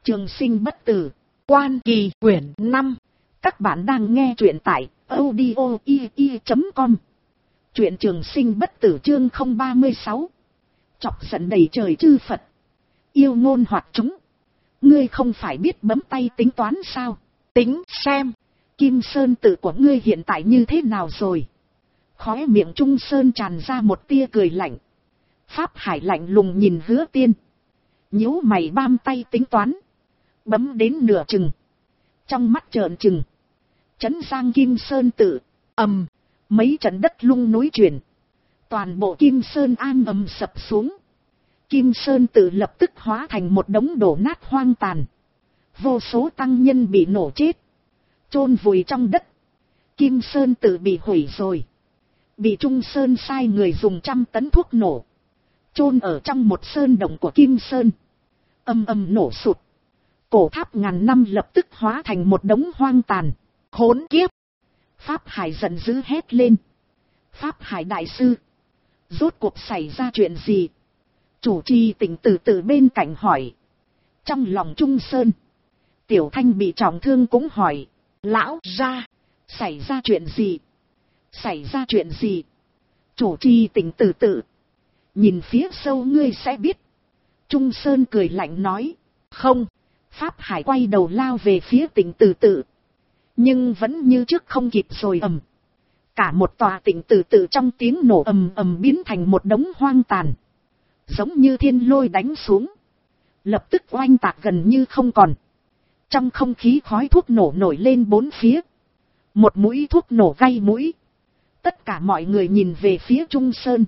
Trường sinh bất tử, Quan Kỳ quyển 5. Các bạn đang nghe truyện tại audio.com. Truyện Trường sinh bất tử chương 036. Chọc giận đầy trời chư Phật. Yêu ngôn hoạt chúng. Ngươi không phải biết bấm tay tính toán sao? Tính xem. Kim Sơn tự của ngươi hiện tại như thế nào rồi? Khóe miệng Trung Sơn tràn ra một tia cười lạnh. Pháp Hải lạnh lùng nhìn Hứa Tiên. Nhíu mày băm tay tính toán. Bấm đến nửa chừng. Trong mắt trợn trừng. Trấn Giang Kim Sơn tự. Mấy trận đất lung núi chuyển. Toàn bộ Kim Sơn am ầm sập xuống. Kim Sơn tự lập tức hóa thành một đống đổ nát hoang tàn. Vô số tăng nhân bị nổ chết. Chôn vùi trong đất. Kim Sơn tự bị hủy rồi. Bị Trung Sơn sai người dùng 100 tấn thuốc nổ. Chôn ở trong một sơn động của Kim Sơn. Ầm ầm nổ sụt. Cổ tháp ngàn năm lập tức hóa thành một đống hoang tàn. Khốn kiếp! Pháp Hải giận dữ hét lên. Pháp Hải đại sư. Rốt cuộc xảy ra chuyện gì? Chủ trì tỉnh từ bên cạnh hỏi. Trong lòng Trung Sơn. Tiểu Thanh bị trọng thương cũng hỏi. Lão ra. Xảy ra chuyện gì? Xảy ra chuyện gì? Chủ trì tỉnh từ. Nhìn phía sâu ngươi sẽ biết. Trung Sơn cười lạnh nói. Không. Pháp Hải quay đầu lao về phía tỉnh từ. Nhưng vẫn như trước không kịp rồi ầm. Cả một tòa tỉnh từ trong tiếng nổ ầm ầm biến thành một đống hoang tàn. Giống như thiên lôi đánh xuống. Lập tức oanh tạc gần như không còn. Trong không khí khói thuốc nổ nổi lên bốn phía. Một mũi thuốc nổ gay mũi. Tất cả mọi người nhìn về phía Trung Sơn.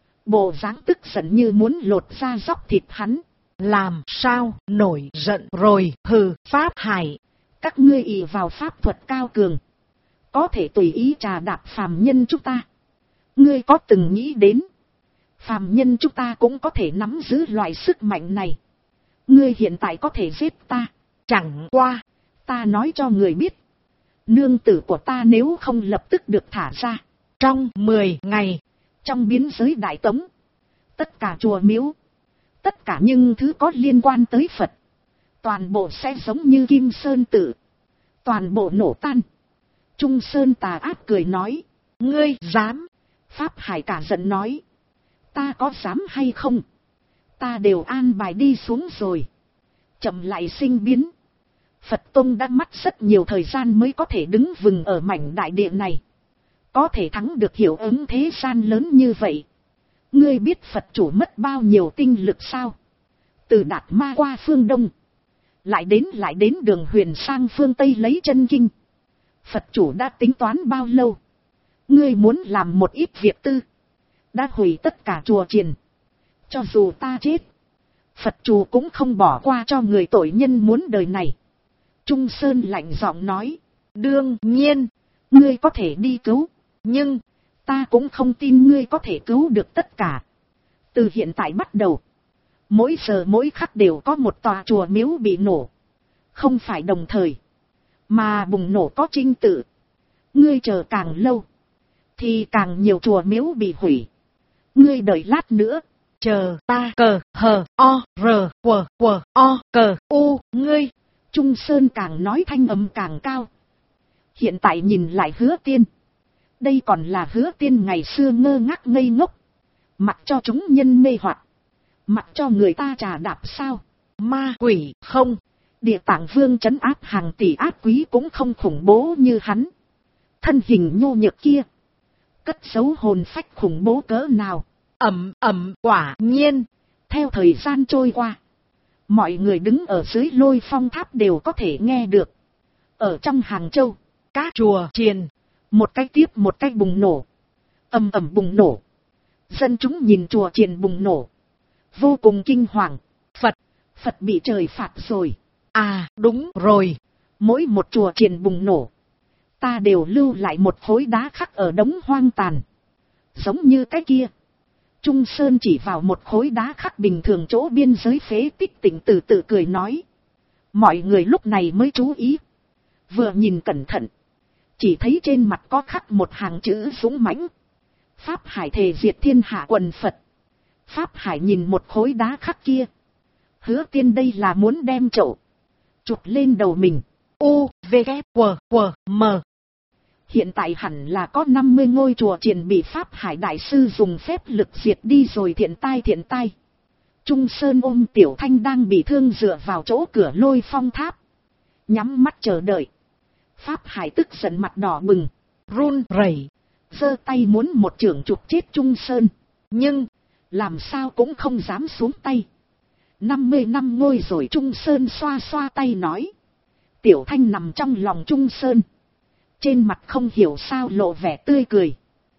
Bộ dáng tức giận như muốn lột ra róc thịt hắn. Làm sao nổi giận rồi hừ Pháp Hải. Các ngươi ỷ vào pháp thuật cao cường. Có thể tùy ý trà đạp phàm nhân chúng ta. Ngươi có từng nghĩ đến. Phàm nhân chúng ta cũng có thể nắm giữ loại sức mạnh này. Ngươi hiện tại có thể giết ta. Chẳng qua. Ta nói cho người biết. Nương tử của ta nếu không lập tức được thả ra. Trong 10 ngày. Trong biến giới Đại Tống. Tất cả chùa miếu. Tất cả những thứ có liên quan tới Phật. Toàn bộ sẽ giống như Kim Sơn tự. Toàn bộ nổ tan. Trung Sơn tà ác cười nói. Ngươi dám. Pháp Hải cả giận nói. Ta có dám hay không? Ta đều an bài đi xuống rồi. Chậm lại sinh biến. Phật Tông đã mất rất nhiều thời gian mới có thể đứng vững ở mảnh đại địa này. Có thể thắng được hiệu ứng thế gian lớn như vậy. Ngươi biết Phật chủ mất bao nhiêu tinh lực sao? Từ Đạt Ma qua phương Đông. Lại đến đường huyền sang phương Tây lấy chân kinh. Phật chủ đã tính toán bao lâu? Ngươi muốn làm một ít việc tư. Đã hủy tất cả chùa chiền. Cho dù ta chết. Phật chủ cũng không bỏ qua cho người tội nhân muốn đời này. Trung Sơn lạnh giọng nói. Đương nhiên. Ngươi có thể đi cứu. Nhưng. Ta cũng không tin ngươi có thể cứu được tất cả. Từ hiện tại bắt đầu. Mỗi giờ mỗi khắc đều có một tòa chùa miếu bị nổ. Không phải đồng thời. Mà bùng nổ có trinh tự. Ngươi chờ càng lâu. Thì càng nhiều chùa miếu bị hủy. Ngươi đợi lát nữa. Chờ ta cờ hờ o r quờ o cờ u ngươi. Trung Sơn càng nói thanh âm càng cao. Hiện tại nhìn lại Hứa Tiên. Đây còn là Hứa Tiên ngày xưa ngơ ngác ngây ngốc. Mặc cho chúng nhân mê hoặc. Mặc cho người ta trà đạp sao. Ma quỷ không. Địa Tạng Vương trấn áp hàng tỷ ác quý cũng không khủng bố như hắn. Thân hình nhô nhược kia. Cất giấu hồn phách khủng bố cỡ nào. Quả nhiên. Theo thời gian trôi qua. Mọi người đứng ở dưới Lôi Phong tháp đều có thể nghe được. Ở trong Hàng Châu. Các chùa chiền. Một cái tiếp một cái bùng nổ. Bùng nổ. Dân chúng nhìn chùa chiền bùng nổ. Vô cùng kinh hoàng. Phật bị trời phạt rồi. À đúng rồi. Mỗi một chùa chiền bùng nổ. Ta đều lưu lại một khối đá khắc ở đống hoang tàn. Giống như cái kia. Trung Sơn chỉ vào một khối đá khắc bình thường chỗ biên giới phế tích tỉnh từ cười nói. Mọi người lúc này mới chú ý. Vừa nhìn cẩn thận. Chỉ thấy trên mặt có khắc một hàng chữ dũng mãnh. Pháp Hải thề diệt thiên hạ quần Phật. Pháp Hải nhìn một khối đá khắc kia. Hứa Tiên đây là muốn đem chậu. chụp lên đầu mình. U, V, K, W, W, M. Hiện tại hẳn là có 50 ngôi chùa chiền bị Pháp Hải Đại Sư dùng phép lực diệt đi rồi. Thiện tai. Trung Sơn ôm Tiểu Thanh đang bị thương dựa vào chỗ cửa Lôi Phong tháp, nhắm mắt chờ đợi. Pháp Hải tức giận mặt đỏ bừng, Run rẩy, giơ tay muốn một chưởng chụp chết Trung Sơn, nhưng làm sao cũng không dám xuống tay. 50 năm ngôi rồi. Trung Sơn xoa xoa tay nói. Tiểu Thanh nằm trong lòng Trung Sơn, trên mặt không hiểu sao lộ vẻ tươi cười.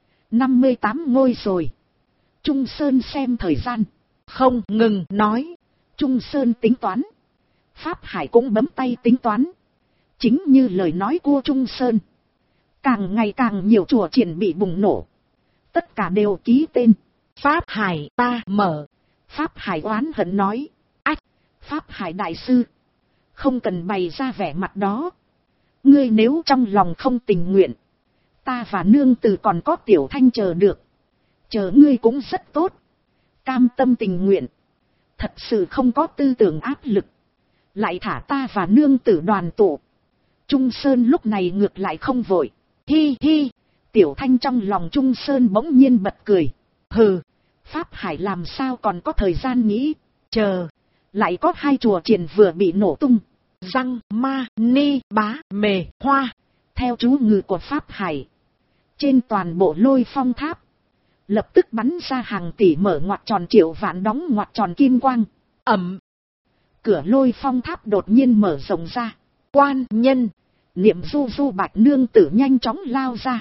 58 ngôi rồi. Trung Sơn xem thời gian, không ngừng nói. Trung Sơn tính toán, Pháp Hải cũng bấm tay tính toán. Chính như lời nói của Trung Sơn, càng ngày càng nhiều chùa chiền bị bùng nổ, tất cả đều ký tên Pháp Hải ta mở. Pháp Hải oán hận nói. Ách, Pháp Hải Đại Sư, không cần bày ra vẻ mặt đó. Ngươi nếu trong lòng không tình nguyện, ta và nương tử còn có Tiểu Thanh chờ được. Chờ ngươi cũng rất tốt. Cam tâm tình nguyện, thật sự không có tư tưởng áp lực, lại thả ta và nương tử đoàn tụ. Trung Sơn lúc này ngược lại không vội. Hi hi. Tiểu Thanh trong lòng Trung Sơn bỗng nhiên bật cười. Hừ, Pháp Hải làm sao còn có thời gian nghĩ. Chờ, lại có 2 chùa chiền vừa bị nổ tung. Răng ma ni bá mề hoa. Theo chú ngữ của Pháp Hải, trên toàn bộ Lôi Phong tháp lập tức bắn ra hàng tỷ mở ngoặc tròn triệu vạn đóng ngoặc tròn kim quang. Ầm. Cửa Lôi Phong tháp đột nhiên mở rộng ra. Quan nhân, Niệm Du Du Bạch nương tử nhanh chóng lao ra,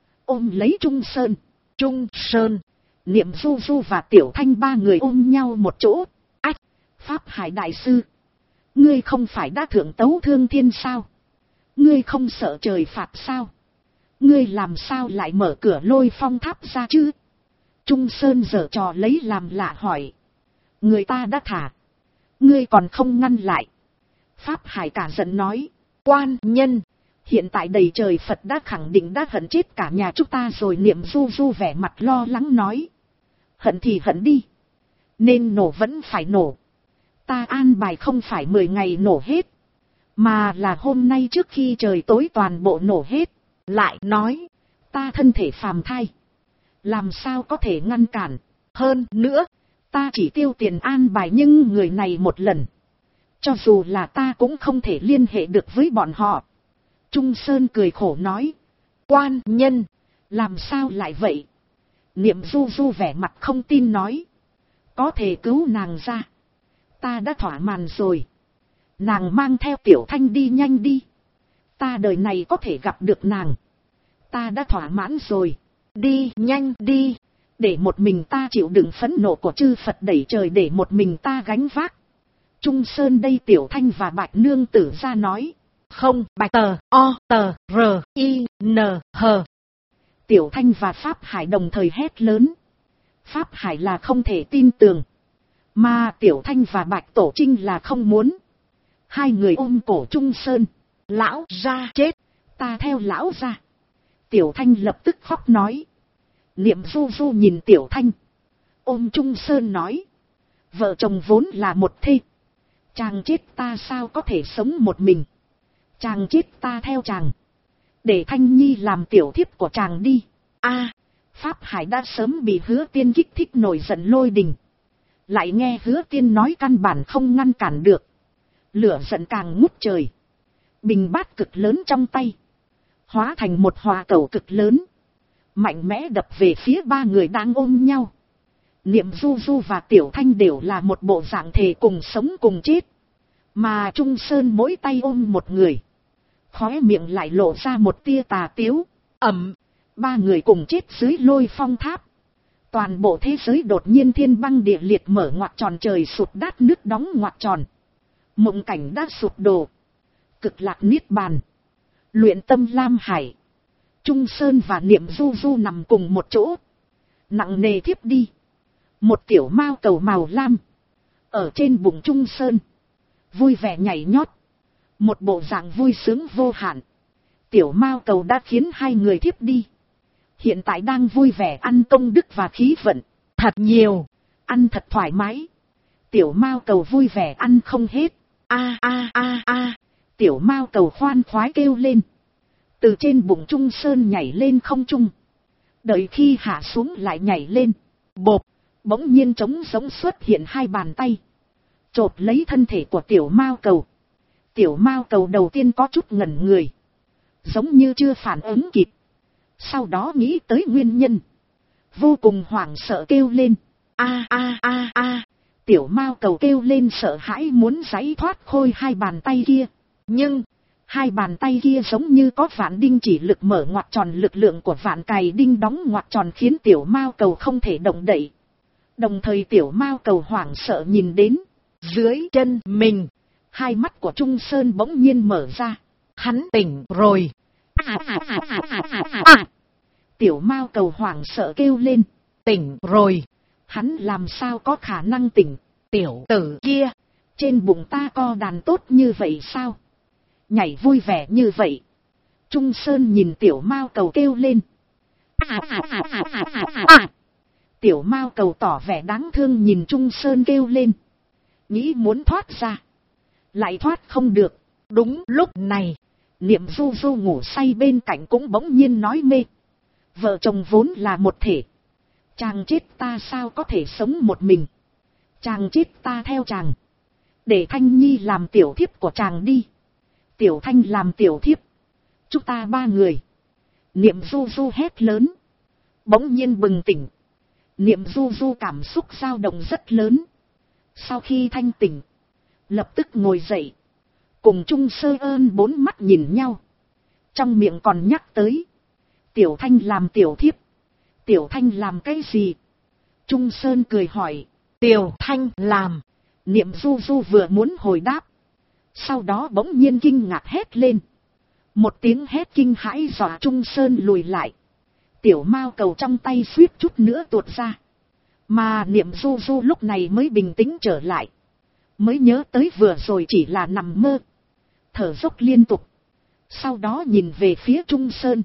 ôm lấy Trung Sơn. Trung Sơn, Niệm Du Du và Tiểu Thanh 3 người ôm nhau một chỗ. Ách, Pháp Hải Đại Sư, ngươi không phải đã thượng tấu thương thiên sao? Ngươi không sợ trời phạt sao? Ngươi làm sao lại mở cửa Lôi Phong tháp ra chứ? Trung Sơn giở trò lấy làm lạ hỏi. Người ta đã thả, ngươi còn không ngăn lại. Pháp Hải cả giận nói. Quan nhân, hiện tại đầy trời Phật đã khẳng định đã hận chết cả nhà chúng ta rồi. Niệm Du Du vẻ mặt lo lắng nói. Hận thì hận đi, nên nổ vẫn phải nổ. Ta an bài không phải 10 ngày nổ hết, mà là hôm nay trước khi trời tối toàn bộ nổ hết. lại nói, ta thân thể phàm thai, làm sao có thể ngăn cản. hơn nữa, ta chỉ tiêu tiền an bài nhưng người này một lần, cho dù là ta cũng không thể liên hệ được với bọn họ. Trung Sơn cười khổ nói. Quan nhân, làm sao lại vậy? Niệm Du Du vẻ mặt không tin nói. Có thể cứu nàng ra, ta đã thỏa mãn rồi. Nàng mang theo Tiểu Thanh đi nhanh đi, ta đời này có thể gặp được nàng, ta đã thỏa mãn rồi. Đi nhanh đi, để một mình ta chịu đựng phẫn nộ của chư Phật đẩy trời, để một mình ta gánh vác. Trung Sơn đây. Tiểu Thanh và Bạch nương tử ra nói. Không. Bạch tờ o tờ r i n h. Tiểu Thanh và Pháp Hải đồng thời hét lớn. Pháp Hải là không thể tin tưởng, mà Tiểu Thanh và Bạch Tổ Trinh là không muốn. 2 người ôm cổ Trung Sơn. Lão ra chết, ta theo lão ra. Tiểu Thanh lập tức khóc nói. Niệm Du Du nhìn Tiểu Thanh, ôm Trung Sơn nói. Vợ chồng vốn là một thê, chàng chết ta sao có thể sống một mình. Chàng chết ta theo chàng, để Thanh Nhi làm tiểu thiếp của chàng đi. A, Pháp Hải đã sớm bị Hứa Tiên kích thích nổi giận lôi đình, lại nghe Hứa Tiên nói căn bản không ngăn cản được, lửa giận càng ngút trời. Bình bát cực lớn trong tay hóa thành một hỏa cầu cực lớn, mạnh mẽ đập về phía 3 người đang ôm nhau. Niệm Du Du và Tiểu Thanh đều là một bộ dạng thề cùng sống cùng chết, mà Trung Sơn mỗi tay ôm một người, khóe miệng lại lộ ra một tia tà tiếu. Ẩm, 3 người cùng chết dưới Lôi Phong tháp. Toàn bộ thế giới đột nhiên thiên băng địa liệt, mở ngoặc tròn, trời sụt đát nước đóng ngoặc tròn, mộng cảnh đã sụp đổ, cực lạc niết bàn, luyện tâm lam hải. Trung Sơn và Niệm Du Du nằm cùng một chỗ, nặng nề thiếp đi. Một tiểu mao cầu màu lam ở trên bụng Trung Sơn, vui vẻ nhảy nhót, một bộ dạng vui sướng vô hạn. Tiểu mao cầu đã khiến 2 người thiếp đi, hiện tại đang vui vẻ ăn công đức và khí vận thật nhiều, ăn thật thoải mái. Tiểu mao cầu vui vẻ ăn không hết, a a a a. Tiểu mao cầu khoan khoái kêu lên. Từ trên bụng Trung Sơn nhảy lên không trung. Đợi khi hạ xuống lại nhảy lên. Bộp, bỗng nhiên trống giống xuất hiện hai bàn tay. Chộp lấy thân thể của tiểu mao cầu. Tiểu mao cầu đầu tiên có chút ngẩn người. Giống như chưa phản ứng kịp. Sau đó nghĩ tới nguyên nhân. Vô cùng hoảng sợ kêu lên. A a a a. Tiểu mao cầu kêu lên sợ hãi muốn giãy thoát khôi hai bàn tay kia. Nhưng, hai bàn tay kia giống như có vạn đinh chỉ lực mở ngoặc tròn, lực lượng của vạn cài đinh đóng ngoặc tròn khiến tiểu mao cầu không thể động đậy. Đồng thời tiểu mao cầu hoảng sợ nhìn đến. Dưới chân mình, hai mắt của Trung Sơn bỗng nhiên mở ra. Hắn tỉnh rồi. Tiểu mao cầu hoảng sợ kêu lên. Tỉnh rồi. Hắn làm sao có khả năng tỉnh. Tiểu tử kia, trên bụng ta co đàn tốt như vậy sao? Nhảy vui vẻ như vậy. Trung Sơn nhìn tiểu mao cầu kêu lên. Tiểu mao cầu tỏ vẻ đáng thương nhìn Trung Sơn kêu lên. Nghĩ muốn thoát ra. Lại thoát không được. Đúng lúc này, Niệm Du Du ngủ say bên cạnh cũng bỗng nhiên nói mê. Vợ chồng vốn là một thể. Chàng chết ta sao có thể sống một mình. Chàng chết ta theo chàng. Để Thanh Nhi làm tiểu thiếp của chàng đi. Tiểu Thanh làm tiểu thiếp. Chúng ta ba người. Niệm Du Du hét lớn. Bỗng nhiên bừng tỉnh. Niệm Du Du cảm xúc dao động rất lớn. Sau khi thanh tỉnh, lập tức ngồi dậy. Cùng Trung Sơn bốn mắt nhìn nhau. Trong miệng còn nhắc tới. Tiểu Thanh làm tiểu thiếp. Tiểu Thanh làm cái gì? Trung Sơn cười hỏi. Tiểu Thanh làm. Niệm Du Du vừa muốn hồi đáp. Sau đó bỗng nhiên kinh ngạc hét lên. Một tiếng hét kinh hãi dọa Trung Sơn lùi lại. Tiểu mao cầu trong tay suýt chút nữa tuột ra. Mà Niệm Du Du lúc này mới bình tĩnh trở lại. Mới nhớ tới vừa rồi chỉ là nằm mơ. Thở dốc liên tục. Sau đó nhìn về phía Trung Sơn.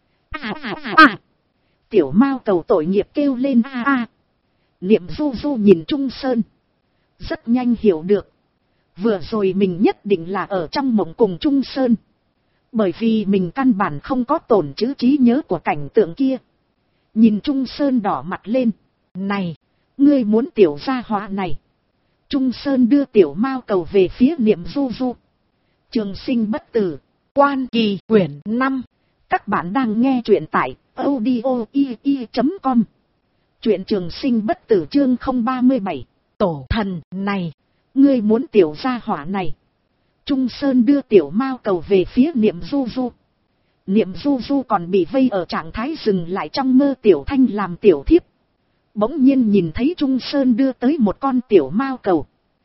Tiểu mao cầu tội nghiệp kêu lên Niệm Du Du nhìn Trung Sơn. Rất nhanh hiểu được. Vừa rồi mình nhất định là ở trong mộng cùng Trung Sơn. Bởi vì mình căn bản không có tổn chữ trí nhớ của cảnh tượng kia. Nhìn Trung Sơn đỏ mặt lên. Này, ngươi muốn tiểu gia hỏa này. Trung Sơn đưa tiểu mao cầu về phía Niệm Du Du. Trường sinh bất tử. Quan Kỳ quyển 5. Các bạn đang nghe truyện tại audio.com. Truyện Trường sinh bất tử chương 037. Tổ thần này, ngươi muốn tiểu gia hỏa này. Trung Sơn đưa tiểu mao cầu về phía Niệm Du Du. Niệm Du Du còn bị vây ở trạng thái dừng lại trong mơ Tiểu Thanh làm tiểu thiếp. Bỗng nhiên nhìn thấy Trung Sơn đưa tới một con tiểu mao cầu.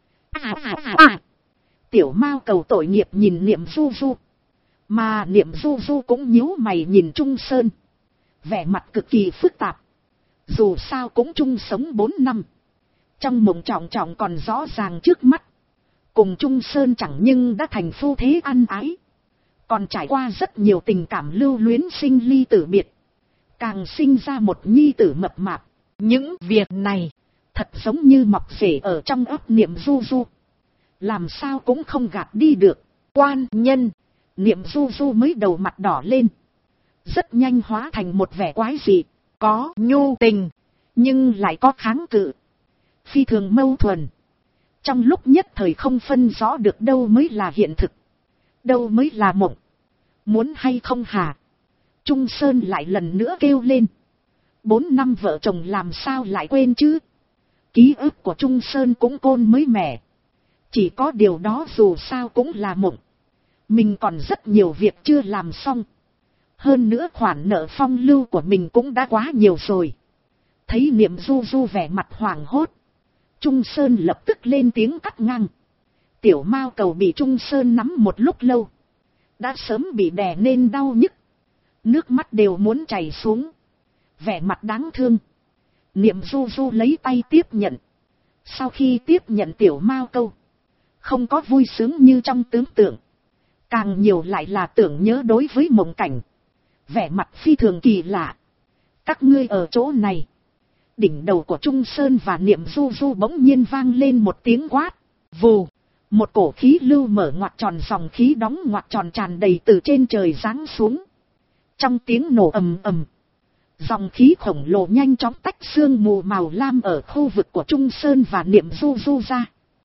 Tiểu mao cầu tội nghiệp nhìn Niệm Du Du. Mà Niệm Du Du cũng nhíu mày nhìn Trung Sơn. Vẻ mặt cực kỳ phức tạp. Dù sao cũng chung sống 4 năm. Trong mộng trọng trọng còn rõ ràng trước mắt. Cùng Trung Sơn chẳng nhưng đã thành phu thế ăn ái. Còn trải qua rất nhiều tình cảm lưu luyến sinh ly tử biệt. Càng sinh ra một nhi tử mập mạp. Những việc này thật giống như mọc rễ ở trong óc Niệm Du Du. Làm sao cũng không gạt đi được. Quan nhân. Niệm Du Du mới đầu mặt đỏ lên. Rất nhanh hóa thành một vẻ quái dị. Có nhu tình. Nhưng lại có kháng cự. Phi thường mâu thuẫn. Trong lúc nhất thời không phân rõ được đâu mới là hiện thực. Đâu mới là mộng. Muốn hay không hả? Trung Sơn lại lần nữa kêu lên. 4 năm vợ chồng làm sao lại quên chứ? Ký ức của Trung Sơn cũng côn mới mẻ. Chỉ có điều đó dù sao cũng là mộng. Mình còn rất nhiều việc chưa làm xong. Hơn nữa khoản nợ phong lưu của mình cũng đã quá nhiều rồi. Thấy Niệm Du Du vẻ mặt hoảng hốt. Trung Sơn lập tức lên tiếng cắt ngang. Tiểu mao cầu bị Trung Sơn nắm một lúc lâu. Đã sớm bị đè nên đau nhức. Nước mắt đều muốn chảy xuống. Vẻ mặt đáng thương. Niệm Du Du lấy tay tiếp nhận. Sau khi tiếp nhận tiểu mao câu. Không có vui sướng như trong tưởng tượng. Càng nhiều lại là tưởng nhớ đối với mộng cảnh. Vẻ mặt phi thường kỳ lạ. Các ngươi ở chỗ này. Đỉnh đầu của Trung Sơn và Niệm Du Du bỗng nhiên vang lên một tiếng quát. Vù. Một cổ khí lưu mở ngoặt tròn, dòng khí đóng ngoặt tròn tràn đầy từ trên trời giáng xuống. Trong tiếng nổ ầm ầm, dòng khí khổng lồ nhanh chóng tách sương mù màu lam ở khu vực của Trung Sơn và Niệm Du Du ra.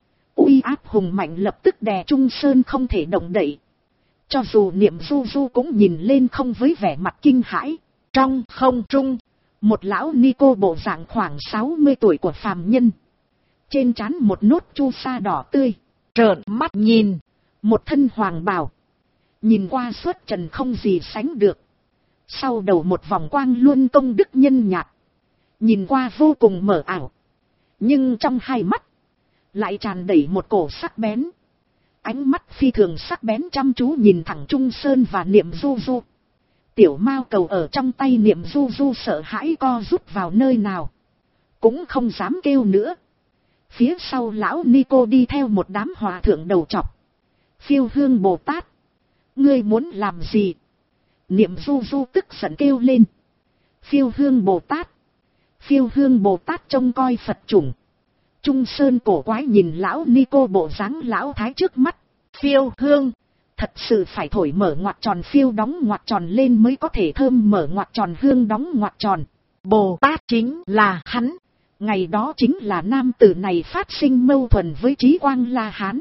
Uy áp hùng mạnh lập tức đè Trung Sơn không thể động đậy. Cho dù Niệm Du Du cũng nhìn lên không với vẻ mặt kinh hãi. Trong không trung, một lão ni cô bộ dạng khoảng 60 tuổi của phàm nhân. Trên trán một nốt chu sa đỏ tươi, trợn mắt nhìn, một thân hoàng bào. Nhìn qua xuất trần không gì sánh được. Sau đầu một vòng quang luân công đức nhân nhạt. Nhìn qua vô cùng mờ ảo. Nhưng trong hai mắt, lại tràn đầy một cổ sắc bén. Ánh mắt phi thường sắc bén chăm chú nhìn thẳng Trung Sơn và Niệm Du Du. Tiểu mao cầu ở trong tay Niệm Du Du sợ hãi co rút vào nơi nào. Cũng không dám kêu nữa. Phía sau lão ni cô đi theo một đám hòa thượng đầu trọc. Phiêu Hương Bồ Tát, ngươi muốn làm gì? Niệm Du Du tức giận kêu lên. Phiêu Hương Bồ Tát. Phiêu Hương Bồ Tát trông coi Phật chủng. Trung Sơn cổ quái nhìn lão ni cô bộ dáng lão thái trước mắt. Phiêu Hương, thật sự phải thổi mở ngoặt tròn phiêu đóng ngoặt tròn lên mới có thể thơm mở ngoặt tròn hương đóng ngoặt tròn. Bồ Tát chính là hắn. Ngày đó chính là nam tử này phát sinh mâu thuẫn với Trí Quang La Hán.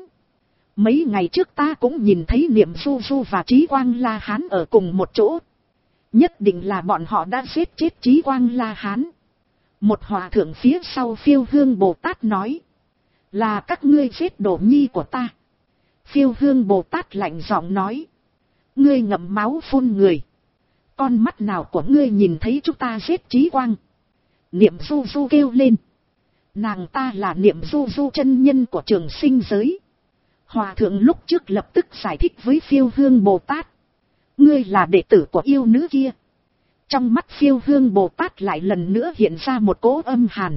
Mấy ngày trước ta cũng nhìn thấy Niệm Du Du và Trí Quang La Hán ở cùng một chỗ. Nhất định là bọn họ đã giết chết Trí Quang La Hán. Một hòa thượng phía sau Phiêu Hương Bồ Tát nói. Là các ngươi giết đồ nhi của ta. Phiêu Hương Bồ Tát lạnh giọng nói. Ngươi ngậm máu phun người. Con mắt nào của ngươi nhìn thấy chúng ta giết Trí Quang? Niệm Du Du kêu lên. Nàng ta là Niệm Du Du chân nhân của Trường Sinh giới. Hòa thượng lúc trước lập tức giải thích với Phiêu Hương Bồ Tát. Ngươi là đệ tử của yêu nữ kia. Trong mắt Phiêu Hương Bồ Tát lại lần nữa hiện ra một cỗ âm hàn.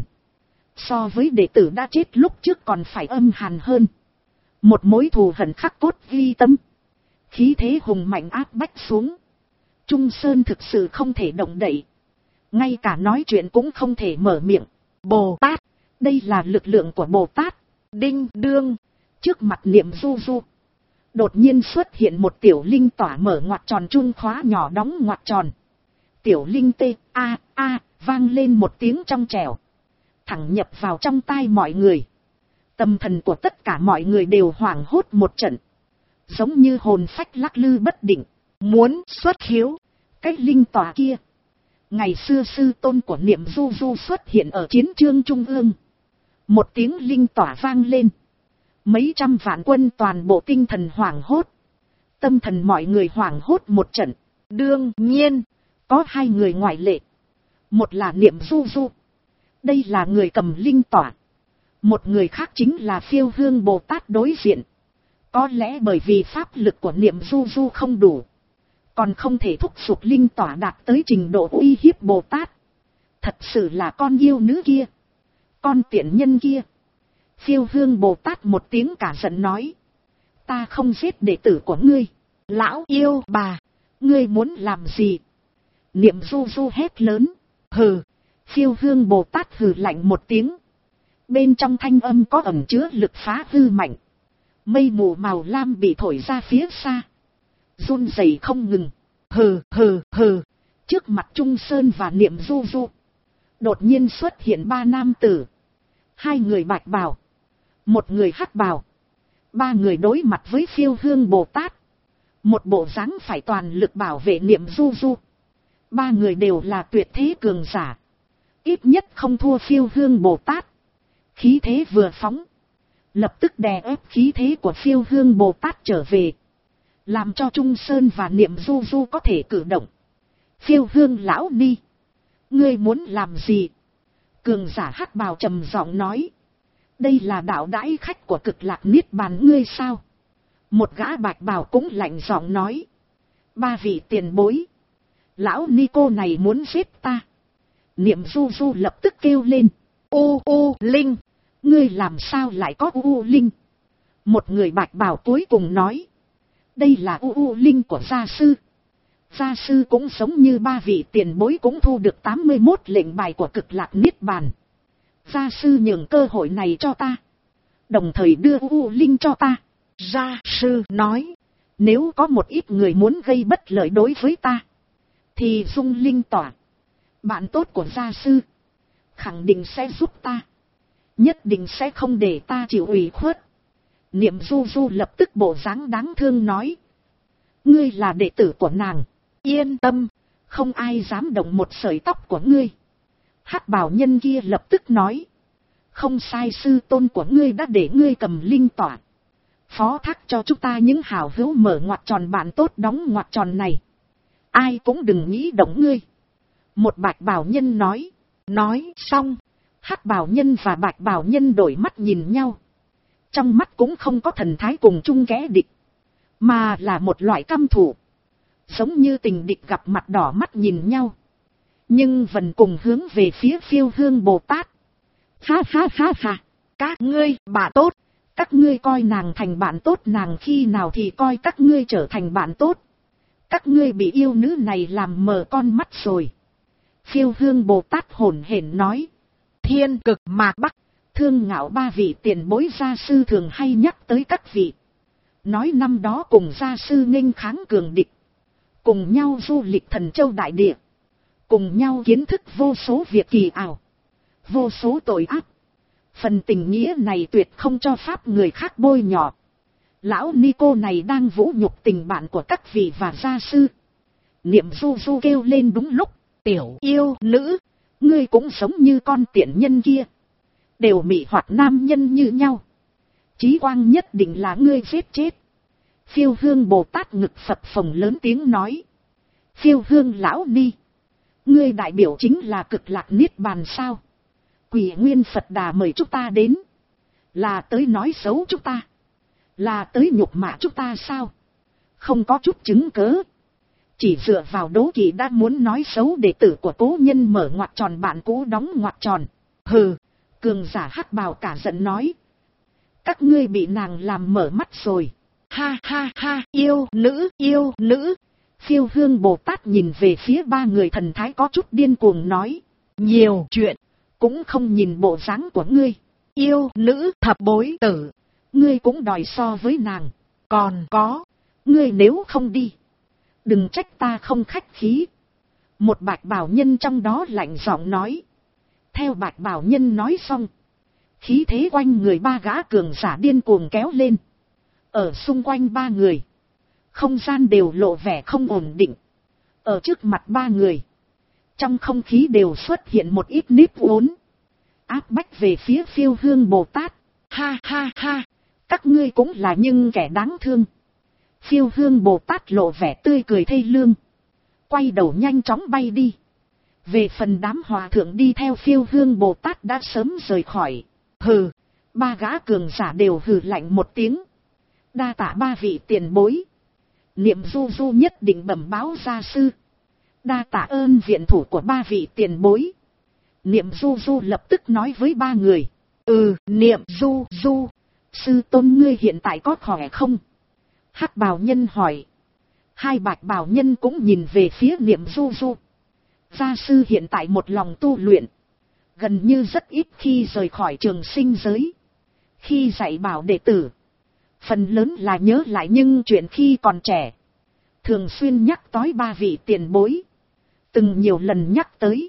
So với đệ tử đã chết lúc trước còn phải âm hàn hơn. Một mối thù hận khắc cốt ghi tâm. Khí thế hùng mạnh áp bách xuống. Trung Sơn thực sự không thể động đậy. Ngay cả nói chuyện cũng không thể mở miệng. Bồ Tát, đây là lực lượng của Bồ Tát. Đinh đương, trước mặt Niệm Du Du. Đột nhiên xuất hiện một tiểu linh tỏa mở ngoặt tròn chun khóa nhỏ đóng ngoặt tròn. Tiểu linh tê, a a, vang lên một tiếng trong trẻo. Thẳng nhập vào trong tai mọi người. Tâm thần của tất cả mọi người đều hoảng hốt một trận. Giống như hồn phách lắc lư bất định. Muốn xuất khiếu. Cái linh tỏa kia. Ngày xưa sư tôn của Niệm Du Du xuất hiện ở chiến trường Trung ương. Một tiếng linh tỏa vang lên. Mấy trăm vạn quân toàn bộ tinh thần hoảng hốt. Tâm thần mọi người hoảng hốt một trận. Đương nhiên, có hai người ngoại lệ. Một là Niệm Du Du. Đây là người cầm linh tỏa. Một người khác chính là Phiêu Hương Bồ Tát đối diện. Có lẽ bởi vì pháp lực của Niệm Du Du không đủ. Còn không thể thúc giục linh tỏa đạt tới trình độ uy hiếp Bồ Tát. Thật sự là con yêu nữ kia. Con tiện nhân kia. Phiêu Hương Bồ Tát một tiếng cả giận nói. Ta không giết đệ tử của ngươi. Lão yêu bà. Ngươi muốn làm gì? Niệm Du Du hét lớn. Hừ. Phiêu Hương Bồ Tát hừ lạnh một tiếng. Bên trong thanh âm có ẩn chứa lực phá hư mạnh. Mây mù màu lam bị thổi ra phía xa. Run rẩy không ngừng. Hừ hừ hừ. Trước mặt Trung Sơn và Niệm Du Du. Đột nhiên xuất hiện ba nam tử. Hai người bạch bào. Một người hắc bào. Ba người đối mặt với Phiêu Hương Bồ Tát. Một bộ dáng phải toàn lực bảo vệ Niệm Du Du. Ba người đều là tuyệt thế cường giả. Ít nhất không thua Phiêu Hương Bồ Tát. Khí thế vừa phóng. Lập tức đè ép khí thế của Phiêu Hương Bồ Tát trở về. Làm cho Trung Sơn và Niệm Du Du có thể cử động. Phiêu Hương lão ni. Ngươi muốn làm gì? Cường giả hắc bào trầm giọng nói. Đây là đạo đãi khách của Cực Lạc Niết Bàn ngươi sao? Một gã bạch bào cũng lạnh giọng nói. Ba vị tiền bối. Lão ni cô này muốn giết ta. Niệm Du Du lập tức kêu lên. U Linh. Ngươi làm sao lại có U Linh? Một người bạch bào cuối cùng nói. Đây là U Linh của gia sư. Gia sư cũng giống như ba vị tiền bối cũng thu được 81 lệnh bài của Cực Lạc Niết Bàn. Gia sư nhường cơ hội này cho ta. Đồng thời đưa U Linh cho ta. Gia sư nói. Nếu có một ít người muốn gây bất lợi đối với ta, thì Dung Linh tỏa, bạn tốt của gia sư, khẳng định sẽ giúp ta. Nhất định sẽ không để ta chịu ủy khuất. Niệm Du Du lập tức bộ dáng đáng thương nói. Ngươi là đệ tử của nàng. Yên tâm, không ai dám động một sợi tóc của ngươi. Hắc bào nhân kia lập tức nói. Không sai, sư tôn của ngươi đã để ngươi cầm linh tỏa, phó thác cho chúng ta những hảo hữu mở ngoặc tròn bạn tốt đóng ngoặc tròn này. Ai cũng đừng nghĩ động ngươi. Một bạch bào nhân nói. Nói xong, hắc bào nhân và bạch bào nhân đổi mắt nhìn nhau. Trong mắt cũng không có thần thái cùng chung kẻ địch, mà là một loại căm thù. Giống như tình địch gặp mặt đỏ mắt nhìn nhau. Nhưng vẫn cùng hướng về phía Phiêu Hương Bồ Tát. Ha ha ha ha. Các ngươi bạn tốt. Các ngươi coi nàng thành bạn tốt, nàng khi nào thì coi các ngươi trở thành bạn tốt. Các ngươi bị yêu nữ này làm mờ con mắt rồi. Phiêu Hương Bồ Tát hổn hển nói. Thiên Cực Mạc Bắc, Thương Ngạo ba vị tiền bối gia sư thường hay nhắc tới các vị. Nói năm đó cùng gia sư nghênh kháng cường địch, cùng nhau du lịch Thần Châu đại địa, cùng nhau kiến thức vô số việc kỳ ảo, vô số tội ác. Phần tình nghĩa này tuyệt không cho pháp người khác bôi nhọ. Lão ni cô này đang vũ nhục tình bạn của các vị và gia sư. Niệm Du Du kêu lên đúng lúc. Tiểu yêu nữ, ngươi cũng giống như con tiện nhân kia, đều mị hoặc nam nhân như nhau. Chí quang nhất định là ngươi giết chết. Phiêu Hương Bồ Tát ngực phập phồng lớn tiếng nói. Phiêu Hương lão ni, ngươi đại biểu chính là Cực Lạc Niết Bàn sao? Quỷ Nguyên Phật Đà mời chúng ta đến, là tới nói xấu chúng ta, là tới nhục mạ chúng ta sao? Không có chút chứng cớ, chỉ dựa vào đố kỵ đã muốn nói xấu đệ tử của cố nhân mở ngoặc tròn bạn cũ đóng ngoặc tròn. Hừ, cường giả hắc bào cả giận nói. Các ngươi bị nàng làm mở mắt rồi. Ha ha ha, yêu nữ, yêu nữ. Phiêu Hương Bồ Tát nhìn về phía ba người thần thái có chút điên cuồng nói. Nhiều chuyện, cũng không nhìn bộ dáng của ngươi. Yêu nữ thập bối tử, ngươi cũng đòi so với nàng. Còn có, ngươi nếu không đi, đừng trách ta không khách khí. Một bạch bào nhân trong đó lạnh giọng nói. Theo bạch bào nhân nói xong, khí thế quanh người ba gã cường giả điên cuồng kéo lên. Ở xung quanh ba người, không gian đều lộ vẻ không ổn định. Ở trước mặt ba người, trong không khí đều xuất hiện một ít nếp uốn, áp bách về phía Phiêu Hương Bồ Tát. Ha ha ha, các ngươi cũng là những kẻ đáng thương. Phiêu Hương Bồ Tát lộ vẻ tươi cười thê lương, quay đầu nhanh chóng bay đi. Về phần đám hòa thượng đi theo Phiêu Hương Bồ Tát đã sớm rời khỏi. Hừ, ba gã cường giả đều hừ lạnh một tiếng. Đa tạ ba vị tiền bối. Niệm Du Du nhất định bẩm báo gia sư. Đa tạ ơn viện thủ của ba vị tiền bối. Niệm Du Du lập tức nói với ba người. Niệm Du Du, sư tôn ngươi hiện tại có khỏe không? Hắc bào nhân hỏi. Hai bạch bào nhân cũng nhìn về phía Niệm Du Du. Gia sư hiện tại một lòng tu luyện, gần như rất ít khi rời khỏi trường sinh giới. Khi dạy bảo đệ tử, phần lớn là nhớ lại những chuyện khi còn trẻ. Thường xuyên nhắc tới ba vị tiền bối, từng nhiều lần nhắc tới.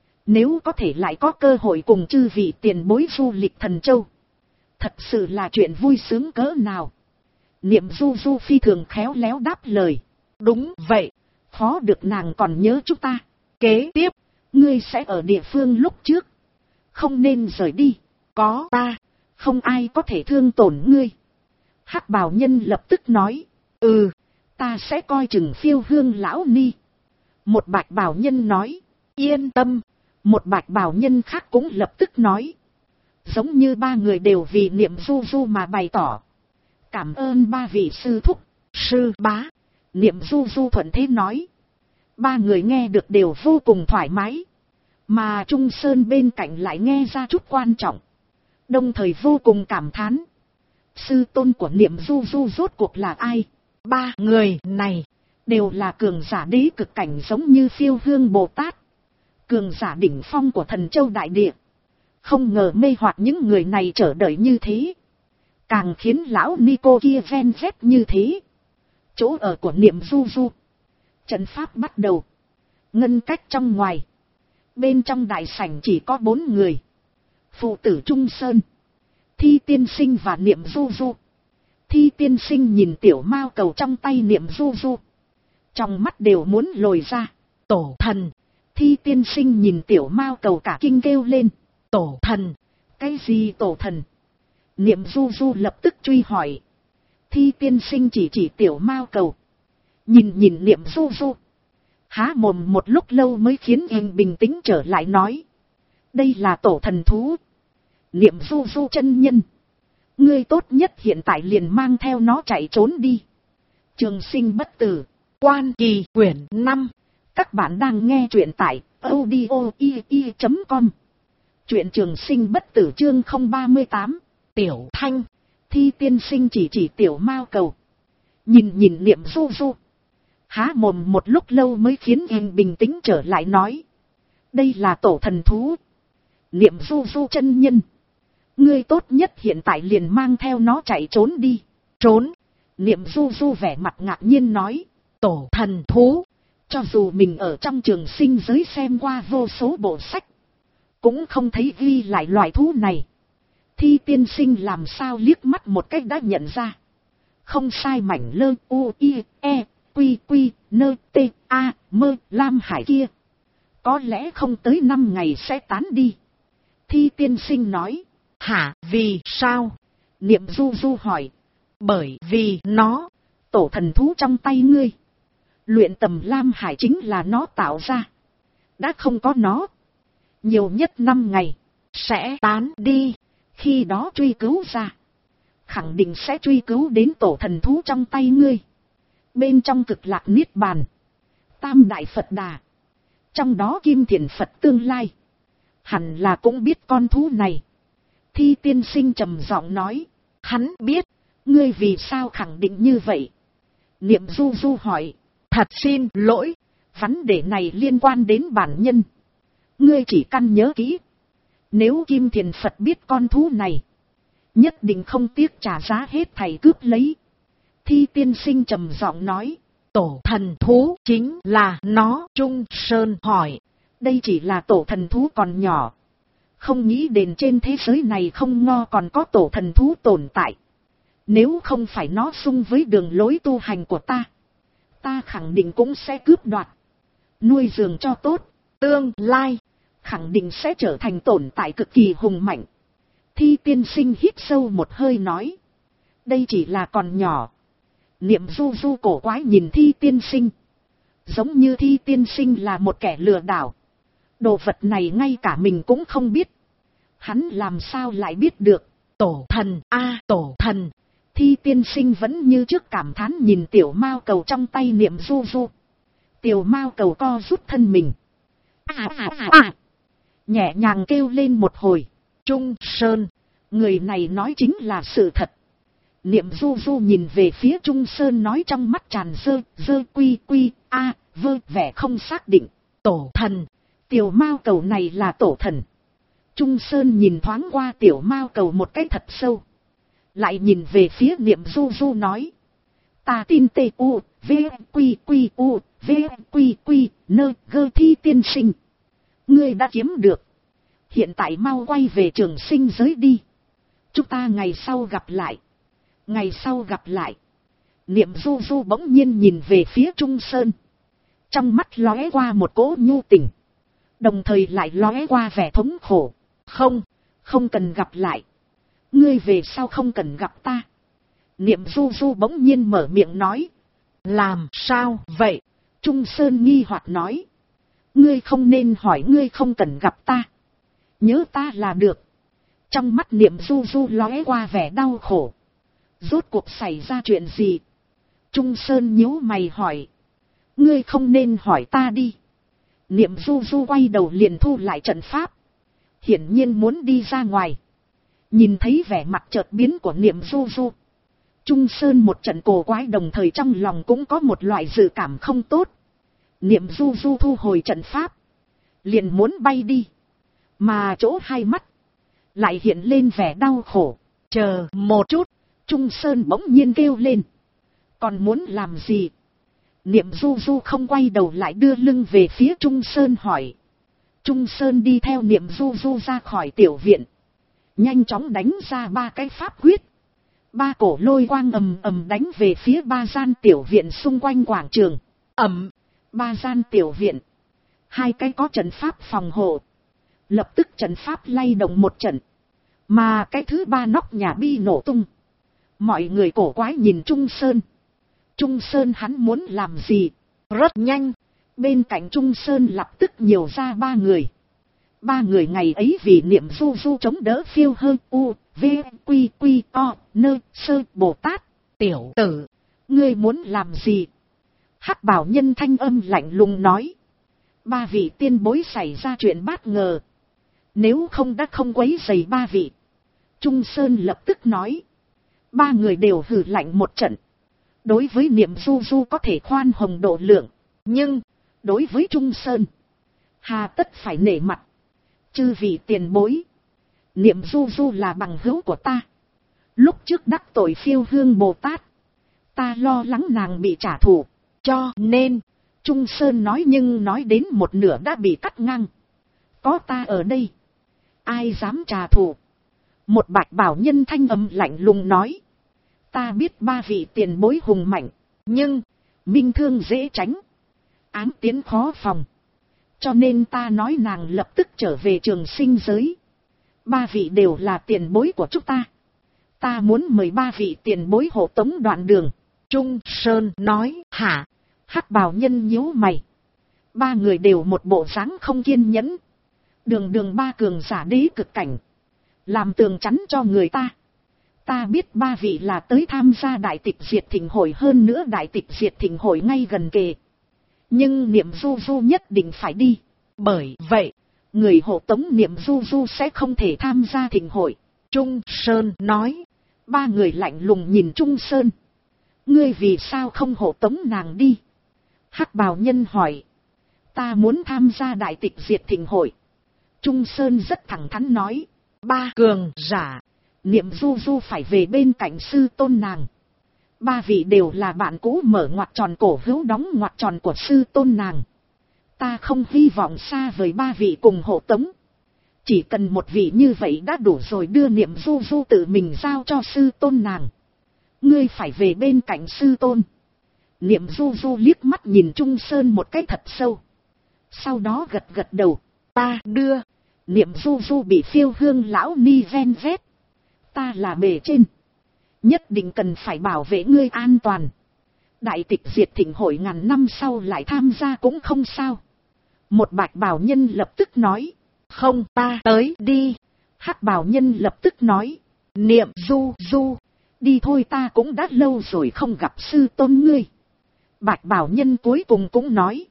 Nếu có thể lại có cơ hội cùng chư vị tiền bối du lịch Thần Châu, thật sự là chuyện vui sướng cỡ nào. Niệm Du Du phi thường khéo léo đáp lời. Đúng vậy, khó được nàng còn nhớ chúng ta. Kế tiếp, ngươi sẽ ở địa phương lúc trước, không nên rời đi. Có ta, không ai có thể thương tổn ngươi. Hắc bào nhân lập tức nói. Ta sẽ coi chừng Phiêu Hương lão ni. Một bạch bào nhân nói. Yên tâm. Một bạch bào nhân khác cũng lập tức nói. Giống như ba người đều vì Niệm Du Du mà bày tỏ. Cảm ơn ba vị sư thúc, sư bá. Niệm Du Du thuận thế nói. Ba người nghe được đều vô cùng thoải mái. Mà Trung Sơn bên cạnh lại nghe ra chút quan trọng, đồng thời vô cùng cảm thán. Sư tôn của Niệm Du Du rốt cuộc là ai? Ba người này đều là cường giả đế cực cảnh, giống như Phiêu Hương Bồ Tát, cường giả đỉnh phong của Thần Châu đại địa. Không ngờ mê hoặc những người này chờ đợi như thế. Càng khiến lão Nico kia ven vét như thế. Chỗ ở của Niệm Du Du. Trận pháp bắt đầu. Ngân cách trong ngoài. Bên trong đại sảnh chỉ có 4 người. Phụ tử Trung Sơn, Thi tiên sinh và Niệm Du Du. Thi tiên sinh nhìn tiểu mao cầu trong tay Niệm Du Du. Trong mắt đều muốn lồi ra. Tổ thần. Thi tiên sinh nhìn tiểu mao cầu cả kinh kêu lên. Tổ thần. Cái gì tổ thần? Niệm Du Du lập tức truy hỏi. Thi tiên sinh chỉ tiểu mao cầu. Nhìn Niệm Du Du. Há mồm một lúc lâu mới khiến em bình tĩnh trở lại nói. Đây là tổ thần thú. Niệm Du Du chân nhân. Ngươi tốt nhất hiện tại liền mang theo nó chạy trốn đi. Trường sinh bất tử. Quan Kỳ quyển 5. Các bạn đang nghe truyện tại audio.com. Truyện trường sinh bất tử chương 038. Tiểu Thanh. Thi tiên sinh chỉ tiểu mao cầu. Nhìn Niệm Du Du. Há mồm một lúc lâu mới khiến em bình tĩnh trở lại nói. Đây là tổ thần thú. Niệm Du Du chân nhân. Ngươi tốt nhất hiện tại liền mang theo nó chạy trốn đi. Trốn. Niệm Du Du vẻ mặt ngạc nhiên nói. Tổ thần thú. Cho dù mình ở trong trường sinh giới xem qua vô số bộ sách. Cũng không thấy ghi lại loài thú này. Thi tiên sinh làm sao liếc mắt một cách đã nhận ra. Không sai mảnh lơ u i e quy quy nơ t a mơ lam hải kia. Có lẽ không tới 5 ngày sẽ tán đi. Thi tiên sinh nói. Hả, vì sao? Niệm Du Du hỏi. Bởi vì nó. Tổ thần thú trong tay ngươi. Luyện tầm lam hải chính là nó tạo ra. Đã không có nó. Nhiều nhất 5 ngày. Sẽ tán đi. Khi đó truy cứu ra. Khẳng định sẽ truy cứu đến tổ thần thú trong tay ngươi. Bên trong cực lạc niết bàn. Tam đại Phật Đà. Trong đó Kim Thiền Phật tương lai. Hẳn là cũng biết con thú này. Thi tiên sinh trầm giọng nói. Hắn biết. Ngươi vì sao khẳng định như vậy? Niệm Du Du hỏi. Thật xin lỗi. Vấn đề này liên quan đến bản nhân. Ngươi chỉ căn nhớ kỹ. Nếu Kim Thiền Phật biết con thú này. Nhất định không tiếc trả giá hết thảy cướp lấy. Thi tiên sinh trầm giọng nói. Tổ thần thú chính là nó. Trung Sơn hỏi. Đây chỉ là tổ thần thú còn nhỏ. Không nghĩ đến trên thế giới này không ngo còn có tổ thần thú tồn tại. Nếu không phải nó xung với đường lối tu hành của ta. Ta khẳng định cũng sẽ cướp đoạt. Nuôi dưỡng cho tốt. Tương lai. Khẳng định sẽ trở thành tồn tại cực kỳ hùng mạnh. Thi tiên sinh hít sâu một hơi nói. Đây chỉ là còn nhỏ. Niệm Du Du cổ quái nhìn Thi tiên sinh. Giống như Thi tiên sinh là một kẻ lừa đảo. Đồ vật này ngay cả mình cũng không biết. Hắn làm sao lại biết được. Tổ thần a tổ thần. Thi tiên sinh vẫn như trước cảm thán nhìn tiểu mao cầu trong tay Niệm Du Du. Tiểu mao cầu co rút thân mình. Nhẹ nhàng kêu lên một hồi. Trung Sơn. Người này nói chính là sự thật. Niệm Du Du nhìn về phía Trung Sơn nói trong mắt tràn dơ quy quy a vơ vẻ không xác định. Tổ thần. Tiểu mao cầu này là tổ thần. Trung Sơn nhìn thoáng qua tiểu mao cầu một cái thật sâu. Lại nhìn về phía Niệm Du Du nói. Ta tin T.U. V. Quy Quy U. V. Quy Quy nơ gơ Thi tiên sinh. Ngươi đã kiếm được. Hiện tại mau quay về trường sinh giới đi. Chúng ta ngày sau gặp lại. Ngày sau gặp lại. Niệm Du Du bỗng nhiên nhìn về phía Trung Sơn. Trong mắt lóe qua một cỗ nhu tình. Đồng thời lại lóe qua vẻ thống khổ. Không cần gặp lại. Ngươi về sau không cần gặp ta. Niệm Du Du bỗng nhiên mở miệng nói. Làm sao vậy? Trung Sơn nghi hoặc nói. Ngươi không nên hỏi ngươi không cần gặp ta. Nhớ ta là được. Trong mắt Niệm Du Du lóe qua vẻ đau khổ. Rốt cuộc xảy ra chuyện gì? Trung Sơn nhíu mày hỏi. Ngươi không nên hỏi ta đi. Niệm Du Du quay đầu liền thu lại trận pháp. Hiển nhiên muốn đi ra ngoài. Nhìn thấy vẻ mặt chợt biến của Niệm Du Du. Trung Sơn một trận cổ quái đồng thời trong lòng cũng có một loại dự cảm không tốt. Niệm Du Du thu hồi trận pháp. Liền muốn bay đi. Mà chỗ hai mắt. Lại hiện lên vẻ đau khổ. Chờ một chút. Trung Sơn bỗng nhiên kêu lên. Còn muốn làm gì? Niệm Du Du không quay đầu lại đưa lưng về phía Trung Sơn hỏi. Trung Sơn đi theo Niệm Du Du ra khỏi tiểu viện. Nhanh chóng đánh ra 3 cái pháp quyết. 3 cổ lôi quang ầm ầm đánh về phía 3 gian tiểu viện xung quanh quảng trường. 3 gian tiểu viện. 2 cái có trận pháp phòng hộ. Lập tức trận pháp lay động một trận. Mà cái thứ 3 nóc nhà bi nổ tung. Mọi người cổ quái nhìn Trung Sơn. Trung Sơn hắn muốn làm gì? Rất nhanh. Bên cạnh Trung Sơn lập tức nhiều ra 3 người. 3 người ngày ấy vì Niệm Du Du chống đỡ phiêu hơn u, v, quy, quy, o, nơ, sơ, Bồ Tát. Tiểu tử, ngươi muốn làm gì? Hắc Bảo Nhân thanh âm lạnh lùng nói. 3 vị tiên bối xảy ra chuyện bất ngờ. Nếu không đã không quấy rầy 3 vị. Trung Sơn lập tức nói. 3 người đều hừ lạnh một trận. Đối với Niệm Du Du có thể khoan hồng độ lượng. Nhưng, đối với Trung Sơn, hà tất phải nể mặt. Chư vị tiền bối. Niệm Du Du là bằng hữu của ta. Lúc trước đắc tội phiêu hương Bồ Tát. Ta lo lắng nàng bị trả thù. Cho nên, Trung Sơn nói nhưng nói đến một nửa đã bị cắt ngang. Có ta ở đây. Ai dám trả thù? Một Bạch Bảo Nhân thanh âm lạnh lùng nói. Ta biết 3 vị tiền bối hùng mạnh. Nhưng, minh thương dễ tránh. Ám tiến khó phòng. Cho nên ta nói nàng lập tức trở về trường sinh giới. 3 vị đều là tiền bối của chúng ta. Ta muốn mời 3 vị tiền bối hộ tống đoạn đường. Trung Sơn nói. Hả? Hắc Bào Nhân nhíu mày. 3 người đều một bộ dáng không kiên nhẫn. Đường 3 cường giả đế cực cảnh. Làm tường chắn cho người ta. Ta biết 3 vị là tới tham gia đại tịch diệt thỉnh hội, hơn nữa đại tịch diệt thỉnh hội ngay gần kề. Nhưng Niệm Du Du nhất định phải đi. Bởi vậy, người hộ tống Niệm Du Du sẽ không thể tham gia thỉnh hội. Trung Sơn nói. 3 người lạnh lùng nhìn Trung Sơn. Ngươi vì sao không hộ tống nàng đi? Hắc Bào Nhân hỏi. Ta muốn tham gia đại tịch diệt thỉnh hội. Trung Sơn rất thẳng thắn nói. 3 cường giả. Niệm Du Du phải về bên cạnh sư tôn nàng. 3 vị đều là bạn cũ mở ngoặc tròn cổ hữu đóng ngoặc tròn của sư tôn nàng. Ta không hy vọng xa vời 3 vị cùng hộ tống. Chỉ cần một vị như vậy đã đủ rồi, đưa Niệm Du Du tự mình giao cho sư tôn nàng. Ngươi phải về bên cạnh sư tôn. Niệm Du Du liếc mắt nhìn Trung Sơn một cái thật sâu. Sau đó gật đầu. Ta đưa. Niệm Du Du bị phiêu hương lão ni ven vét. Ta là bề trên. Nhất định cần phải bảo vệ ngươi an toàn. Đại tịch diệt thỉnh hội ngàn năm sau lại tham gia cũng không sao. Một Bạch Bảo Nhân lập tức nói. Không, ta tới đi. Hắc Bảo Nhân lập tức nói. Niệm Du Du. Đi thôi, ta cũng đã lâu rồi không gặp sư tôn ngươi. Bạch Bảo Nhân cuối cùng cũng nói.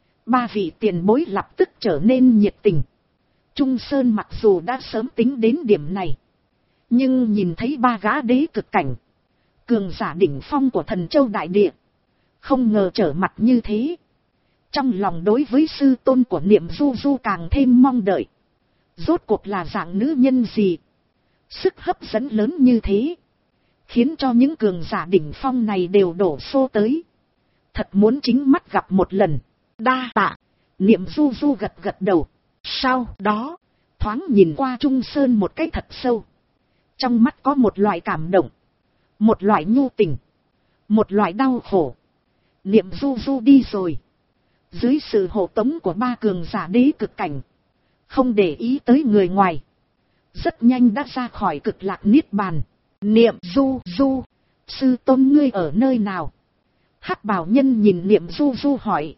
3 vị tiền bối lập tức trở nên nhiệt tình. Trung Sơn mặc dù đã sớm tính đến điểm này. Nhưng nhìn thấy 3 gã đế cực cảnh. Cường giả đỉnh phong của Thần Châu Đại Địa. Không ngờ trở mặt như thế. Trong lòng đối với sư tôn của Niệm Du Du càng thêm mong đợi. Rốt cuộc là dạng nữ nhân gì? Sức hấp dẫn lớn như thế. Khiến cho những cường giả đỉnh phong này đều đổ xô tới. Thật muốn chính mắt gặp một lần. Đa tạ. Niệm Du Du gật đầu. Sau đó, thoáng nhìn qua Trung Sơn một cái thật sâu. Trong mắt có một loại cảm động. Một loại nhu tình. Một loại đau khổ. Niệm Du Du đi rồi. Dưới sự hộ tống của 3 cường giả đế cực cảnh. Không để ý tới người ngoài. Rất nhanh đã ra khỏi cực lạc niết bàn. Niệm Du Du. Sư tôn ngươi ở nơi nào? Hắc Bảo Nhân nhìn Niệm Du Du hỏi.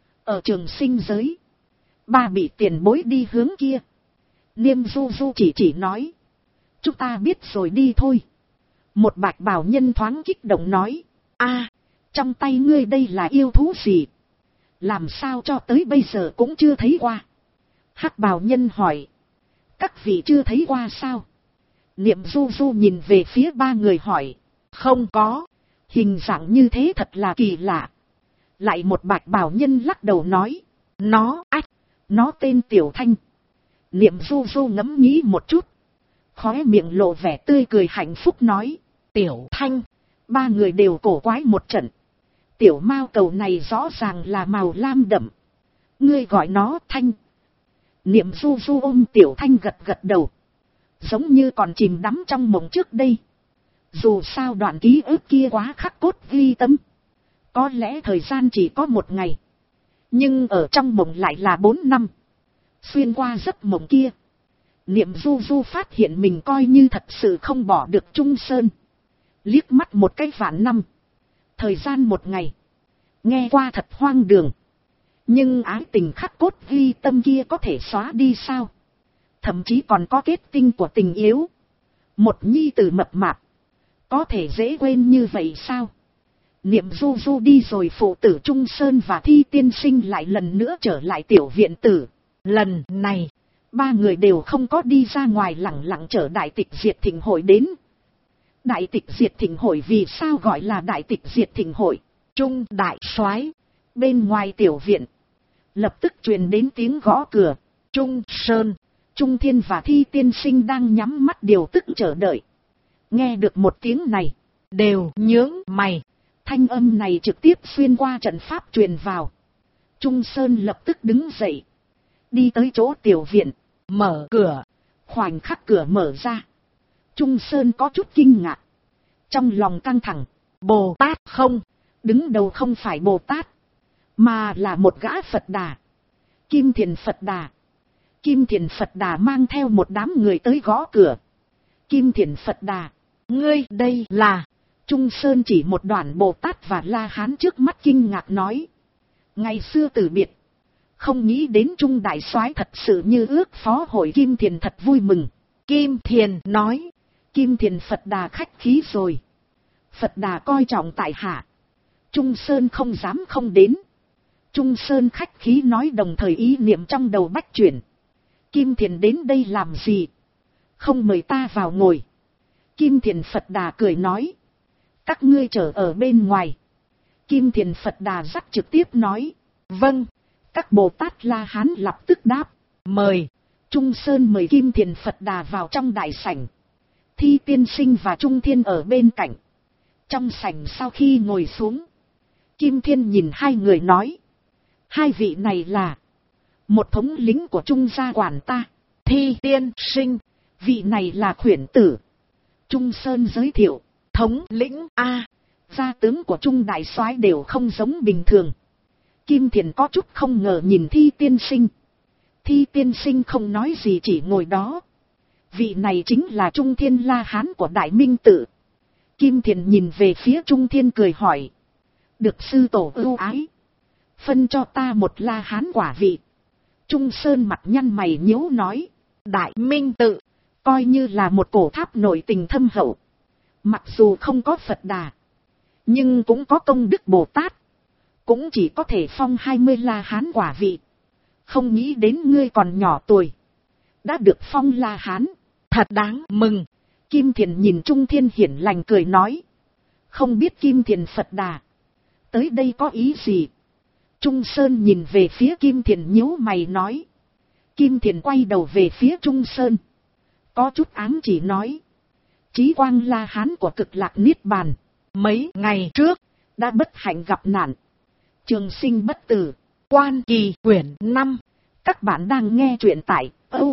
Ở trường sinh giới. 3 bị tiền bối đi hướng kia. Niệm Du Du chỉ nói. Chúng ta biết rồi, đi thôi. Một Bạch Bảo Nhân thoáng kích động nói. Trong tay ngươi đây là yêu thú gì? Làm sao cho tới bây giờ cũng chưa thấy qua? Hắc Bảo Nhân hỏi. Các vị chưa thấy qua sao? Niệm Du Du nhìn về phía 3 người hỏi. Không có. Hình dạng như thế thật là kỳ lạ. Lại một Bạch Bảo Nhân lắc đầu nói. Nó tên Tiểu Thanh. Niệm Du Du ngẫm nghĩ một chút. Khóe miệng lộ vẻ tươi cười hạnh phúc nói. Tiểu Thanh. Ba người đều cổ quái một trận. Tiểu mao cầu này rõ ràng là màu lam đậm. Ngươi gọi nó Thanh. Niệm Du Du ôm Tiểu Thanh gật gật đầu. Giống như còn chìm đắm trong mộng trước đây. Dù sao đoạn ký ức kia quá khắc cốt ghi tâm. Có lẽ thời gian chỉ có 1 ngày. Nhưng ở trong mộng lại là 4 năm. Xuyên qua giấc mộng kia. Niệm Du Du phát hiện mình coi như thật sự không bỏ được Trung Sơn. Liếc mắt một cái vạn năm. Thời gian 1 ngày. Nghe qua thật hoang đường. Nhưng ái tình khắc cốt ghi tâm kia có thể xóa đi sao? Thậm chí còn có kết tinh của tình yếu. Một nhi tử mập mạp. Có thể dễ quên như vậy sao? Niệm Du Du đi rồi phụ tử Trung Sơn và Thi tiên sinh lại lần nữa trở lại tiểu viện tử. Lần này, 3 người đều không có đi ra ngoài, lẳng lặng chờ đại tịch diệt thịnh hội đến. Đại tịch diệt thịnh hội vì sao gọi là đại tịch diệt thịnh hội? Trung đại soái. Bên ngoài tiểu viện, lập tức truyền đến tiếng gõ cửa. Trung Sơn, Trung Thiên và Thi tiên sinh đang nhắm mắt điều tức chờ đợi. Nghe được một tiếng này, đều nhướng mày. Thanh âm này trực tiếp xuyên qua trận pháp truyền vào. Trung Sơn lập tức đứng dậy. Đi tới chỗ tiểu viện. Mở cửa. Khoảnh khắc cửa mở ra. Trung Sơn có chút kinh ngạc. Trong lòng căng thẳng. Bồ Tát không? Đứng đầu không phải Bồ Tát. Mà là một gã Phật Đà. Kim Thiền Phật Đà. Kim Thiền Phật Đà mang theo một đám người tới gõ cửa. Kim Thiền Phật Đà. Ngươi đây là... Trung Sơn chỉ một đoàn Bồ Tát và La Hán trước mắt kinh ngạc nói. Ngày xưa từ biệt. Không nghĩ đến Trung Đại Soái thật sự như ước phó hội. Kim Thiền thật vui mừng. Kim Thiền nói. Kim Thiền Phật Đà khách khí rồi. Phật Đà coi trọng tại hạ. Trung Sơn không dám không đến. Trung Sơn khách khí nói, đồng thời ý niệm trong đầu bách chuyển. Kim Thiền đến đây làm gì? Không mời ta vào ngồi. Kim Thiền Phật Đà cười nói. Các ngươi chờ ở bên ngoài. Kim Thiền Phật Đà dắt trực tiếp nói. Vâng. Các Bồ Tát La Hán lập tức đáp. Mời. Trung Sơn mời Kim Thiền Phật Đà vào trong đại sảnh. Thi tiên sinh và Trung Thiên ở bên cạnh. Trong sảnh sau khi ngồi xuống, Kim Thiên nhìn 2 người nói. 2 vị này là một thống lĩnh của Trung gia quản ta. Thi tiên sinh. Vị này là khuyển tử. Trung Sơn giới thiệu. Thống lĩnh A. Gia tướng của Trung Đại Soái đều không giống bình thường. Kim Thiền có chút không ngờ nhìn Thi tiên sinh. Thi tiên sinh không nói gì, chỉ ngồi đó. Vị này chính là Trung Thiên La Hán của Đại Minh Tự. Kim Thiền nhìn về phía Trung Thiên cười hỏi. Được sư tổ ưu ái. Phân cho ta một La Hán quả vị. Trung Sơn mặt nhăn mày nhíu nói. Đại Minh Tự coi như là một cổ tháp nội tình thâm hậu. Mặc dù không có Phật Đà, nhưng cũng có công đức Bồ Tát. Cũng chỉ có thể phong 20 La Hán quả vị. Không nghĩ đến ngươi còn nhỏ tuổi đã được phong La Hán. Thật đáng mừng. Kim Thiền nhìn Trung Thiên hiển lành cười nói. Không biết Kim Thiền Phật Đà tới đây có ý gì? Trung Sơn nhìn về phía Kim Thiền nhíu mày nói. Kim Thiền quay đầu về phía Trung Sơn. Có chút ám chỉ nói. Chí quang La Hán của Cực Lạc Niết Bàn mấy ngày trước đã bất hạnh gặp nạn, trường sinh bất tử. Quan Kỳ quyển 5. Các bạn đang nghe truyện tại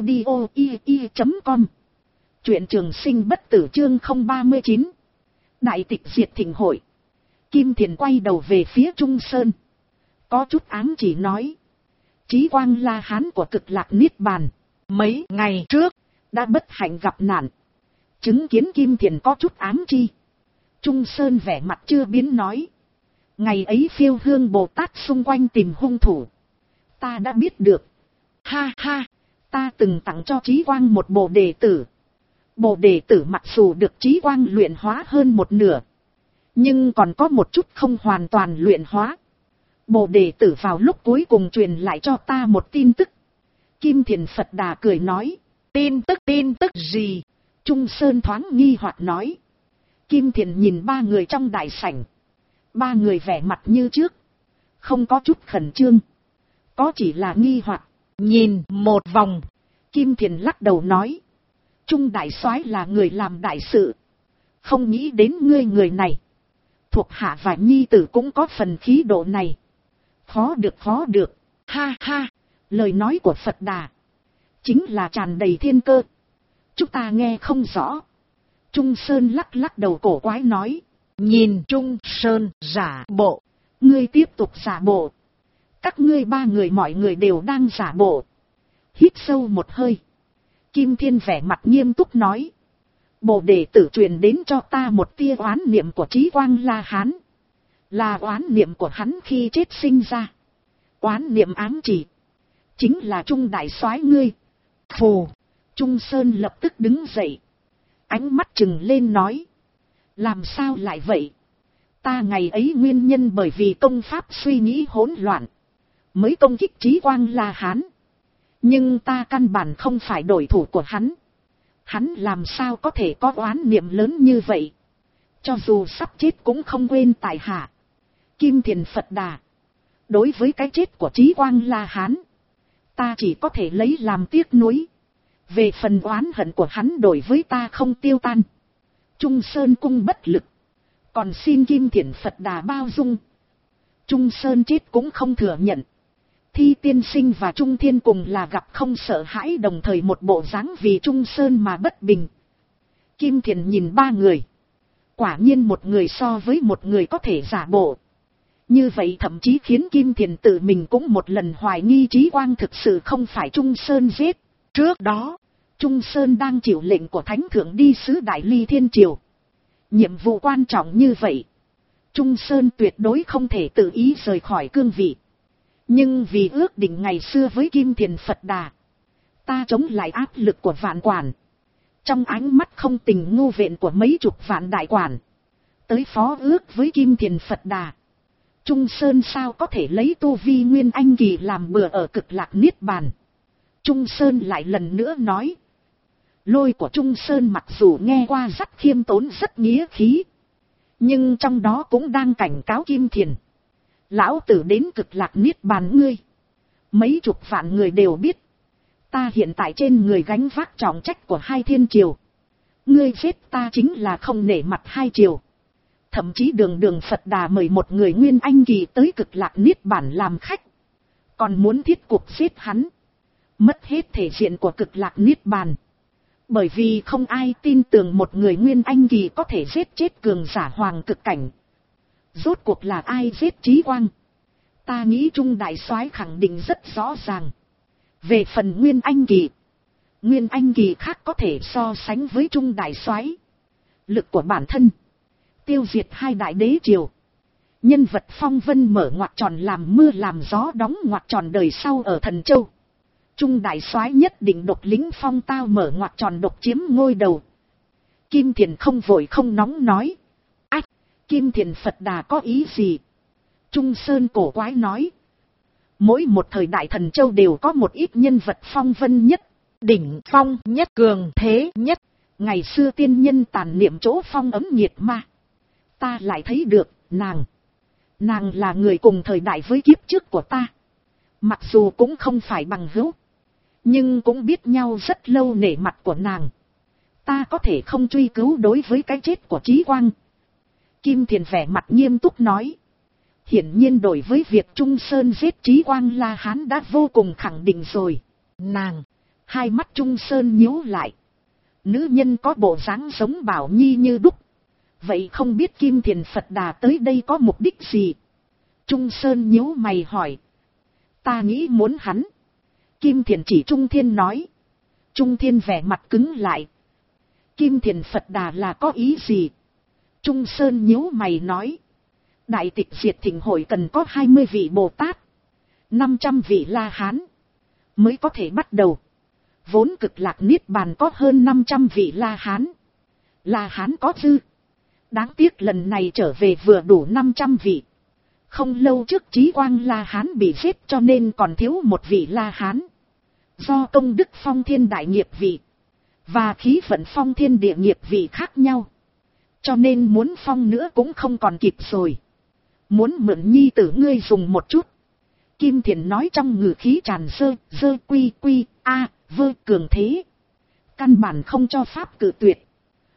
audio.com. Truyện trường sinh bất tử chương 039. Đại tịch diệt thịnh hội. Kim Thiền quay đầu về phía Trung Sơn. Có chút ám chỉ nói. Chí quang La Hán của Cực Lạc Niết Bàn mấy ngày trước đã bất hạnh gặp nạn. Chứng kiến Kim Thiền có chút ám chi. Trung Sơn vẻ mặt chưa biến nói. Ngày ấy Phiêu Hương Bồ Tát xung quanh tìm hung thủ. Ta đã biết được. Ha ha, ta từng tặng cho Chí Quang một bộ đệ tử. Bộ đệ tử mặc dù được Chí Quang luyện hóa hơn 1/2, nhưng còn có một chút không hoàn toàn luyện hóa. Bộ đệ tử vào lúc cuối cùng truyền lại cho ta một tin tức. Kim Thiền Phật Đà cười nói. Tin tức gì? Trung Sơn thoáng nghi hoặc nói. Kim Thiền nhìn 3 người trong đại sảnh. 3 người vẻ mặt như trước, không có chút khẩn trương, có chỉ là nghi hoặc. Nhìn một vòng, Kim Thiền lắc đầu nói. Trung Đại Soái là người làm đại sự, Không nghĩ đến ngươi người này. Thuộc hạ và nhi tử cũng có phần khí độ này. Khó được. Ha ha, lời nói của Phật Đà. Chính là tràn đầy thiên cơ. Chúng ta nghe không rõ. Trung Sơn lắc đầu cổ quái nói. Nhìn Trung Sơn giả bộ. Ngươi tiếp tục giả bộ. Các ngươi ba người mọi người đều đang giả bộ. Hít sâu một hơi. Kim Thiên vẻ mặt nghiêm túc nói. Bồ đề tử truyền đến cho ta một tia oán niệm của Chí Quang La Hán. Là oán niệm của hắn khi chết sinh ra. Oán niệm ám chỉ. Chính là Trung đại soái ngươi. Phù. Trung Sơn lập tức đứng dậy. Ánh mắt trừng lên nói. Làm sao lại vậy? Ta ngày ấy nguyên nhân bởi vì công pháp suy nghĩ hỗn loạn. Mới công kích Chí Quang La Hán. Nhưng ta căn bản không phải đối thủ của hắn. Hắn làm sao có thể có oán niệm lớn như vậy? Cho dù sắp chết cũng không quên tại hạ. Kim Thiền Phật Đà. Đối với cái chết của Chí Quang La Hán, ta chỉ có thể lấy làm tiếc nuối. Về phần oán hận của hắn đối với ta không tiêu tan. Trung Sơn cung bất lực. Còn xin Kim Thiền Phật Đà bao dung. Trung Sơn chết cũng không thừa nhận. Thi tiên sinh và Trung Thiên cùng là gặp không sợ hãi, đồng thời một bộ dáng vì Trung Sơn mà bất bình. Kim Thiền nhìn ba người. Quả nhiên một người so với một người có thể giả bộ. Như vậy thậm chí khiến Kim Thiền tự mình cũng một lần hoài nghi Chí Quang thực sự không phải Trung Sơn giết. Trước đó, Trung Sơn đang chịu lệnh của Thánh Thượng đi sứ Đại Ly Thiên Triều. Nhiệm vụ quan trọng như vậy, Trung Sơn tuyệt đối không thể tự ý rời khỏi cương vị. Nhưng vì ước định ngày xưa với Kim Thiền Phật Đà, ta chống lại áp lực của vạn quản. Trong ánh mắt không tình ngu vện của mấy chục vạn đại quản, tới phó ước với Kim Thiền Phật Đà. Trung Sơn sao có thể lấy tu vi Nguyên Anh kỳ làm bừa ở Cực Lạc Niết Bàn. Trung Sơn lại lần nữa nói. Lôi của Trung Sơn mặc dù nghe qua rất khiêm tốn rất nghĩa khí, nhưng trong đó cũng đang cảnh cáo Kim Thiền. Lão tử đến Cực Lạc Niết Bàn ngươi. Mấy chục vạn người đều biết. Ta hiện tại trên người gánh vác trọng trách của hai thiên triều. Ngươi giết ta chính là không nể mặt hai triều. Thậm chí đường Phật Đà mời một người Nguyên Anh kỳ tới Cực Lạc Niết Bàn làm khách. Còn muốn thiết cuộc giết hắn. Mất hết thể diện của Cực Lạc Niết Bàn. Bởi vì không ai tin tưởng một người Nguyên Anh kỳ có thể giết chết cường giả hoàng cực cảnh. Rốt cuộc là ai giết Chí Quang? Ta nghĩ Trung đại soái khẳng định rất rõ ràng. Về phần Nguyên Anh kỳ khác có thể so sánh với Trung đại soái. Lực của bản thân, tiêu diệt hai đại đế triều. Nhân vật phong vân mở ngoặc tròn làm mưa làm gió đóng ngoặc tròn đời sau ở Thần Châu. Trung đại soái nhất định độc lính phong tao mở ngoặc tròn độc chiếm ngôi đầu. Kim Thiền không vội không nóng nói. Ách, Kim Thiền Phật Đà có ý gì? Trung Sơn cổ quái nói. Mỗi một thời đại Thần Châu đều có một ít nhân vật phong vân nhất, đỉnh phong nhất, cường thế nhất. Ngày xưa tiên nhân tàn niệm chỗ phong ấm nhiệt ma. Ta lại thấy được, nàng là người cùng thời đại với kiếp trước của ta. Mặc dù cũng không phải bằng hữu, nhưng cũng biết nhau rất lâu, nể mặt của nàng. Ta có thể không truy cứu đối với cái chết của Chí Quang. Kim Thiền vẻ mặt nghiêm túc nói. Hiển nhiên đối với việc Trung Sơn giết Chí Quang La Hán đã vô cùng khẳng định rồi. Nàng, hai mắt Trung Sơn nhíu lại. Nữ nhân có bộ dáng giống Bảo Nhi như đúc. Vậy không biết Kim Thiền Phật Đà tới đây có mục đích gì? Trung Sơn nhíu mày hỏi. Ta nghĩ muốn hắn. Kim Thiền chỉ Trung Thiên nói. Trung Thiên vẻ mặt cứng lại. Kim Thiền Phật Đà là có ý gì? Trung Sơn nhíu mày nói. Đại tịch diệt thỉnh hội cần có 20 vị Bồ Tát, 500 vị La Hán mới có thể bắt đầu. Vốn Cực Lạc Niết Bàn có hơn 500 vị La Hán. La Hán có dư. Đáng tiếc lần này trở về vừa đủ 500 vị. Không lâu trước Chí Quang La Hán bị giết cho nên còn thiếu một vị La Hán. Do công đức phong thiên đại nghiệp vị và khí vận phong thiên địa nghiệp vị khác nhau, cho nên muốn phong nữa cũng không còn kịp rồi. Muốn mượn nhi tử ngươi dùng một chút. Kim Thiền nói trong ngữ khí tràn dơ quy a vơ cường thế. Căn bản không cho pháp cự tuyệt.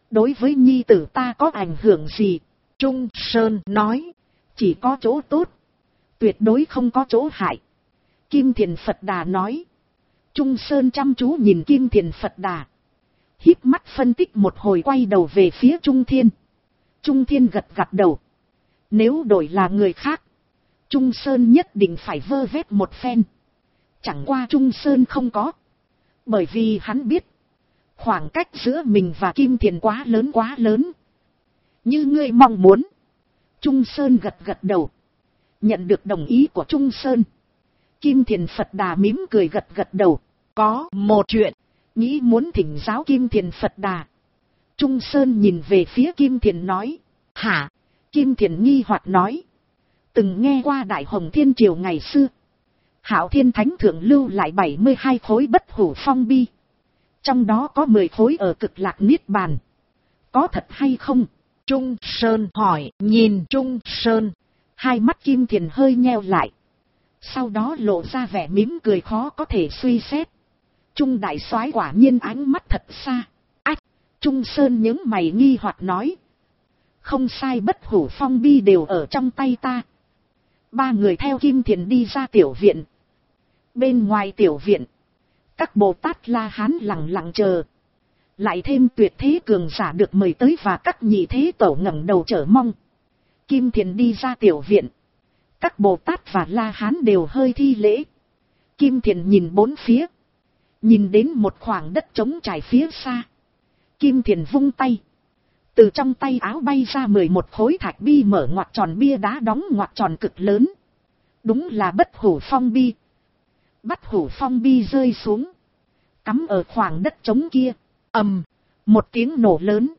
Đối với nhi tử ta có ảnh hưởng gì? Trung Sơn nói. Chỉ có chỗ tốt, tuyệt đối không có chỗ hại. Kim Thiền Phật Đà nói. Trung Sơn chăm chú nhìn Kim Thiền Phật Đà, híp mắt phân tích một hồi, quay đầu về phía Trung Thiên. Trung Thiên gật gật đầu. Nếu đổi là người khác, Trung Sơn nhất định phải vơ vét một phen. Chẳng qua Trung Sơn không có. Bởi vì hắn biết, khoảng cách giữa mình và Kim Thiền quá lớn quá lớn. Như ngươi mong muốn. Trung Sơn gật gật đầu. Nhận được đồng ý của Trung Sơn, Kim Thiền Phật Đà mỉm cười gật gật đầu. Có một chuyện, nghĩ muốn thỉnh giáo Kim Thiền Phật Đà. Trung Sơn nhìn về phía Kim Thiền nói. hả? Kim Thiền nghi hoặc nói. Từng nghe qua Đại Hồng Thiên Triều ngày xưa, Hạo Thiên Thánh Thượng lưu lại 72 khối bất hủ phong bi. Trong đó có 10 khối ở Cực Lạc Niết Bàn. Có thật hay không? Trung Sơn hỏi. Nhìn Trung Sơn, hai mắt Kim Thiền hơi nheo lại. Sau đó lộ ra vẻ mỉm cười khó có thể suy xét. Trung đại soái quả nhiên ánh mắt thật xa. Ách! Trung Sơn những mày nghi hoặc nói. Không sai, bất hủ phong bi đều ở trong tay ta. Ba người theo Kim Thiền đi ra tiểu viện. Bên ngoài tiểu viện, các Bồ Tát La Hán lặng lặng chờ. Lại thêm tuyệt thế cường giả được mời tới và các nhị thế tổ ngẩng đầu chờ mong. Kim Thiền đi ra tiểu viện, các Bồ Tát và La Hán đều hơi thi lễ. Kim Thiền nhìn bốn phía, nhìn đến một khoảng đất trống trải phía xa. Kim Thiền vung tay, từ trong tay áo bay ra 11 khối thạch bi mở ngoặc tròn, bia đá đóng ngoặc tròn cực lớn. Đúng là bất hủ phong bi. Bất hủ phong bi rơi xuống, cắm ở khoảng đất trống kia. Ầm, một tiếng nổ lớn.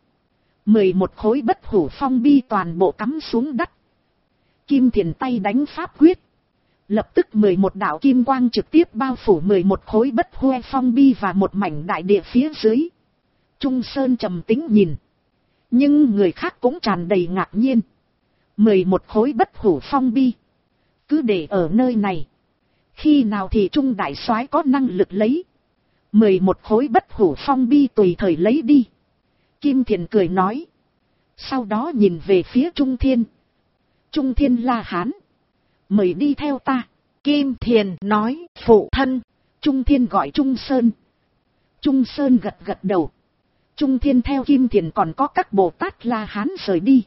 11 khối bất hủ phong bi toàn bộ cắm xuống đất. Kim Thiền tay đánh pháp quyết, lập tức 11 đạo kim quang trực tiếp bao phủ 11 khối bất hủ phong bi và một mảnh đại địa phía dưới. Trung Sơn trầm tĩnh nhìn, nhưng người khác cũng tràn đầy ngạc nhiên. 11 khối bất hủ phong bi cứ để ở nơi này, khi nào thì Trung đại soái có năng lực lấy? 11 khối bất hủ phong bi tùy thời lấy đi. Kim Thiền cười nói. Sau đó nhìn về phía Trung Thiên. Trung Thiên La Hán, mời đi theo ta. Kim Thiền nói. Phụ thân. Trung Thiên gọi Trung Sơn. Trung Sơn gật gật đầu. Trung Thiên theo Kim Thiền còn có các Bồ Tát La Hán rời đi.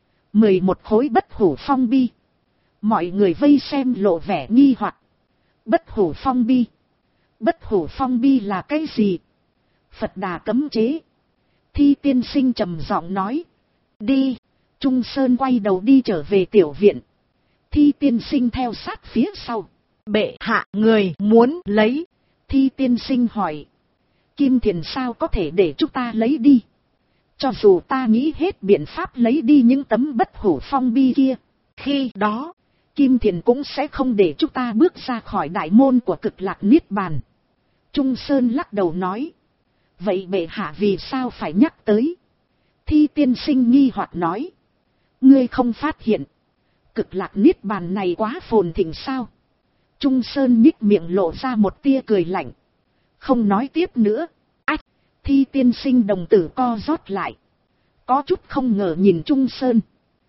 11 khối bất hủ phong bi. Mọi người vây xem lộ vẻ nghi hoặc. Bất hủ phong bi. Bất hủ phong bi là cái gì? Phật Đà cấm chế. Thi tiên sinh trầm giọng nói. Đi. Trung Sơn quay đầu đi trở về tiểu viện. Thi tiên sinh theo sát phía sau. Bệ hạ, người muốn lấy? Thi tiên sinh hỏi. Kim Thiền sao có thể để chúng ta lấy đi? Cho dù ta nghĩ hết biện pháp lấy đi những tấm bất hủ phong bi kia, khi đó Kim Thiền cũng sẽ không để chúng ta bước ra khỏi đại môn của Cực Lạc Niết Bàn. Trung Sơn lắc đầu nói. Vậy bệ hạ vì sao phải nhắc tới? Thi tiên sinh nghi hoặc nói. Ngươi không phát hiện Cực Lạc Niết Bàn này quá phồn thịnh sao? Trung Sơn nhích miệng lộ ra một tia cười lạnh, không nói tiếp nữa. Ách! Thi tiên sinh đồng tử co rót lại, có chút không ngờ nhìn Trung Sơn.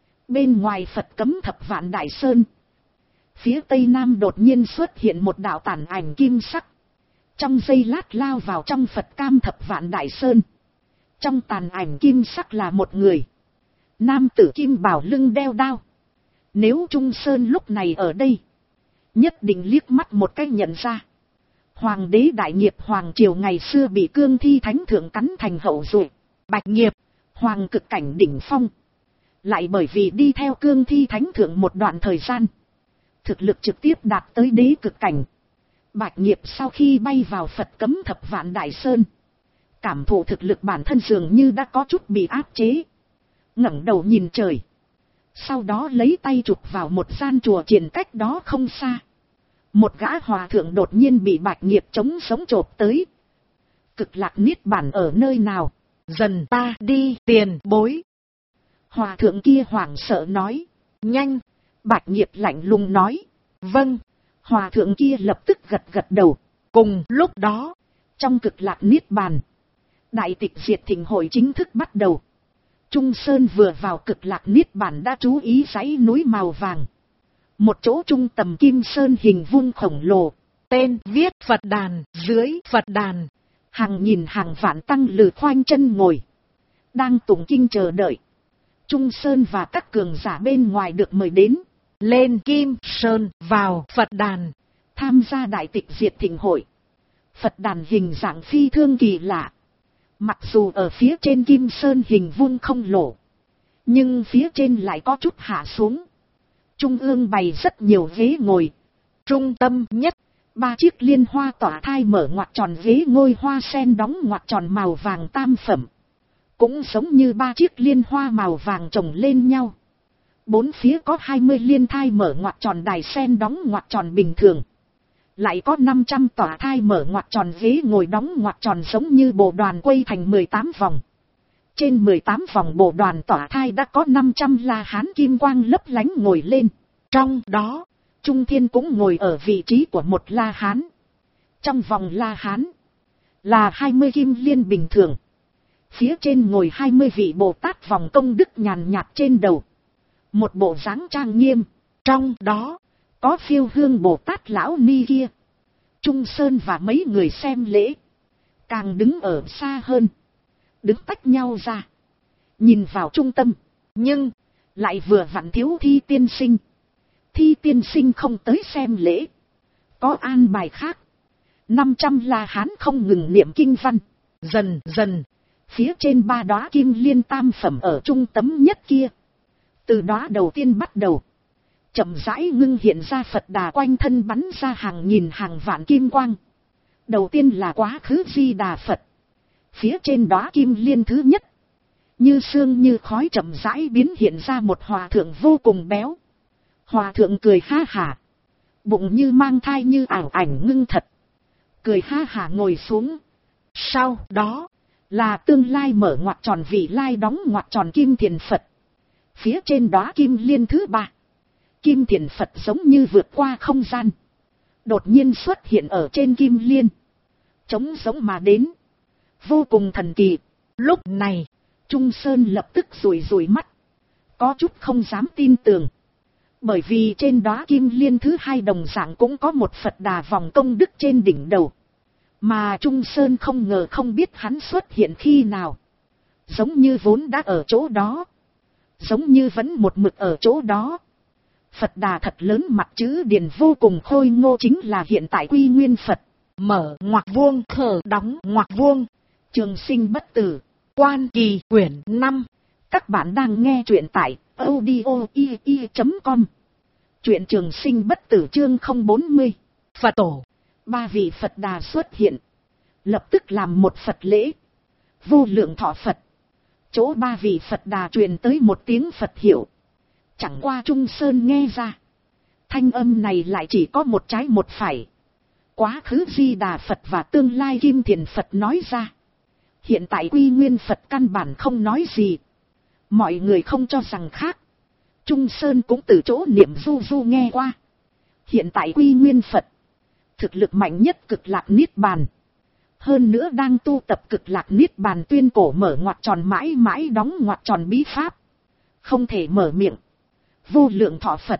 Bên ngoài Phật cấm Thập Vạn Đại Sơn, phía tây nam đột nhiên xuất hiện một đạo tàn ảnh kim sắc. Trong giây lát lao vào trong Phật cam Thập Vạn Đại Sơn. Trong tàn ảnh kim sắc là một người. Nam tử kim bào, lưng đeo đao. Nếu Trung Sơn lúc này ở đây, nhất định liếc mắt một cái nhận ra. Hoàng đế đại nghiệp Hoàng Triều ngày xưa bị Cương Thi Thánh Thượng cắn thành hậu duệ. Bạch Nghiệp, Hoàng cực cảnh đỉnh phong. Lại bởi vì đi theo Cương Thi Thánh Thượng một đoạn thời gian, thực lực trực tiếp đạt tới đế cực cảnh. Bạch Nghiệp sau khi bay vào Phật cấm Thập Vạn Đại Sơn, cảm thụ thực lực bản thân dường như đã có chút bị áp chế. Ngẩng đầu nhìn trời, sau đó lấy tay chụp vào một gian chùa chiền cách đó không xa. Một gã hòa thượng đột nhiên bị Bạch Nghiệp chống sống chộp tới. Cực Lạc Niết Bàn ở nơi nào? Dần ta đi, tiền bối. Hòa thượng kia hoảng sợ nói. Nhanh. Bạch Nghiệp lạnh lùng nói. Vâng. Hòa thượng kia lập tức gật gật đầu. Cùng lúc đó, trong Cực Lạc Niết Bàn, Đại Tịch Diệt Thỉnh hội chính thức bắt đầu. Trung Sơn vừa vào cực lạc niết bàn đã chú ý dãy núi màu vàng. Một chỗ trung tầm kim sơn hình vuông khổng lồ. Tên viết Phật đàn, dưới Phật đàn. Hàng nghìn hàng vạn tăng lữ khoanh chân ngồi. Đang tụng kinh chờ đợi. Trung Sơn và các cường giả bên ngoài được mời đến. Lên kim sơn vào Phật đàn. Tham gia đại tịch diệt thịnh hội. Phật đàn hình dạng phi thường kỳ lạ. Mặc dù ở phía trên kim sơn hình vuông không lỗ. Nhưng phía trên lại có chút hạ xuống. Trung ương bày rất nhiều ghế ngồi. Trung tâm nhất, 3 chiếc liên hoa tỏa thai mở ngoặc tròn ghế ngôi hoa sen đóng ngoặc tròn màu vàng tam phẩm. Cũng giống như 3 chiếc liên hoa màu vàng chồng lên nhau. 4 phía có 20 liên thai mở ngoặc tròn đài sen đóng ngoặc tròn bình thường. Lại có 500 tỏa thai mở ngoặc tròn ghế ngồi đóng ngoặc tròn giống như bộ đoàn quay thành 18 vòng. Trên 18 vòng bộ đoàn tỏa thai đã có 500 La Hán kim quang lấp lánh ngồi lên. Trong đó, Trung Thiên cũng ngồi ở vị trí của một La Hán. Trong vòng La Hán là 20 kim liên bình thường. Phía trên ngồi 20 vị Bồ Tát vòng công đức nhàn nhạt trên đầu. Một bộ dáng trang nghiêm. Trong đó có Phiêu Hương Bồ Tát lão ni kia. Trung Sơn và mấy người xem lễ. Càng đứng ở xa hơn. Đứng tách nhau ra. Nhìn vào trung tâm. Nhưng lại vừa vặn thiếu Thi tiên sinh. Thi tiên sinh không tới xem lễ. Có an bài khác. 500 La Hán không ngừng niệm kinh văn. Dần dần. Phía trên 3 đóa kim liên tam phẩm ở trung tấm nhất kia. Từ đóa đầu tiên bắt đầu. Chậm rãi ngưng hiện ra Phật Đà quanh thân bắn ra hàng nghìn hàng vạn kim quang. Đầu tiên là Quá Khứ Di Đà Phật. Phía trên đóa kim liên thứ nhất. Như sương như khói chậm rãi biến hiện ra một hòa thượng vô cùng béo. Hòa thượng cười ha hả. Bụng như mang thai như ảo ảnh ngưng thật. Cười ha hả ngồi xuống. Sau đó là tương lai mở ngoặc tròn vị lai đóng ngoặc tròn kim thiền Phật. Phía trên đóa kim liên thứ 3. Kim thiền Phật giống như vượt qua không gian. Đột nhiên xuất hiện ở trên kim liên. Trống giống mà đến. Vô cùng thần kỳ. Lúc này, Trung Sơn lập tức rủi rủi mắt. Có chút không dám tin tưởng. Bởi vì trên đóa kim liên thứ 2 đồng dạng cũng có một Phật Đà vòng công đức trên đỉnh đầu. Mà Trung Sơn không ngờ không biết hắn xuất hiện khi nào. Giống như vốn đã ở chỗ đó. Giống như vẫn một mực ở chỗ đó. Phật Đà thật lớn mặt chữ điền vô cùng khôi ngô chính là hiện tại Quy Nguyên Phật. Mở ngoặc vuông khở đóng ngoặc vuông. Trường sinh bất tử. Quan Kỳ quyển 5. Các bạn đang nghe truyện tại audio.com. Truyện Trường Sinh Bất Tử chương 040. Phật tổ. 3 vị Phật Đà xuất hiện. Lập tức làm một Phật lễ. Vô Lượng Thọ Phật. Chỗ 3 vị Phật Đà truyền tới một tiếng Phật hiệu. Chẳng qua Trung Sơn nghe ra. Thanh âm này lại chỉ có một trái một phải. Quá khứ Di Đà Phật và tương lai Kim Thiền Phật nói ra. Hiện tại Quy Nguyên Phật căn bản không nói gì. Mọi người không cho rằng khác. Trung Sơn cũng từ chỗ niệm du du nghe qua. Hiện tại Quy Nguyên Phật. Thực lực mạnh nhất cực lạc niết bàn. Hơn nữa đang tu tập cực lạc niết bàn tuyên cổ mở ngoặc tròn mãi mãi đóng ngoặc tròn bí pháp. Không thể mở miệng. Vô Lượng Thọ Phật.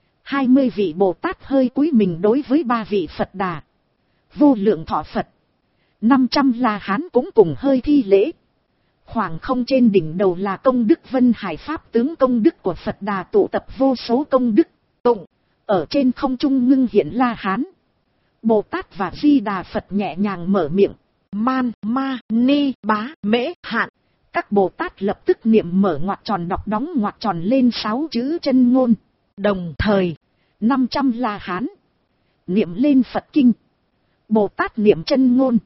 20 vị Bồ Tát hơi cúi mình đối với 3 vị Phật Đà. Vô Lượng Thọ Phật. 500 La Hán cũng cùng hơi thi lễ. Khoảng không trên đỉnh đầu là công đức Vân Hải Pháp tướng công đức của Phật Đà tụ tập vô số công đức. Tụng. Ở trên không trung ngưng hiện La Hán. Bồ Tát và Di Đà Phật nhẹ nhàng mở miệng. Man, ma, ni, bá, mễ, hạn. Các Bồ Tát lập tức niệm mở ngoặc tròn đọc đóng ngoặc tròn lên 6 chữ chân ngôn. Đồng thời, 500 La Hán niệm lên Phật Kinh. Bồ Tát niệm chân ngôn.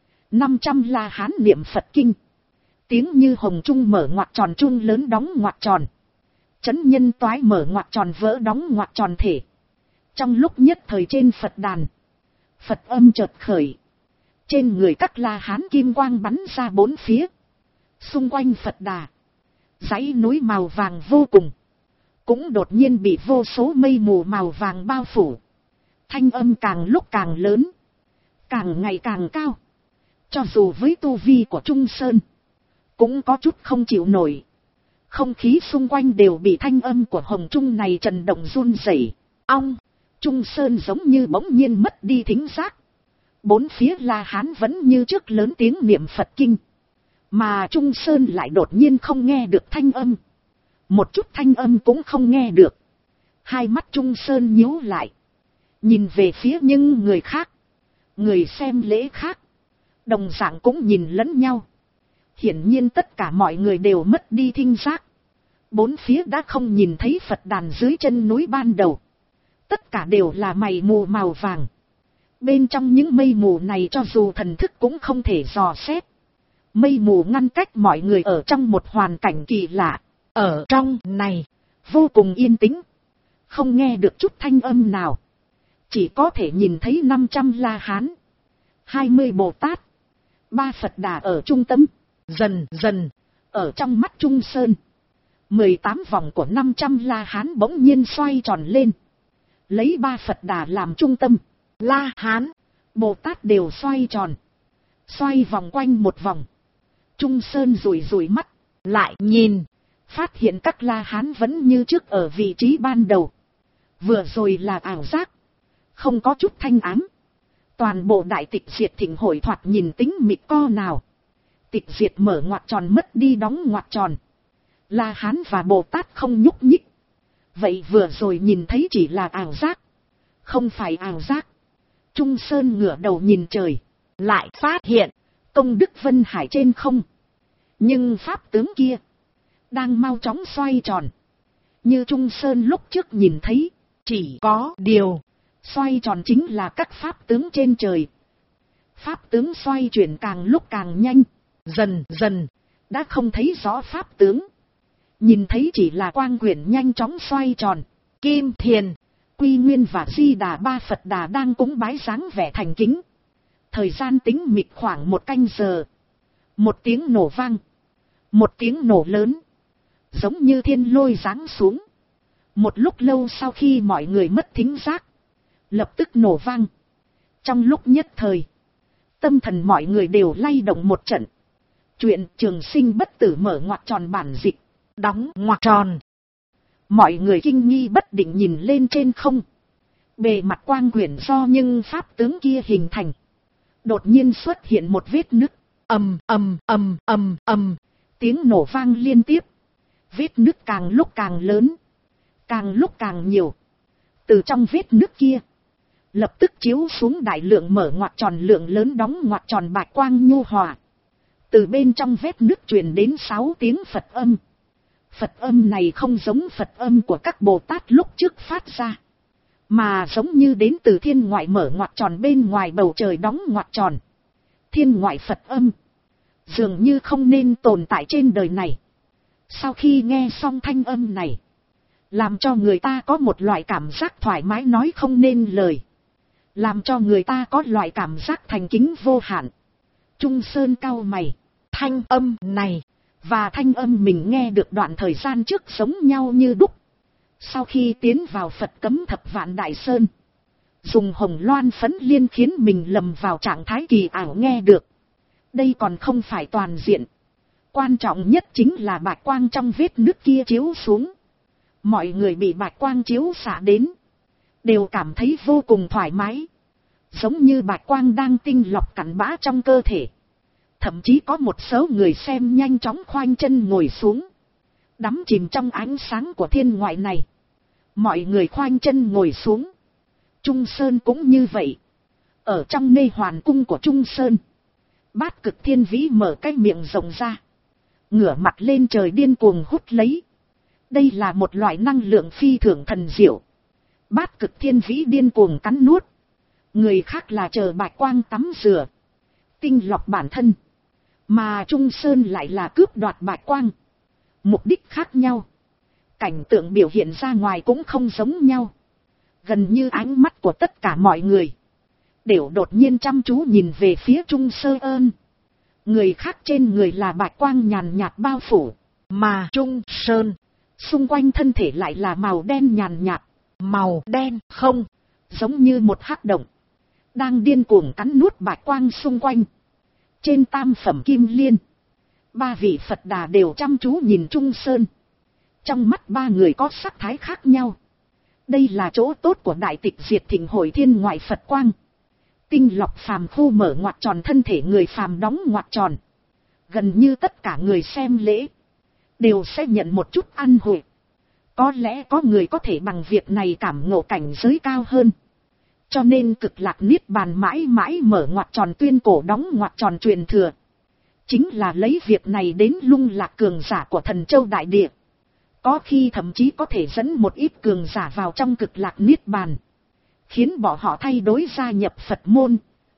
500 La Hán niệm Phật Kinh. Tiếng như hồng trung mở ngoặc tròn trung lớn đóng ngoặc tròn. Chấn nhân toái mở ngoặc tròn vỡ đóng ngoặc tròn thể. Trong lúc nhất thời trên Phật đàn. Phật âm chợt khởi. Trên người các La Hán kim quang bắn ra 4 phía. Xung quanh Phật Đà. Dãy núi màu vàng vô cùng. Cũng đột nhiên bị vô số mây mù màu vàng bao phủ. Thanh âm càng lúc càng lớn. Càng ngày càng cao. Cho dù với tu vi của Trung Sơn. Cũng có chút không chịu nổi. Không khí xung quanh đều bị thanh âm của Hồng Trung này chấn động run rẩy. Ong, Trung Sơn giống như bỗng nhiên mất đi thính giác. Bốn phía La Hán vẫn như trước lớn tiếng niệm Phật kinh. Mà Trung Sơn lại đột nhiên không nghe được thanh âm. Một chút thanh âm cũng không nghe được. Hai mắt Trung Sơn nhíu lại. Nhìn về phía những người khác. Người xem lễ khác. Đồng dạng cũng nhìn lẫn nhau. Hiển nhiên tất cả mọi người đều mất đi thính giác. Bốn phía đã không nhìn thấy Phật đàn dưới chân núi ban đầu. Tất cả đều là mây mù màu vàng. Bên trong những mây mù này cho dù thần thức cũng không thể dò xét. Mây mù ngăn cách mọi người ở trong một hoàn cảnh kỳ lạ. Ở trong này, vô cùng yên tĩnh. Không nghe được chút thanh âm nào. Chỉ có thể nhìn thấy 500 La Hán, 20 Bồ Tát, 3 Phật Đà ở trung tâm. Dần dần, ở trong mắt Trung Sơn, 18 vòng của 500 La Hán bỗng nhiên xoay tròn lên. Lấy 3 Phật Đà làm trung tâm. La Hán, Bồ Tát đều xoay tròn. Xoay vòng quanh một vòng. Trung Sơn rủi rủi mắt, lại nhìn. Phát hiện các La Hán vẫn như trước ở vị trí ban đầu. Vừa rồi là ảo giác. Không có chút thanh ám. Toàn bộ đại tịch diệt thỉnh hội thoạt nhìn tính mịt co nào. Tịch diệt mở ngoặc tròn mất đi đóng ngoặc tròn. La Hán và Bồ Tát không nhúc nhích. Vậy vừa rồi nhìn thấy chỉ là ảo giác. Không phải ảo giác. Trung Sơn ngửa đầu nhìn trời. Lại phát hiện công đức Vân Hải trên không. Nhưng pháp tướng kia đang mau chóng xoay tròn. Như Trung Sơn lúc trước nhìn thấy. Chỉ có điều xoay tròn chính là các pháp tướng trên trời. Pháp tướng xoay chuyển càng lúc càng nhanh. Dần dần đã không thấy rõ pháp tướng. Nhìn thấy chỉ là quang quyển nhanh chóng xoay tròn. Kim Thiền, Quy Nguyên và Di Đà 3 Phật Đà đang cúng bái dáng vẻ thành kính. Thời gian tính mịt khoảng 1 canh giờ. Một tiếng nổ vang. Một tiếng nổ lớn. Giống như thiên lôi giáng xuống. Một lúc lâu sau khi mọi người mất thính giác. Lập tức nổ vang. Trong lúc nhất thời. Tâm thần mọi người đều lay động một trận. Chuyện Trường Sinh bất tử mở ngoặc tròn bản dịch. Đóng ngoặc tròn. Mọi người kinh nghi bất định nhìn lên trên không. Bề mặt quang quyển do nhưng pháp tướng kia hình thành. Đột nhiên xuất hiện một vết nứt. Ầm ầm ầm ầm ầm. Tiếng nổ vang liên tiếp. Vết nứt càng lúc càng lớn. Càng lúc càng nhiều. Từ trong vết nứt kia. Lập tức chiếu xuống đại lượng mở ngoặc tròn lượng lớn đóng ngoặc tròn bạch quang nhu hòa. Từ bên trong vết nứt truyền đến 6 tiếng Phật âm. Phật âm này không giống Phật âm của các Bồ Tát lúc trước phát ra. Mà giống như đến từ thiên ngoại mở ngoặc tròn bên ngoài bầu trời đóng ngoặc tròn. Thiên ngoại Phật âm. Dường như không nên tồn tại trên đời này. Sau khi nghe xong thanh âm này. Làm cho người ta có một loại cảm giác thoải mái nói không nên lời. Làm cho người ta có loại cảm giác thành kính vô hạn. Trung Sơn cau mày. Thanh âm này và thanh âm mình nghe được đoạn thời gian trước giống nhau như đúc. Sau khi tiến vào Phật cấm Thập Vạn Đại Sơn. Dùng hồng loan phấn liên khiến mình lầm vào trạng thái kỳ ảo nghe được. Đây còn không phải toàn diện. Quan trọng nhất chính là bạch quang trong vết nứt kia chiếu xuống. Mọi người bị bạch quang chiếu xạ đến. Đều cảm thấy vô cùng thoải mái. Giống như bạch quang đang tinh lọc cặn bã trong cơ thể. Thậm chí có một số người xem nhanh chóng khoanh chân ngồi xuống. Đắm chìm trong ánh sáng của thiên ngoại này. Mọi người khoanh chân ngồi xuống. Trung Sơn cũng như vậy. Ở trong nê hoàn cung của Trung Sơn. Bát Cực Thiên Vĩ mở cái miệng rộng ra. Ngửa mặt lên trời điên cuồng hút lấy. Đây là một loại năng lượng phi thường thần diệu. Bát Cực Thiên Vĩ điên cuồng cắn nuốt. Người khác là chờ bạch quang tắm rửa. Tinh lọc bản thân. Mà Trung Sơn lại là cướp đoạt bạch quang. Mục đích khác nhau. Cảnh tượng biểu hiện ra ngoài cũng không giống nhau. Gần như ánh mắt của tất cả mọi người đều đột nhiên chăm chú nhìn về phía Trung Sơn. Người khác trên người là bạch quang nhàn nhạt bao phủ. Mà Trung Sơn xung quanh thân thể lại là màu đen nhàn nhạt. Màu đen không. Giống như một hắc động. Đang điên cuồng cắn nuốt bạch quang xung quanh. Trên tam phẩm kim liên. 3 vị Phật Đà đều chăm chú nhìn Trung Sơn. Trong mắt ba người có sắc thái khác nhau. Đây là chỗ tốt của đại tịch diệt thịnh hội thiên ngoại Phật quang. Tinh lọc phàm khu mở ngoặc tròn, thân thể người phàm đóng ngoặc tròn. Gần như tất cả người xem lễ đều sẽ nhận một chút ăn hội. Có lẽ có người có thể bằng việc này cảm ngộ cảnh giới cao hơn. Cho nên cực lạc niết bàn mãi mãi mở ngoặc tròn, tuyên cổ đóng ngoặc tròn truyền thừa. Chính là lấy việc này đến lung lạc cường giả của Thần Châu đại địa. Có khi thậm chí có thể dẫn một ít cường giả vào trong cực lạc niết bàn, khiến bọn họ thay đổi gia nhập Phật môn.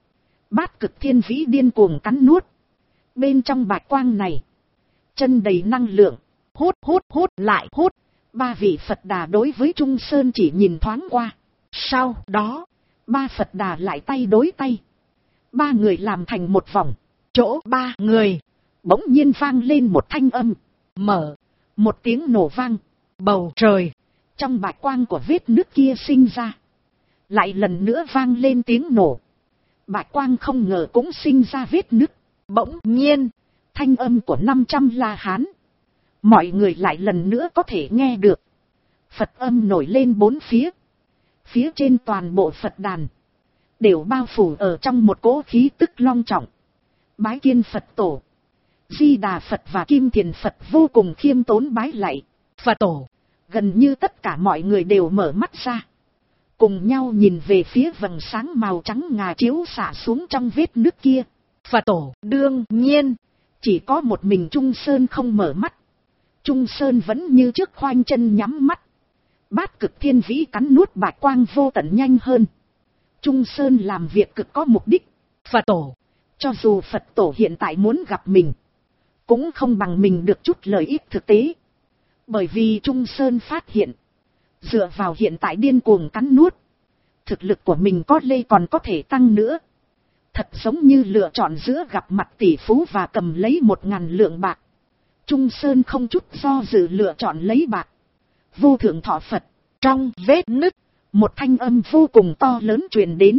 Bát cực thiên vĩ điên cuồng cắn nuốt. Bên trong bạch quang này, chân đầy năng lượng, hút lại hút. Ba vị Phật Đà đối với Trung Sơn chỉ nhìn thoáng qua. Sau đó, ba Phật Đà lại tay đối tay. Ba người làm thành một vòng. Chỗ ba người, bỗng nhiên vang lên một thanh âm. Mở, một tiếng nổ vang. Bầu trời, trong bạch quang của vết nước kia sinh ra. Lại lần nữa vang lên tiếng nổ. Bạch quang không ngờ cũng sinh ra vết nứt. Bỗng nhiên, thanh âm của 500 La Hán. Mọi người lại lần nữa có thể nghe được. Phật âm nổi lên bốn phía. Phía trên toàn bộ Phật đàn đều bao phủ ở trong một cỗ khí tức long trọng. Bái kiến Phật tổ. Di Đà Phật và Kim Thiền Phật vô cùng khiêm tốn bái lạy Phật tổ. Gần như tất cả mọi người đều mở mắt ra, cùng nhau nhìn về phía vầng sáng màu trắng ngà chiếu xả xuống trong vết nước kia. Phật tổ đương nhiên, chỉ có một mình Trung Sơn không mở mắt. Trung Sơn vẫn như trước khoanh chân nhắm mắt. Bát cực thiên vĩ cắn nuốt bạch quang vô tận nhanh hơn. Trung Sơn làm việc cực có mục đích. Phật tổ, cho dù Phật tổ hiện tại muốn gặp mình, cũng không bằng mình được chút lợi ích thực tế. Bởi vì Trung Sơn phát hiện, dựa vào hiện tại điên cuồng cắn nuốt, thực lực của mình có lẽ còn có thể tăng nữa. Thật giống như lựa chọn giữa gặp mặt tỷ phú và cầm lấy 1000 lượng bạc. Trung Sơn không chút do dự lựa chọn lấy bạc. Vô thượng thọ Phật, trong vết nứt, một thanh âm vô cùng to lớn truyền đến.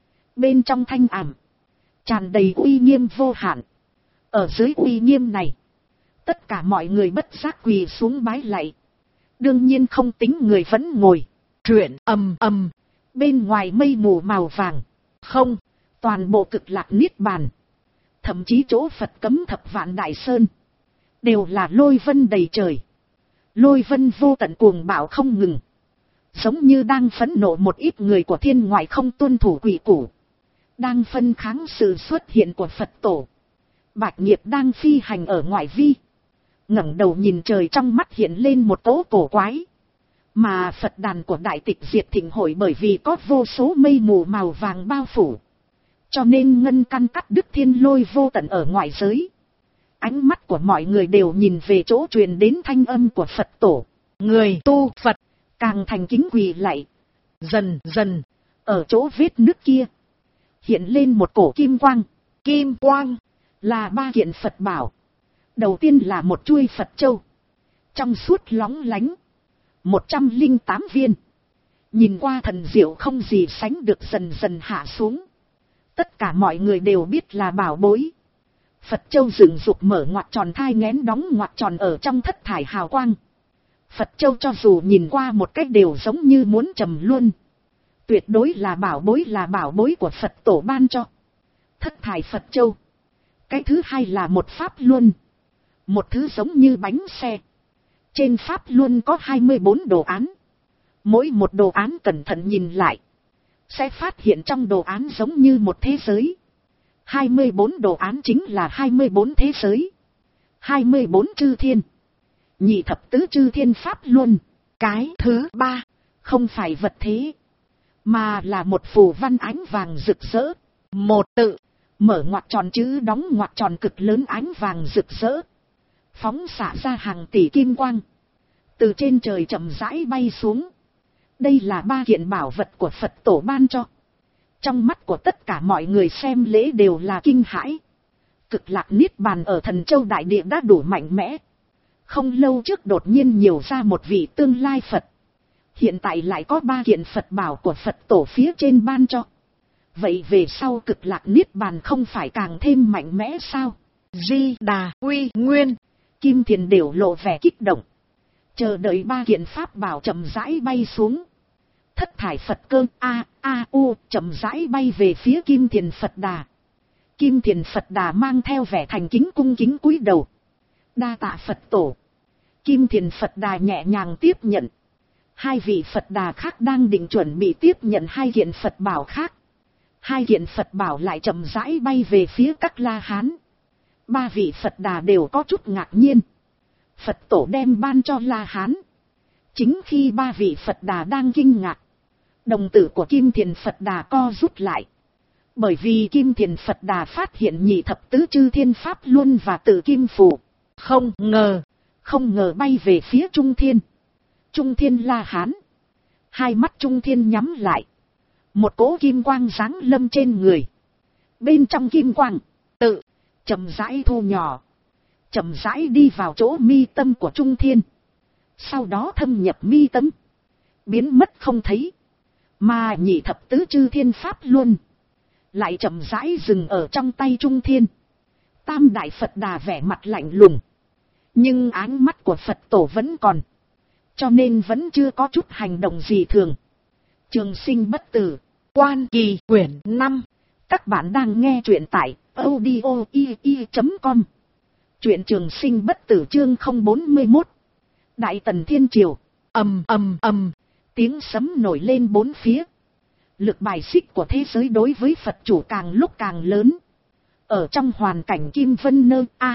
Bên trong thanh ảm, tràn đầy uy nghiêm vô hạn. Ở dưới uy nghiêm này, tất cả mọi người bất giác quỳ xuống bái lạy. Đương nhiên không tính người vẫn ngồi. Truyện ầm ầm, bên ngoài mây mù màu vàng. Không, toàn bộ cực lạc niết bàn, thậm chí chỗ Phật cấm thập vạn đại sơn, đều là lôi vân đầy trời. Lôi vân vô tận cuồng bạo không ngừng, giống như đang phẫn nộ một ít người của thiên ngoại không tuân thủ quy củ, đang phân kháng sự xuất hiện của Phật tổ. Bạch Nghiệp đang phi hành ở ngoại vi, ngẩng đầu nhìn trời, trong mắt hiện lên một cỗ cổ quái. Mà Phật đàn của đại tịch diệt thịnh hội bởi vì có vô số mây mù màu vàng bao phủ, cho nên ngân căn cắt đứt thiên lôi vô tận ở ngoại giới. Ánh mắt của mọi người đều nhìn về chỗ truyền đến thanh âm của Phật tổ. Người tu Phật càng thành kính quỳ lạy. Dần dần, ở chỗ vết nước kia hiện lên một cổ kim quang. Kim quang là 3 kiện Phật bảo. Đầu tiên là một chuôi Phật châu, trong suốt lóng lánh, 108 viên. Nhìn qua thần diệu không gì sánh được, dần dần hạ xuống. Tất cả mọi người đều biết là bảo bối. Phật châu dựng dục mở ngoặc tròn, thai nghén đóng ngoặc tròn ở trong thất thải hào quang. Phật châu cho dù nhìn qua một cách đều giống như muốn trầm luôn. Tuyệt đối là bảo bối của Phật tổ ban cho. Thất thải Phật châu. Cái thứ hai là một pháp luân. Một thứ giống như bánh xe. Trên pháp luân có 24 đồ án. Mỗi một đồ án cẩn thận nhìn lại, sẽ phát hiện trong đồ án giống như một thế giới. 24 đồ án chính là 24 thế giới. 24 chư thiên. Nhị thập tứ chư thiên pháp luân. Cái thứ ba, không phải vật thế, mà là một phù văn ánh vàng rực rỡ. Một tự, mở ngoặc tròn chữ đóng ngoặc tròn cực lớn ánh vàng rực rỡ. Phóng xạ ra hàng tỷ kim quang. Từ trên trời chậm rãi bay xuống. Đây là 3 kiện bảo vật của Phật tổ ban cho. Trong mắt của tất cả mọi người xem lễ đều là kinh hãi. Cực lạc niết bàn ở Thần Châu đại địa đã đủ mạnh mẽ. Không lâu trước đột nhiên nhiều ra một vị tương lai Phật. Hiện tại lại có 3 kiện Phật bảo của Phật tổ phía trên ban cho. Vậy về sau cực lạc niết bàn không phải càng thêm mạnh mẽ sao? Di Đà uy nguyên, Kim Thiền đều lộ vẻ kích động. Chờ đợi ba kiện pháp bảo chậm rãi bay xuống. Thất thải Phật cơ A-A-U chậm rãi bay về phía Kim Thiền Phật Đà. Kim Thiền Phật Đà mang theo vẻ thành kính cung kính cúi đầu. Đa tạ Phật tổ. Kim Thiền Phật Đà nhẹ nhàng tiếp nhận. Hai vị Phật Đà khác đang định chuẩn bị tiếp nhận hai kiện Phật bảo khác. Hai kiện Phật bảo lại chậm rãi bay về phía các La Hán. Ba vị Phật Đà đều có chút ngạc nhiên. Phật tổ đem ban cho La Hán. Chính khi ba vị Phật Đà đang kinh ngạc, đồng tử của Kim Thiền Phật Đà co rút lại. Bởi vì Kim Thiền Phật Đà phát hiện nhị thập tứ chư thiên pháp luân và tự kim phù. Không ngờ bay về phía Trung Thiên. Trung Thiên La Hán. Hai mắt Trung Thiên nhắm lại. Một cỗ kim quang giáng lâm trên người. Bên trong kim quang, tự chậm rãi thu nhỏ. Chậm rãi đi vào chỗ mi tâm của Trung Thiên. Sau đó thâm nhập mi tâm. Biến mất không thấy. Mà nhị thập tứ chư thiên pháp luân lại chậm rãi dừng ở trong tay Trung Thiên. Tam đại Phật Đà vẻ mặt lạnh lùng. Nhưng ánh mắt của Phật tổ vẫn còn. Cho nên vẫn chưa có chút hành động gì thường. Trường Sinh Bất Tử, Quan Kỳ quyển 5. Các bạn đang nghe truyện tại audio.com. Truyện Trường Sinh Bất Tử chương 041. Đại Tần Thiên Triều. Ầm ầm ầm. Tiếng sấm nổi lên bốn phía. Lực bài xích của thế giới đối với Phật chủ càng lúc càng lớn. Ở trong hoàn cảnh Kim Vân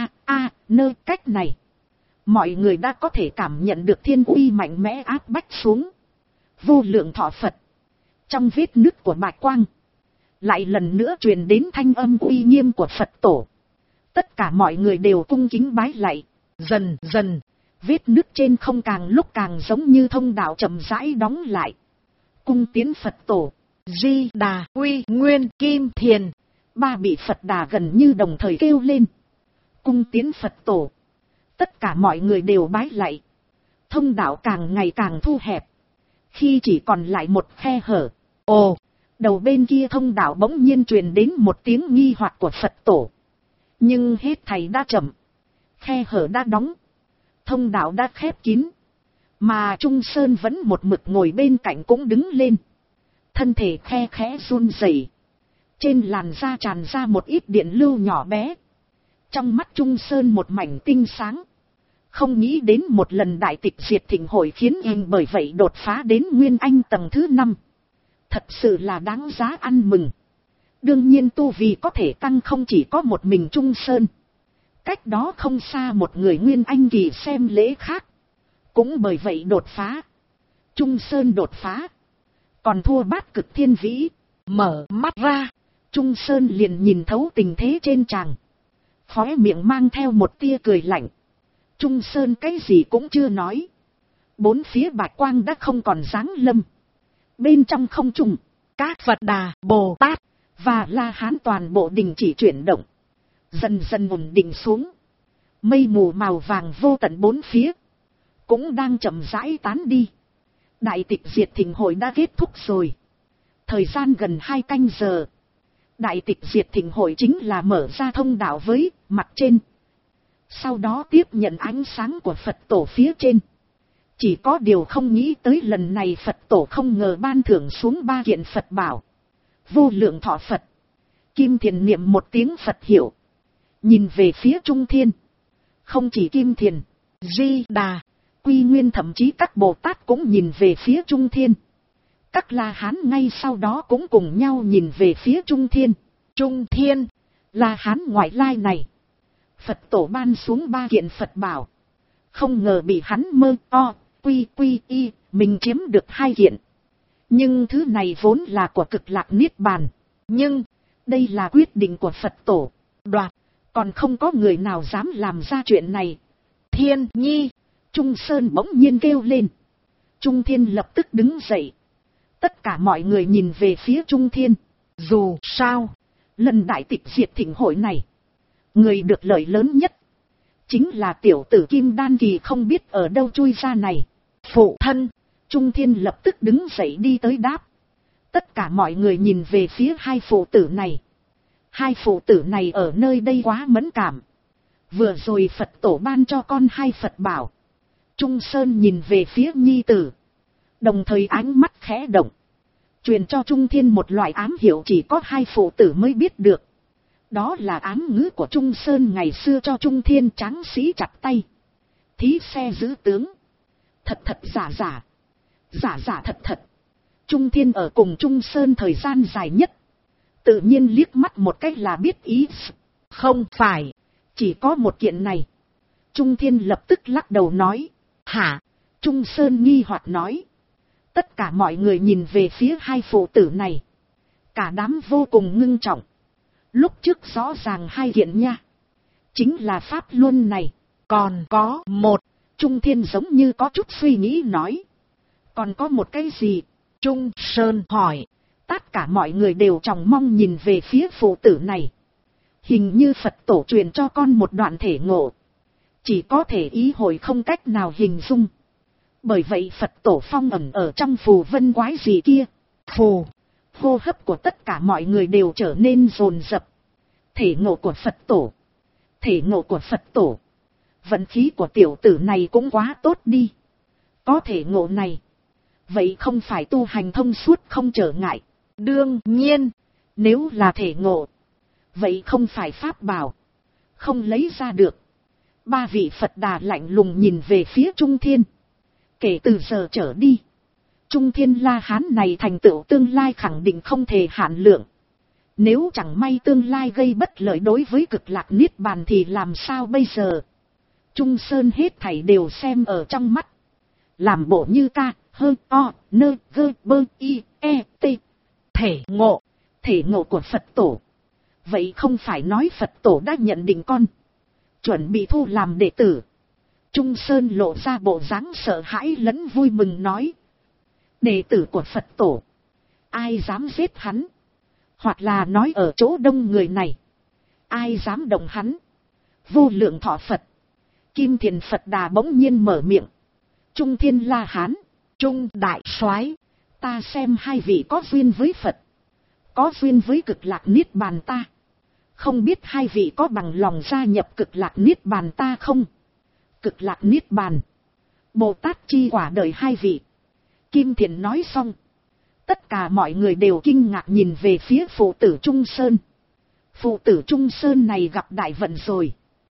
nơ cách này, mọi người đã có thể cảm nhận được thiên uy mạnh mẽ áp bách xuống. Vô lượng thọ Phật. Trong vết nứt của bạch quang, lại lần nữa truyền đến thanh âm uy nghiêm của Phật tổ. Tất cả mọi người đều cung kính bái lạy. Dần dần, vết nứt trên không càng lúc càng giống như thông đạo chậm rãi đóng lại. Cung tiến Phật tổ. Di Đà, Uy Nguyên, Kim Thiền. Ba vị Phật Đà gần như đồng thời kêu lên. Cung tiến Phật tổ. Tất cả mọi người đều bái lạy. Thông đạo càng ngày càng thu hẹp. Khi chỉ còn lại một khe hở. Ồ, đầu bên kia thông đạo bỗng nhiên truyền đến một tiếng nghi hoặc của Phật tổ. Nhưng hết thảy đã chậm. Khe hở đã đóng. Thông đạo đã khép kín. Mà Trung Sơn vẫn một mực ngồi bên cạnh cũng đứng lên. Thân thể khe khẽ run rẩy. Trên làn da tràn ra một ít điện lưu nhỏ bé. Trong mắt Trung Sơn một mảnh tinh sáng. Không nghĩ đến một lần đại tịch diệt thịnh hội khiến em bởi vậy đột phá đến Nguyên Anh tầng thứ 5. Thật sự là đáng giá ăn mừng. Đương nhiên tu vi có thể tăng không chỉ có một mình Trung Sơn. Cách đó không xa một người Nguyên Anh kỳ xem lễ khác. Cũng bởi vậy đột phá. Trung Sơn đột phá. Còn thua Bát Cực Thiên Vĩ. Mở mắt ra. Trung Sơn liền nhìn thấu tình thế trên tràng. Khóe miệng mang theo một tia cười lạnh. Trung Sơn cái gì cũng chưa nói. Bốn phía bạch quang đã không còn giáng lâm. Bên trong không trung, các Phật Đà, Bồ Tát và La Hán toàn bộ đình chỉ chuyển động. Dần dần ổn định xuống. Mây mù màu vàng vô tận bốn phía cũng đang chậm rãi tán đi. Đại tịch diệt thịnh hội đã kết thúc rồi. Thời gian gần 2 canh giờ. Đại tịch diệt thịnh hội chính là mở ra thông đạo với mặt trên. Sau đó tiếp nhận ánh sáng của Phật tổ phía trên. Chỉ có điều không nghĩ tới lần này Phật tổ không ngờ ban thưởng xuống 3 kiện Phật bảo. Vô lượng thọ Phật. Kim Thiền niệm một tiếng Phật hiệu. Nhìn về phía Trung Thiên. Không chỉ Kim Thiền, Di Đà, Quy Nguyên thậm chí các Bồ Tát cũng nhìn về phía Trung Thiên. Các La Hán ngay sau đó cũng cùng nhau nhìn về phía Trung Thiên. Trung Thiên, La Hán ngoại lai này. Phật tổ ban xuống 3 kiện Phật bảo. Không ngờ bị hắn quy y, mình chiếm được 2 kiện. Nhưng thứ này vốn là của Cực Lạc Niết Bàn. Nhưng, đây là quyết định của Phật tổ. Đoạt, còn không có người nào dám làm ra chuyện này. Thiên Nhi, Trung Sơn bỗng nhiên kêu lên. Trung Thiên lập tức đứng dậy. Tất cả mọi người nhìn về phía Trung Thiên. Dù sao, lần đại tịch diệt thịnh hội này, người được lợi lớn nhất chính là tiểu tử Kim Đan kỳ không biết ở đâu chui ra này. Phụ thân, Trung Thiên lập tức đứng dậy đi tới đáp. Tất cả mọi người nhìn về phía hai phụ tử này. Hai phụ tử này ở nơi đây quá mẫn cảm. Vừa rồi Phật tổ ban cho con 2 Phật bảo. Trung Sơn nhìn về phía nhi tử, đồng thời ánh mắt khẽ động, truyền cho Trung Thiên một loại ám hiệu chỉ có hai phụ tử mới biết được. Đó là ám ngữ của Trung Sơn ngày xưa cho Trung Thiên tráng sĩ chặt tay. Thí xe giữ tướng. Thật thật giả giả. Giả giả thật thật. Trung Thiên ở cùng Trung Sơn thời gian dài nhất. Tự nhiên liếc mắt một cách là biết ý. Không phải. Chỉ có một kiện này. Trung Thiên lập tức lắc đầu nói. Hả? Trung Sơn nghi hoặc nói. Tất cả mọi người nhìn về phía hai phụ tử này. Cả đám vô cùng ngưng trọng. Lúc trước rõ ràng hai kiện nha. Chính là pháp luân này. Còn có một. Trung Thiên giống như có chút suy nghĩ nói. Còn có một cái gì? Trung Sơn hỏi. Tất cả mọi người đều tròng mong nhìn về phía phụ tử này. Hình như Phật tổ truyền cho con một đoạn thể ngộ. Chỉ có thể ý hội không cách nào hình dung. Bởi vậy Phật tổ phong ẩn ở trong phù vân quái gì kia. Phù. Hô hấp của tất cả mọi người đều trở nên dồn dập. Thể ngộ của Phật tổ. Thể ngộ của Phật tổ. Vận khí của tiểu tử này cũng quá tốt đi. Có thể ngộ này. Vậy không phải tu hành thông suốt không trở ngại. Đương nhiên. Nếu là thể ngộ. Vậy không phải pháp bảo. Không lấy ra được. Ba vị Phật Đà lạnh lùng nhìn về phía Trung Thiên. Kể từ giờ trở đi. Trung Thiên La Hán này thành tựu tương lai khẳng định không thể hạn lượng. Nếu chẳng may tương lai gây bất lợi đối với cực lạc niết bàn thì làm sao bây giờ? Trung Sơn hết thảy đều xem ở trong mắt. Làm bộ như ca, hơ, o, nơ, gơ, bơ, y, e, t. Thể ngộ. Thể ngộ của Phật tổ. Vậy không phải nói Phật tổ đã nhận định con. Chuẩn bị thu làm đệ tử. Trung Sơn lộ ra bộ dáng sợ hãi lẫn vui mừng nói. Đệ tử của Phật tổ. Ai dám giết hắn? Hoặc là nói ở chỗ đông người này. Ai dám động hắn? Vô lượng thọ Phật. Kim Thiền Phật Đà bỗng nhiên mở miệng. Trung Thiên La Hán. Trung Đại Soái. Ta xem hai vị có duyên với Phật. Có duyên với cực lạc niết bàn ta. Không biết hai vị có bằng lòng gia nhập cực lạc niết bàn ta không? Cực lạc niết bàn. Bồ Tát chi quả đời hai vị. Kim Thiền nói xong. Tất cả mọi người đều kinh ngạc nhìn về phía phụ tử Trung Sơn. Phụ tử Trung Sơn này gặp đại vận rồi.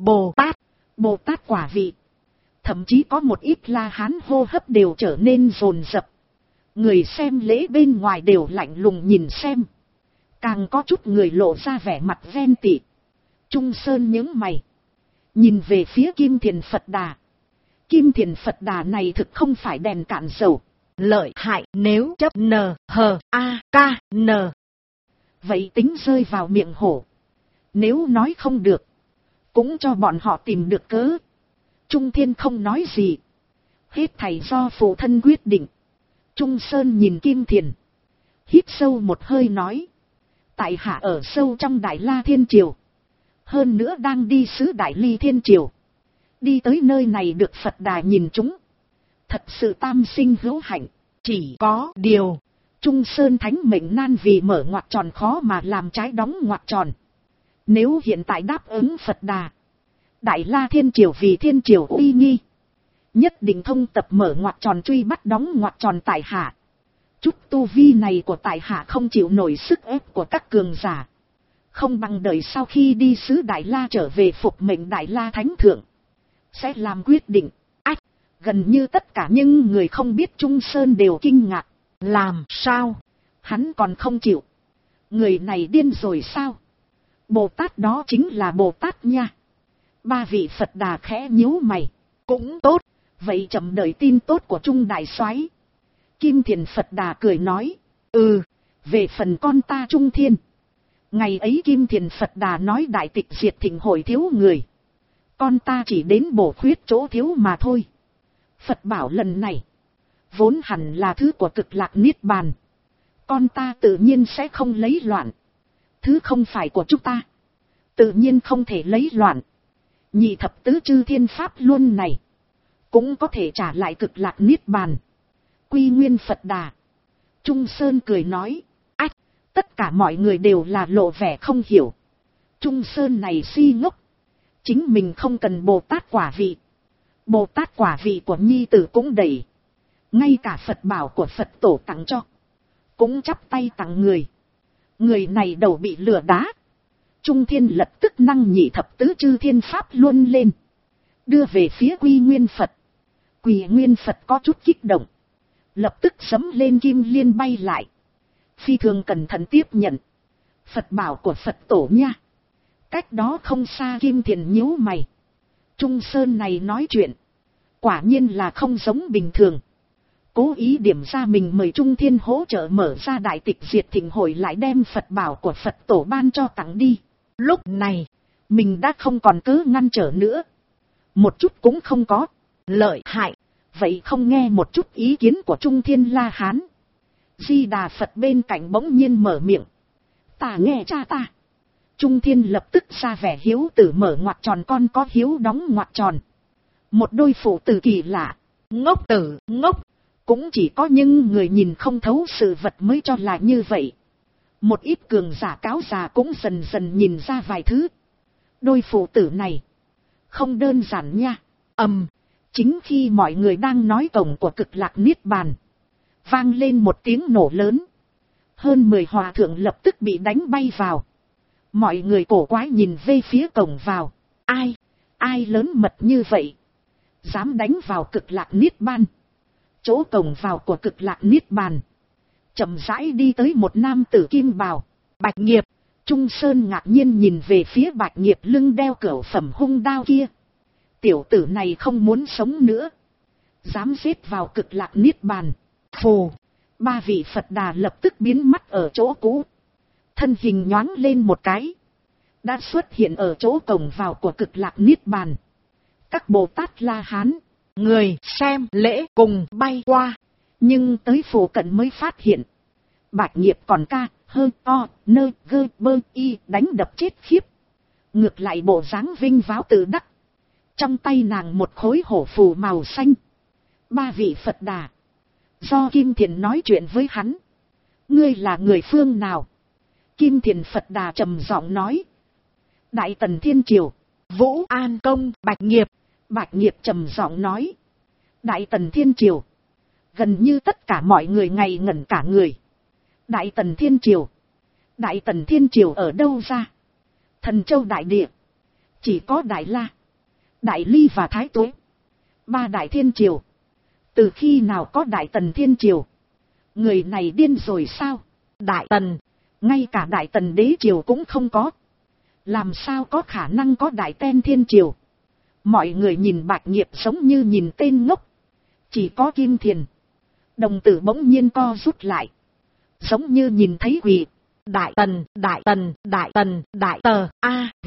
Bồ Tát quả vị. Thậm chí có một ít La Hán hô hấp đều trở nên dồn dập. Người xem lễ bên ngoài đều lạnh lùng nhìn xem. Càng có chút người lộ ra vẻ mặt ghen tị. Trung Sơn nhướng mày. Nhìn về phía Kim Thiền Phật Đà. Kim Thiền Phật Đà này thực không phải đèn cạn dầu. Lợi hại nếu chấp n. Vậy tính rơi vào miệng hổ. Nếu nói không được. Cũng cho bọn họ tìm được cớ. Trung Thiên không nói gì. Hết thảy do phụ thân quyết định. Trung Sơn nhìn Kim Thiền. Hít sâu một hơi nói. Tại hạ ở sâu trong Đại La Thiên Triều. Hơn nữa đang đi xứ Đại Ly Thiên Triều. Đi tới nơi này được Phật Đà nhìn chúng. Thật sự tam sinh hữu hạnh. Chỉ có điều. Trung Sơn thánh mệnh nan vì mở ngoặc tròn khó mà làm trái đóng ngoặc tròn. Nếu hiện tại đáp ứng Phật Đà. Đại La Thiên Triều vì Thiên Triều uy nghi. Nhất định thông tập mở ngoặc tròn truy bắt đóng ngoặc tròn tại hạ. Chút tu vi này của tại hạ không chịu nổi sức ép của các cường giả. Không bằng đợi sau khi đi xứ Đại La trở về phục mệnh Đại La Thánh Thượng. Sẽ làm quyết định. Gần như tất cả những người không biết Trung Sơn đều kinh ngạc. Làm sao? Hắn còn không chịu. Người này điên rồi sao? Bồ Tát đó chính là Bồ Tát nha. Ba vị Phật Đà khẽ nhíu mày. Cũng tốt. Vậy chậm đợi tin tốt của Trung Đại Soái. Kim Thiền Phật Đà cười nói. Về phần con ta Trung Thiên. Ngày ấy Kim Thiền Phật Đà nói đại tịch diệt thịnh hội thiếu người. Con ta chỉ đến bổ khuyết chỗ thiếu mà thôi. Phật bảo lần này. Vốn hẳn là thứ của cực lạc niết bàn. Con ta tự nhiên sẽ không lấy loạn. Thứ không phải của chúng ta. Tự nhiên không thể lấy loạn. Nhị thập tứ chư thiên pháp luân này. Cũng có thể trả lại cực lạc niết bàn. Quy nguyên Phật Đà. Trung Sơn cười nói. Tất cả mọi người đều là lộ vẻ không hiểu. Trung Sơn này si ngốc. Chính mình không cần Bồ Tát quả vị. Bồ Tát quả vị của nhi tử cũng đầy. Ngay cả Phật bảo của Phật tổ tặng cho, cũng chắp tay tặng người. Người này đầu bị lửa đá. Trung Thiên lập tức năng nhị thập tứ chư thiên pháp luân lên, đưa về phía Quy Nguyên Phật. Quy Nguyên Phật có chút kích động, lập tức sấm lên kim liên bay lại. Phi thường cẩn thận tiếp nhận Phật bảo của Phật tổ nha. Cách đó không xa Kim Thiền nhíu mày. Trung Sơn này nói chuyện quả nhiên là không giống bình thường. Cố ý điểm ra mình mời Trung Thiên hỗ trợ mở ra đại tịch diệt thịnh hội, lại đem Phật bảo của Phật tổ ban cho tặng đi. Lúc này mình đã không còn cớ ngăn trở nữa, một chút cũng không có. Lợi hại. Vậy không nghe một chút ý kiến của Trung Thiên La Hán. Di Đà Phật bên cạnh bỗng nhiên mở miệng. Ta nghe cha ta. Trung Thiên lập tức ra vẻ hiếu tử mở ngoặc tròn, con có hiếu đóng ngoặc tròn. Một đôi phụ tử kỳ lạ. Ngốc tử, ngốc. Cũng chỉ có những người nhìn không thấu sự vật mới cho là như vậy. Một ít cường giả cáo già cũng dần dần nhìn ra vài thứ. Đôi phụ tử này không đơn giản nha. Chính khi mọi người đang nói cổng của Cực Lạc Niết Bàn, vang lên một tiếng nổ lớn. Hơn 10 hòa thượng lập tức bị đánh bay vào. Mọi người cổ quái nhìn về phía cổng vào. Ai lớn mật như vậy, dám đánh vào Cực Lạc Niết Bàn. Chỗ cổng vào của Cực Lạc Niết Bàn, chậm rãi đi tới một nam tử kim bào. Bạch Nghiệp. Trung Sơn ngạc nhiên nhìn về phía Bạch Nghiệp lưng đeo cửu phẩm hung đao kia. Tiểu tử này không muốn sống nữa, dám giết vào Cực Lạc Niết Bàn. Phù. 3 vị Phật Đà lập tức biến mất ở chỗ cũ. Thân hình nhoáng lên một cái, đã xuất hiện ở chỗ cổng vào của Cực Lạc Niết Bàn. Các Bồ Tát La Hán, người xem lễ cùng bay qua, nhưng tới phủ cận mới phát hiện Bạch Nghiệp còn ca hơ o nơ gơ bơ y đánh đập chết khiếp. Ngược lại bộ dáng vinh váo tự đắc. Trong tay nàng một khối hổ phù màu xanh. 3 vị Phật Đà do Kim Thiền nói chuyện với hắn. Ngươi là người phương nào? Kim Thiền Phật Đà trầm giọng nói. Đại Tần Thiên Triều, Vũ An Công. Bạch Nghiệp. Bạch Nghiệp trầm giọng nói. Đại Tần Thiên Triều. Gần như tất cả mọi người ngây ngẩn cả người. Đại Tần Thiên Triều. Đại Tần Thiên Triều ở đâu ra? Thần Châu Đại Địa chỉ có Đại La, Đại Ly và Thái Tuế, 3 đại thiên triều. Từ khi nào có Đại Tần Thiên Triều? Người này điên rồi sao? Đại Tần, ngay cả Đại Tần Đế Triều cũng không có. Làm sao có khả năng có Đại Ten Thiên Triều? Mọi người nhìn Bạch Nghiệp giống như nhìn tên ngốc. Chỉ có Kim Thiền, đồng tử bỗng nhiên co rút lại, giống như nhìn thấy quỷ. Đại Tần, Đại Tần, Đại Tần, Đại Tờ, A, R,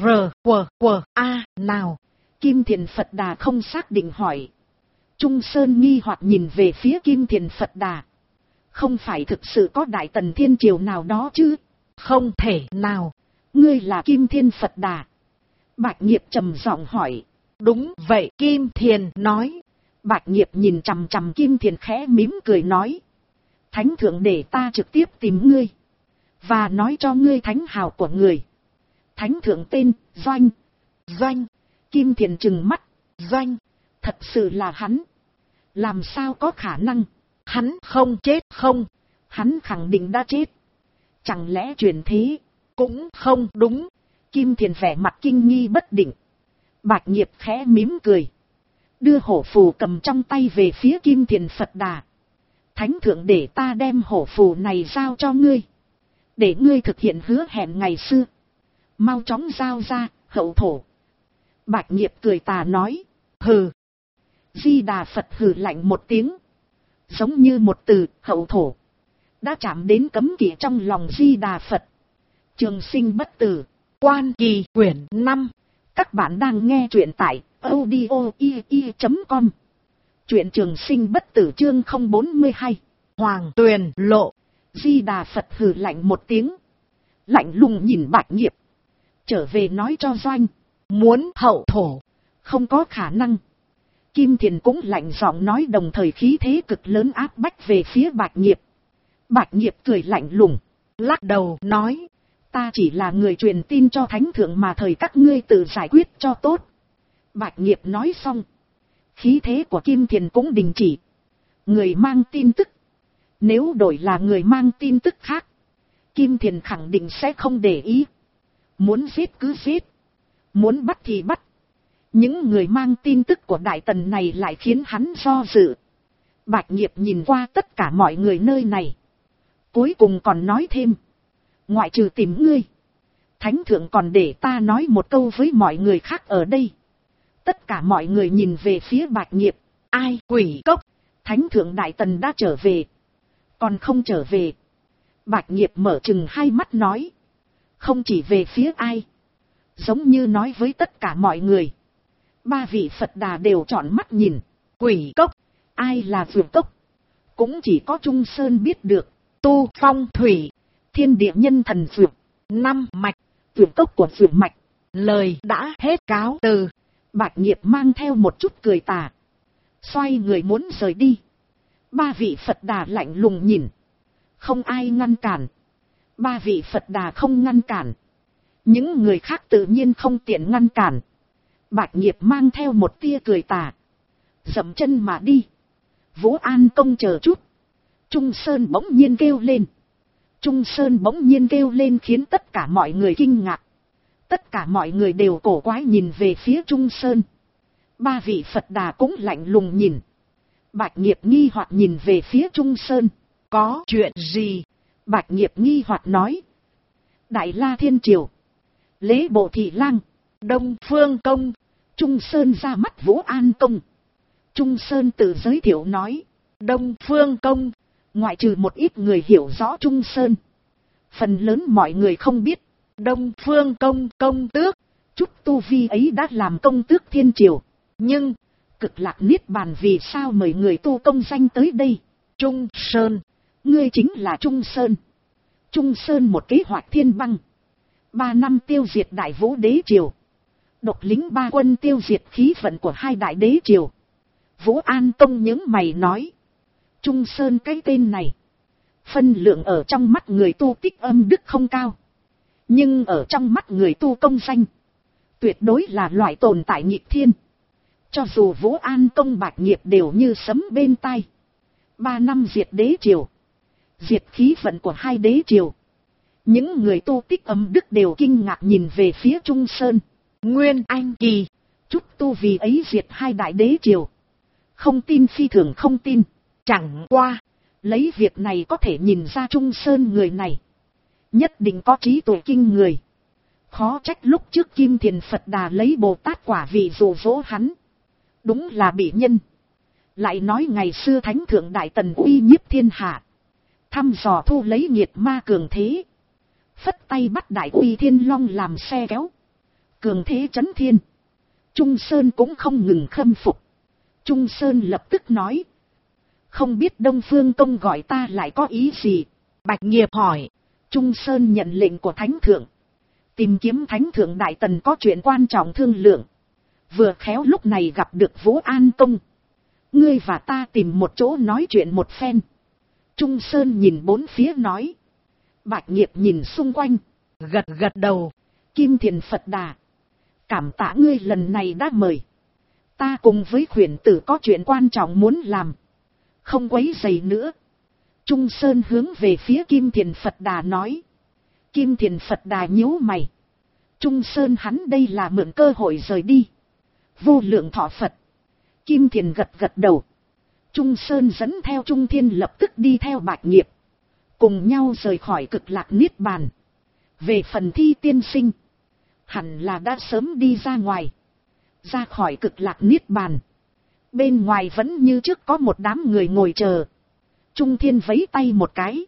Q, A, nào? Kim Thiền Phật Đà không xác định hỏi. Trung Sơn nghi hoặc nhìn về phía Kim Thiền Phật Đà. Không phải thực sự có Đại Tần Thiên Triều nào đó chứ? Không thể nào. Ngươi là Kim Thiền Phật Đà? Bạch Nghiệp trầm giọng hỏi. Đúng vậy, Kim Thiền nói. Bạch Nghiệp nhìn chằm chằm Kim Thiền khẽ mím cười nói. Thánh thượng để ta trực tiếp tìm ngươi, và nói cho ngươi thánh hào của người. Thánh thượng tên, Doanh. Doanh. Kim Thiền trừng mắt. Doanh. Thật sự là hắn. Làm sao có khả năng? Hắn không chết không? Hắn khẳng định đã chết. Chẳng lẽ truyền thế? Cũng không đúng. Kim Thiền vẻ mặt kinh nghi bất định. Bạch Nghiệp khẽ mím cười, đưa hổ phù cầm trong tay về phía Kim Thiền Phật Đà. Thánh thượng để ta đem hổ phù này giao cho ngươi, để ngươi thực hiện hứa hẹn ngày xưa. Mau chóng giao ra, hậu thổ. Bạch Nghiệp cười tà nói. Hừ. Di Đà Phật hừ lạnh một tiếng. Giống như một từ, hậu thổ, đã chạm đến cấm kỵ trong lòng Di Đà Phật. Trường Sinh Bất Tử, Quan Kỳ quyển 5. Các bạn đang nghe truyện tại audio.com. Truyện Trường Sinh Bất Tử chương 042. Hoàng Tuyền Lộ. Di Đà Phật hừ lạnh một tiếng, lạnh lùng nhìn Bạch Nghiệp. Trở về nói cho Doanh, muốn hậu thổ, không có khả năng. Kim Thiền cũng lạnh giọng nói, đồng thời khí thế cực lớn áp bách về phía Bạch Nghiệp. Bạch Nghiệp cười lạnh lùng, lắc đầu nói. Ta chỉ là người truyền tin cho Thánh Thượng mà, thời các ngươi tự giải quyết cho tốt. Bạch Nghiệp nói xong, Khí thế của Kim Thiền cũng đình chỉ. Người mang tin tức. Nếu đổi là người mang tin tức khác, Kim Thiền khẳng định sẽ không để ý. Muốn giết cứ giết. Muốn bắt thì bắt. Những người mang tin tức của Đại Tần này lại khiến hắn do dự. Bạch Nghiệp nhìn qua tất cả mọi người nơi này. Cuối cùng còn nói thêm. Ngoại trừ tìm ngươi, Thánh Thượng còn để ta nói một câu với mọi người khác ở đây. Tất cả mọi người nhìn về phía Bạch Nghiệp. Ai? Quỷ cốc. Thánh Thượng Đại Tần đã trở về. Còn không trở về. Bạch Nghiệp mở chừng hai mắt nói. Không chỉ về phía ai. Giống như nói với tất cả mọi người. Ba vị Phật Đà đều trọn mắt nhìn. Quỷ cốc. Ai là Vượt Cốc? Cũng chỉ có Trung Sơn biết được. Tu phong thủy. Thiên địa nhân thần Vượt. 5 mạch. Vượt Cốc của Vượt mạch. Lời đã hết cáo từ. Bạch Nghiệp mang theo một chút cười tà. Xoay người muốn rời đi. Ba vị Phật Đà lạnh lùng nhìn. Không ai ngăn cản. Ba vị Phật Đà không ngăn cản. Những người khác tự nhiên không tiện ngăn cản. Bạch Nghiệp mang theo một tia cười tà. Dậm chân mà đi. Vũ An Công chờ chút. Trung Sơn bỗng nhiên kêu lên. Trung Sơn bỗng nhiên kêu lên khiến tất cả mọi người kinh ngạc. Tất cả mọi người đều cổ quái nhìn về phía Trung Sơn. Ba vị Phật Đà cũng lạnh lùng nhìn. Bạch Nghiệp nghi hoặc nhìn về phía Trung Sơn. Có chuyện gì? Bạch Nghiệp nghi hoặc nói. Đại La Thiên Triều. Lễ Bộ Thị Lang. Đông Phương Công. Trung Sơn ra mắt Vũ An Công. Trung Sơn tự giới thiệu nói. Đông Phương Công. Ngoại trừ một ít người hiểu rõ Trung Sơn. Phần lớn mọi người không biết. Đông Phương Công công tước. Chút tu vi ấy đã làm công tước Thiên Triều. Nhưng, Cực Lạc Niết Bàn vì sao mời người tu công danh tới đây? Trung Sơn. Ngươi chính là Trung Sơn. Trung Sơn một kế hoạch thiên băng. 3 năm tiêu diệt Đại Vũ Đế Triều. Độc lính 3 quân tiêu diệt khí vận của 2 đại đế triều. Vũ An Tông những mày nói. Trung Sơn cái tên này. Phân lượng ở trong mắt người tu tích âm đức không cao. Nhưng ở trong mắt người tu công danh. Tuyệt đối là loại tồn tại nghịch thiên. Cho dù Vũ An Tông Bạch Nghiệp đều như sấm bên tai. 3 năm diệt đế triều. Diệt khí vận của 2 đế triều. Những người tu tích âm đức đều kinh ngạc nhìn về phía Trung Sơn. Nguyên Anh Kỳ. Chút tu vì ấy diệt 2 đại đế triều. Không tin phi thường không tin. Chẳng qua. Lấy việc này có thể nhìn ra Trung Sơn người này. Nhất định có trí tuệ kinh người. Khó trách lúc trước Kim Thiền Phật Đà lấy Bồ Tát quả vị dụ dỗ hắn. Đúng là bị nhân. Lại nói ngày xưa Thánh Thượng Đại Tần uy nhiếp thiên hạ. Thăm dò thu lấy nghiệt ma cường thế. Phất tay bắt Đại Uy Thiên Long làm xe kéo. Cường thế chấn thiên. Trung Sơn cũng không ngừng khâm phục. Trung Sơn lập tức nói. Không biết Đông Phương Công gọi ta lại có ý gì? Bạch Nghiệp hỏi. Trung Sơn nhận lệnh của Thánh Thượng. Tìm kiếm Thánh Thượng Đại Tần có chuyện quan trọng thương lượng. Vừa khéo lúc này gặp được Vũ An Công. Ngươi và ta tìm một chỗ nói chuyện một phen. Trung Sơn nhìn bốn phía nói. Bạch Nghiệp nhìn xung quanh. Gật gật đầu. Kim Thiền Phật Đà. Cảm tạ ngươi lần này đã mời. Ta cùng với khuyển tử có chuyện quan trọng muốn làm. Không quấy rầy nữa. Trung Sơn hướng về phía Kim Thiền Phật Đà nói. Kim Thiền Phật Đà nhíu mày. Trung Sơn hắn đây là mượn cơ hội rời đi. Vô lượng thọ Phật. Kim Thiền gật gật đầu. Trung Sơn dẫn theo Trung Thiên lập tức đi theo Bạch Nghiệp. Cùng nhau rời khỏi Cực Lạc Niết Bàn. Về phần Thi tiên sinh. Hẳn là đã sớm đi ra ngoài. Ra khỏi Cực Lạc Niết Bàn. Bên ngoài vẫn như trước có một đám người ngồi chờ. Trung Thiên vẫy tay một cái.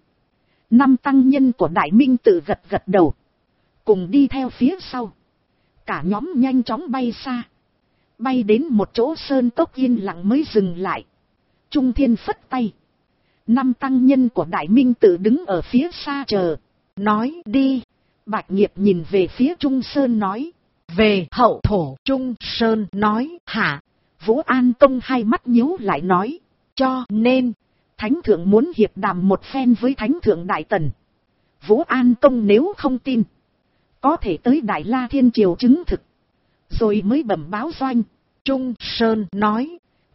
5 tăng nhân của Đại Minh tự gật gật đầu. Cùng đi theo phía sau. Cả nhóm nhanh chóng bay xa. Bay đến một chỗ sơn cốc yên lặng mới dừng lại. Trung Thiên phất tay. 5 tăng nhân của Đại Minh tự đứng ở phía xa chờ. Nói đi. Bạch Nghiệp nhìn về phía Trung Sơn nói. Về hậu thổ. Trung Sơn nói hả. Vũ An Tông hai mắt nhíu lại nói. Cho nên. Thánh Thượng muốn hiệp đàm một phen với Thánh Thượng Đại Tần. Vũ An Tông nếu không tin. Có thể tới Đại La Thiên Triều chứng thực. Rồi mới bẩm báo doanh. Trung Sơn nói.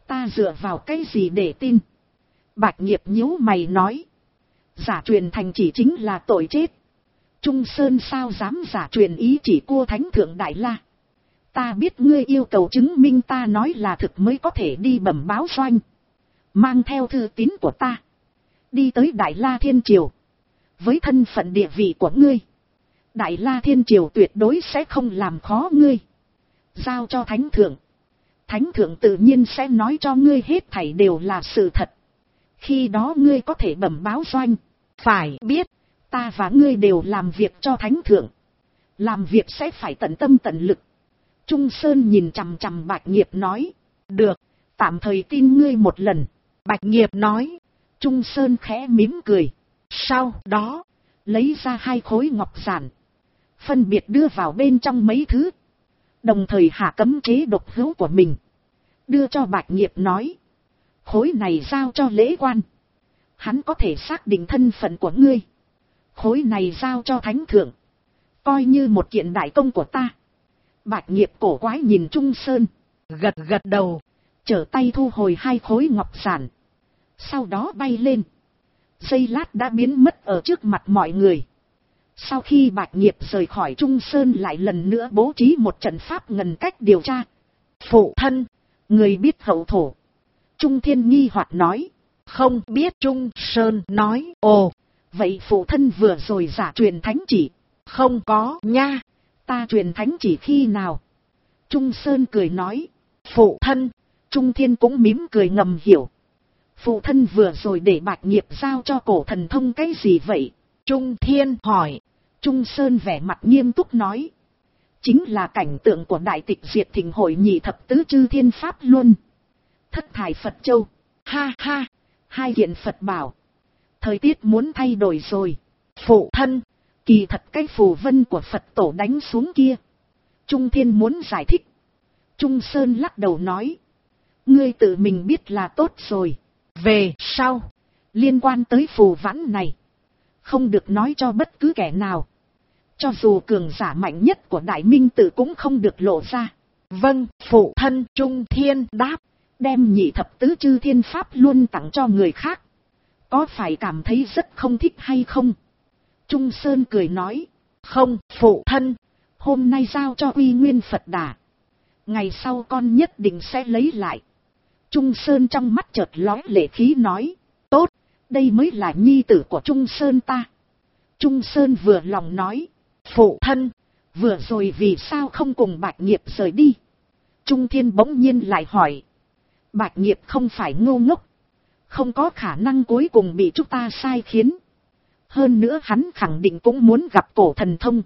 Ta dựa vào cái gì để tin? Bạch Nghiệp nhíu mày nói. Giả truyền thành chỉ chính là tội chết. Trung Sơn sao dám giả truyền ý chỉ cua Thánh Thượng Đại La. Ta biết ngươi yêu cầu chứng minh ta nói là thực mới có thể đi bẩm báo doanh. Mang theo thư tín của ta. Đi tới Đại La Thiên Triều. Với thân phận địa vị của ngươi. Đại La Thiên Triều tuyệt đối sẽ không làm khó ngươi. Giao cho Thánh Thượng. Thánh Thượng tự nhiên sẽ nói cho ngươi hết thảy đều là sự thật. Khi đó ngươi có thể bẩm báo doanh. Phải biết, ta và ngươi đều làm việc cho Thánh Thượng. Làm việc sẽ phải tận tâm tận lực. Trung Sơn nhìn chằm chằm Bạch Nghiệp nói. Được, tạm thời tin ngươi một lần. Bạch Nghiệp nói. Trung Sơn khẽ mỉm cười. Sau đó, lấy ra 2 khối ngọc giản. Phân biệt đưa vào bên trong mấy thứ. Đồng thời hạ cấm chế độc hữu của mình. Đưa cho Bạch Nghiệp nói. Khối này giao cho lễ quan. Hắn có thể xác định thân phận của ngươi. Khối này giao cho Thánh Thượng. Coi như một kiện đại công của ta. Bạch Nghiệp cổ quái nhìn Trung Sơn. Gật đầu. Trở tay thu hồi 2 khối ngọc giản. Sau đó bay lên. Giây lát đã biến mất ở trước mặt mọi người. Sau khi Bạch Nghiệp rời khỏi Trung Sơn lại lần nữa bố trí một trận pháp ngần cách điều tra. Phụ thân, người biết hậu thổ. Trung Thiên nghi hoặc nói. Không biết. Trung Sơn nói. Ồ, vậy phụ thân vừa rồi giả truyền thánh chỉ. Không có nha. Ta truyền thánh chỉ khi nào? Trung Sơn cười nói. Phụ thân. Trung Thiên cũng mím cười ngầm hiểu. Phụ thân vừa rồi để Bạch Nghiệp giao cho cổ thần thông cái gì vậy? Trung Thiên hỏi. Trung Sơn vẻ mặt nghiêm túc nói. Chính là cảnh tượng của đại tịch diệt thỉnh hội nhị thập tứ chư thiên pháp luân. Thất thải Phật châu. Ha ha. 2 kiện Phật bảo. Thời tiết muốn thay đổi rồi. Phụ thân. Kỳ thật cái phù vân của Phật tổ đánh xuống kia. Trung Thiên muốn giải thích. Trung Sơn lắc đầu nói. Ngươi tự mình biết là tốt rồi. Về sau. Liên quan tới phù vãn này. Không được nói cho bất cứ kẻ nào. Cho dù cường giả mạnh nhất của Đại Minh Tự cũng không được lộ ra. Vâng, phụ thân. Trung Thiên đáp. Đem nhị thập tứ chư thiên pháp luôn tặng cho người khác. Có phải cảm thấy rất không thích hay không? Trung Sơn cười nói. Không, phụ thân. Hôm nay giao cho Uy Nguyên Phật Đà. Ngày sau con nhất định sẽ lấy lại. Trung Sơn trong mắt chợt lóe lệ khí nói. Tốt, đây mới là nhi tử của Trung Sơn ta. Trung Sơn vừa lòng nói. Phụ thân, vừa rồi vì sao không cùng Bạch Nghiệp rời đi? Trung Thiên bỗng nhiên lại hỏi. Bạch Nghiệp không phải ngu ngốc. Không có khả năng cuối cùng bị chúng ta sai khiến. Hơn nữa hắn khẳng định cũng muốn gặp cổ thần thông.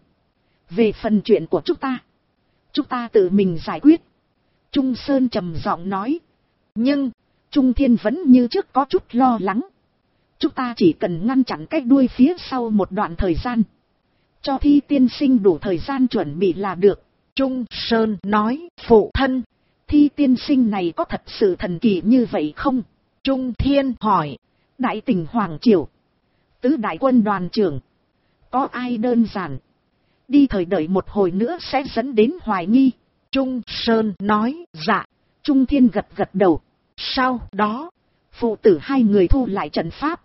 Về phần chuyện của chúng ta tự mình giải quyết. Trung Sơn trầm giọng nói. Nhưng, Trung Thiên vẫn như trước có chút lo lắng. Chúng ta chỉ cần ngăn chặn cái đuôi phía sau một đoạn thời gian. Cho Thi tiên sinh đủ thời gian chuẩn bị là được. Trung Sơn nói. Phụ thân, Thi tiên sinh này có thật sự thần kỳ như vậy không? Trung Thiên hỏi. Đại Tỉnh Hoàng Triều, tứ đại quân đoàn trưởng, có ai đơn giản? Đi thời đợi một hồi nữa sẽ dẫn đến hoài nghi. Trung Sơn nói. Dạ. Trung Thiên gật đầu. Sau đó, phụ tử 2 người thu lại trận pháp.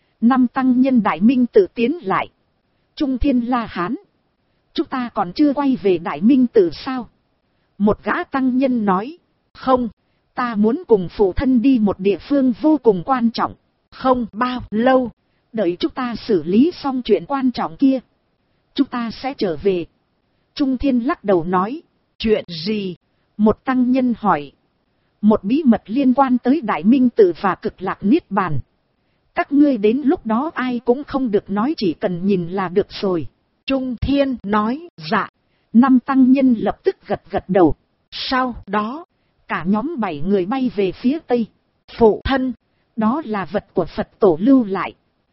5 tăng nhân Đại Minh Tự tiến lại. Trung Thiên la hán. Chúng ta còn chưa quay về Đại Minh Tự sao? Một gã tăng nhân nói. Không, ta muốn cùng phụ thân đi một địa phương vô cùng quan trọng. Không bao lâu, đợi chúng ta xử lý xong chuyện quan trọng kia, chúng ta sẽ trở về. Trung Thiên lắc đầu nói. Chuyện gì? Một tăng nhân hỏi. Một bí mật liên quan tới Đại Minh Tự và Cực Lạc Niết Bàn. Các ngươi đến lúc đó ai cũng không được nói, chỉ cần nhìn là được rồi. Trung Thiên nói. Dạ. 5 tăng nhân lập tức gật đầu. Sau đó, cả nhóm 7 người bay về phía tây. Phụ thân, đó là vật của Phật tổ lưu lại.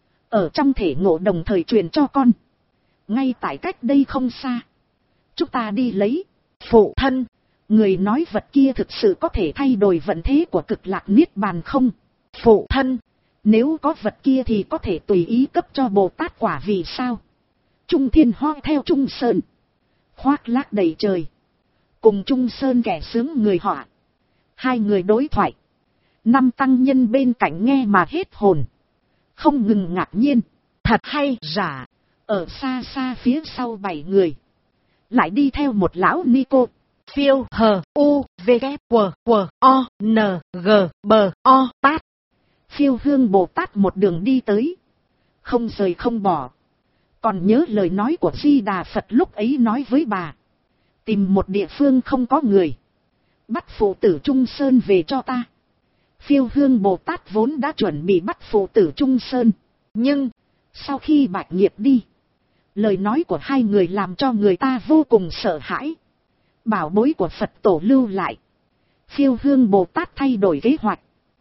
Ở trong thể ngộ đồng thời truyền cho con. Ngay tại cách đây không xa. Chúng ta đi lấy. Phụ thân, người nói vật kia thực sự có thể thay đổi vận thế của Cực Lạc Niết Bàn không? Phụ thân, nếu có vật kia thì có thể tùy ý cấp cho Bồ Tát quả, vì sao? Trung Thiên ho theo Trung Sơn. Khoác lác đầy trời. Cùng Trung Sơn kẻ sướng người họa. 2 người đối thoại. Năm tăng nhân bên cạnh nghe mà hết hồn. Không ngừng ngạc nhiên. Thật hay giả. Ở xa xa phía sau 7 người. Lại đi theo một lão ni cô. Phiêu hờ u v k q q o n g b o tát. Phiêu Hương Bồ Tát một đường đi tới. Không rời không bỏ. Còn nhớ lời nói của Di Đà Phật lúc ấy nói với bà. Tìm một địa phương không có người. Bắt phụ tử Trung Sơn về cho ta. Phiêu Hương Bồ Tát vốn đã chuẩn bị bắt phụ tử Trung Sơn. Nhưng, sau khi Bạch Nghiệp đi, lời nói của hai người làm cho người ta vô cùng sợ hãi. Bảo bối của Phật tổ lưu lại. Phiêu Hương Bồ Tát thay đổi kế hoạch.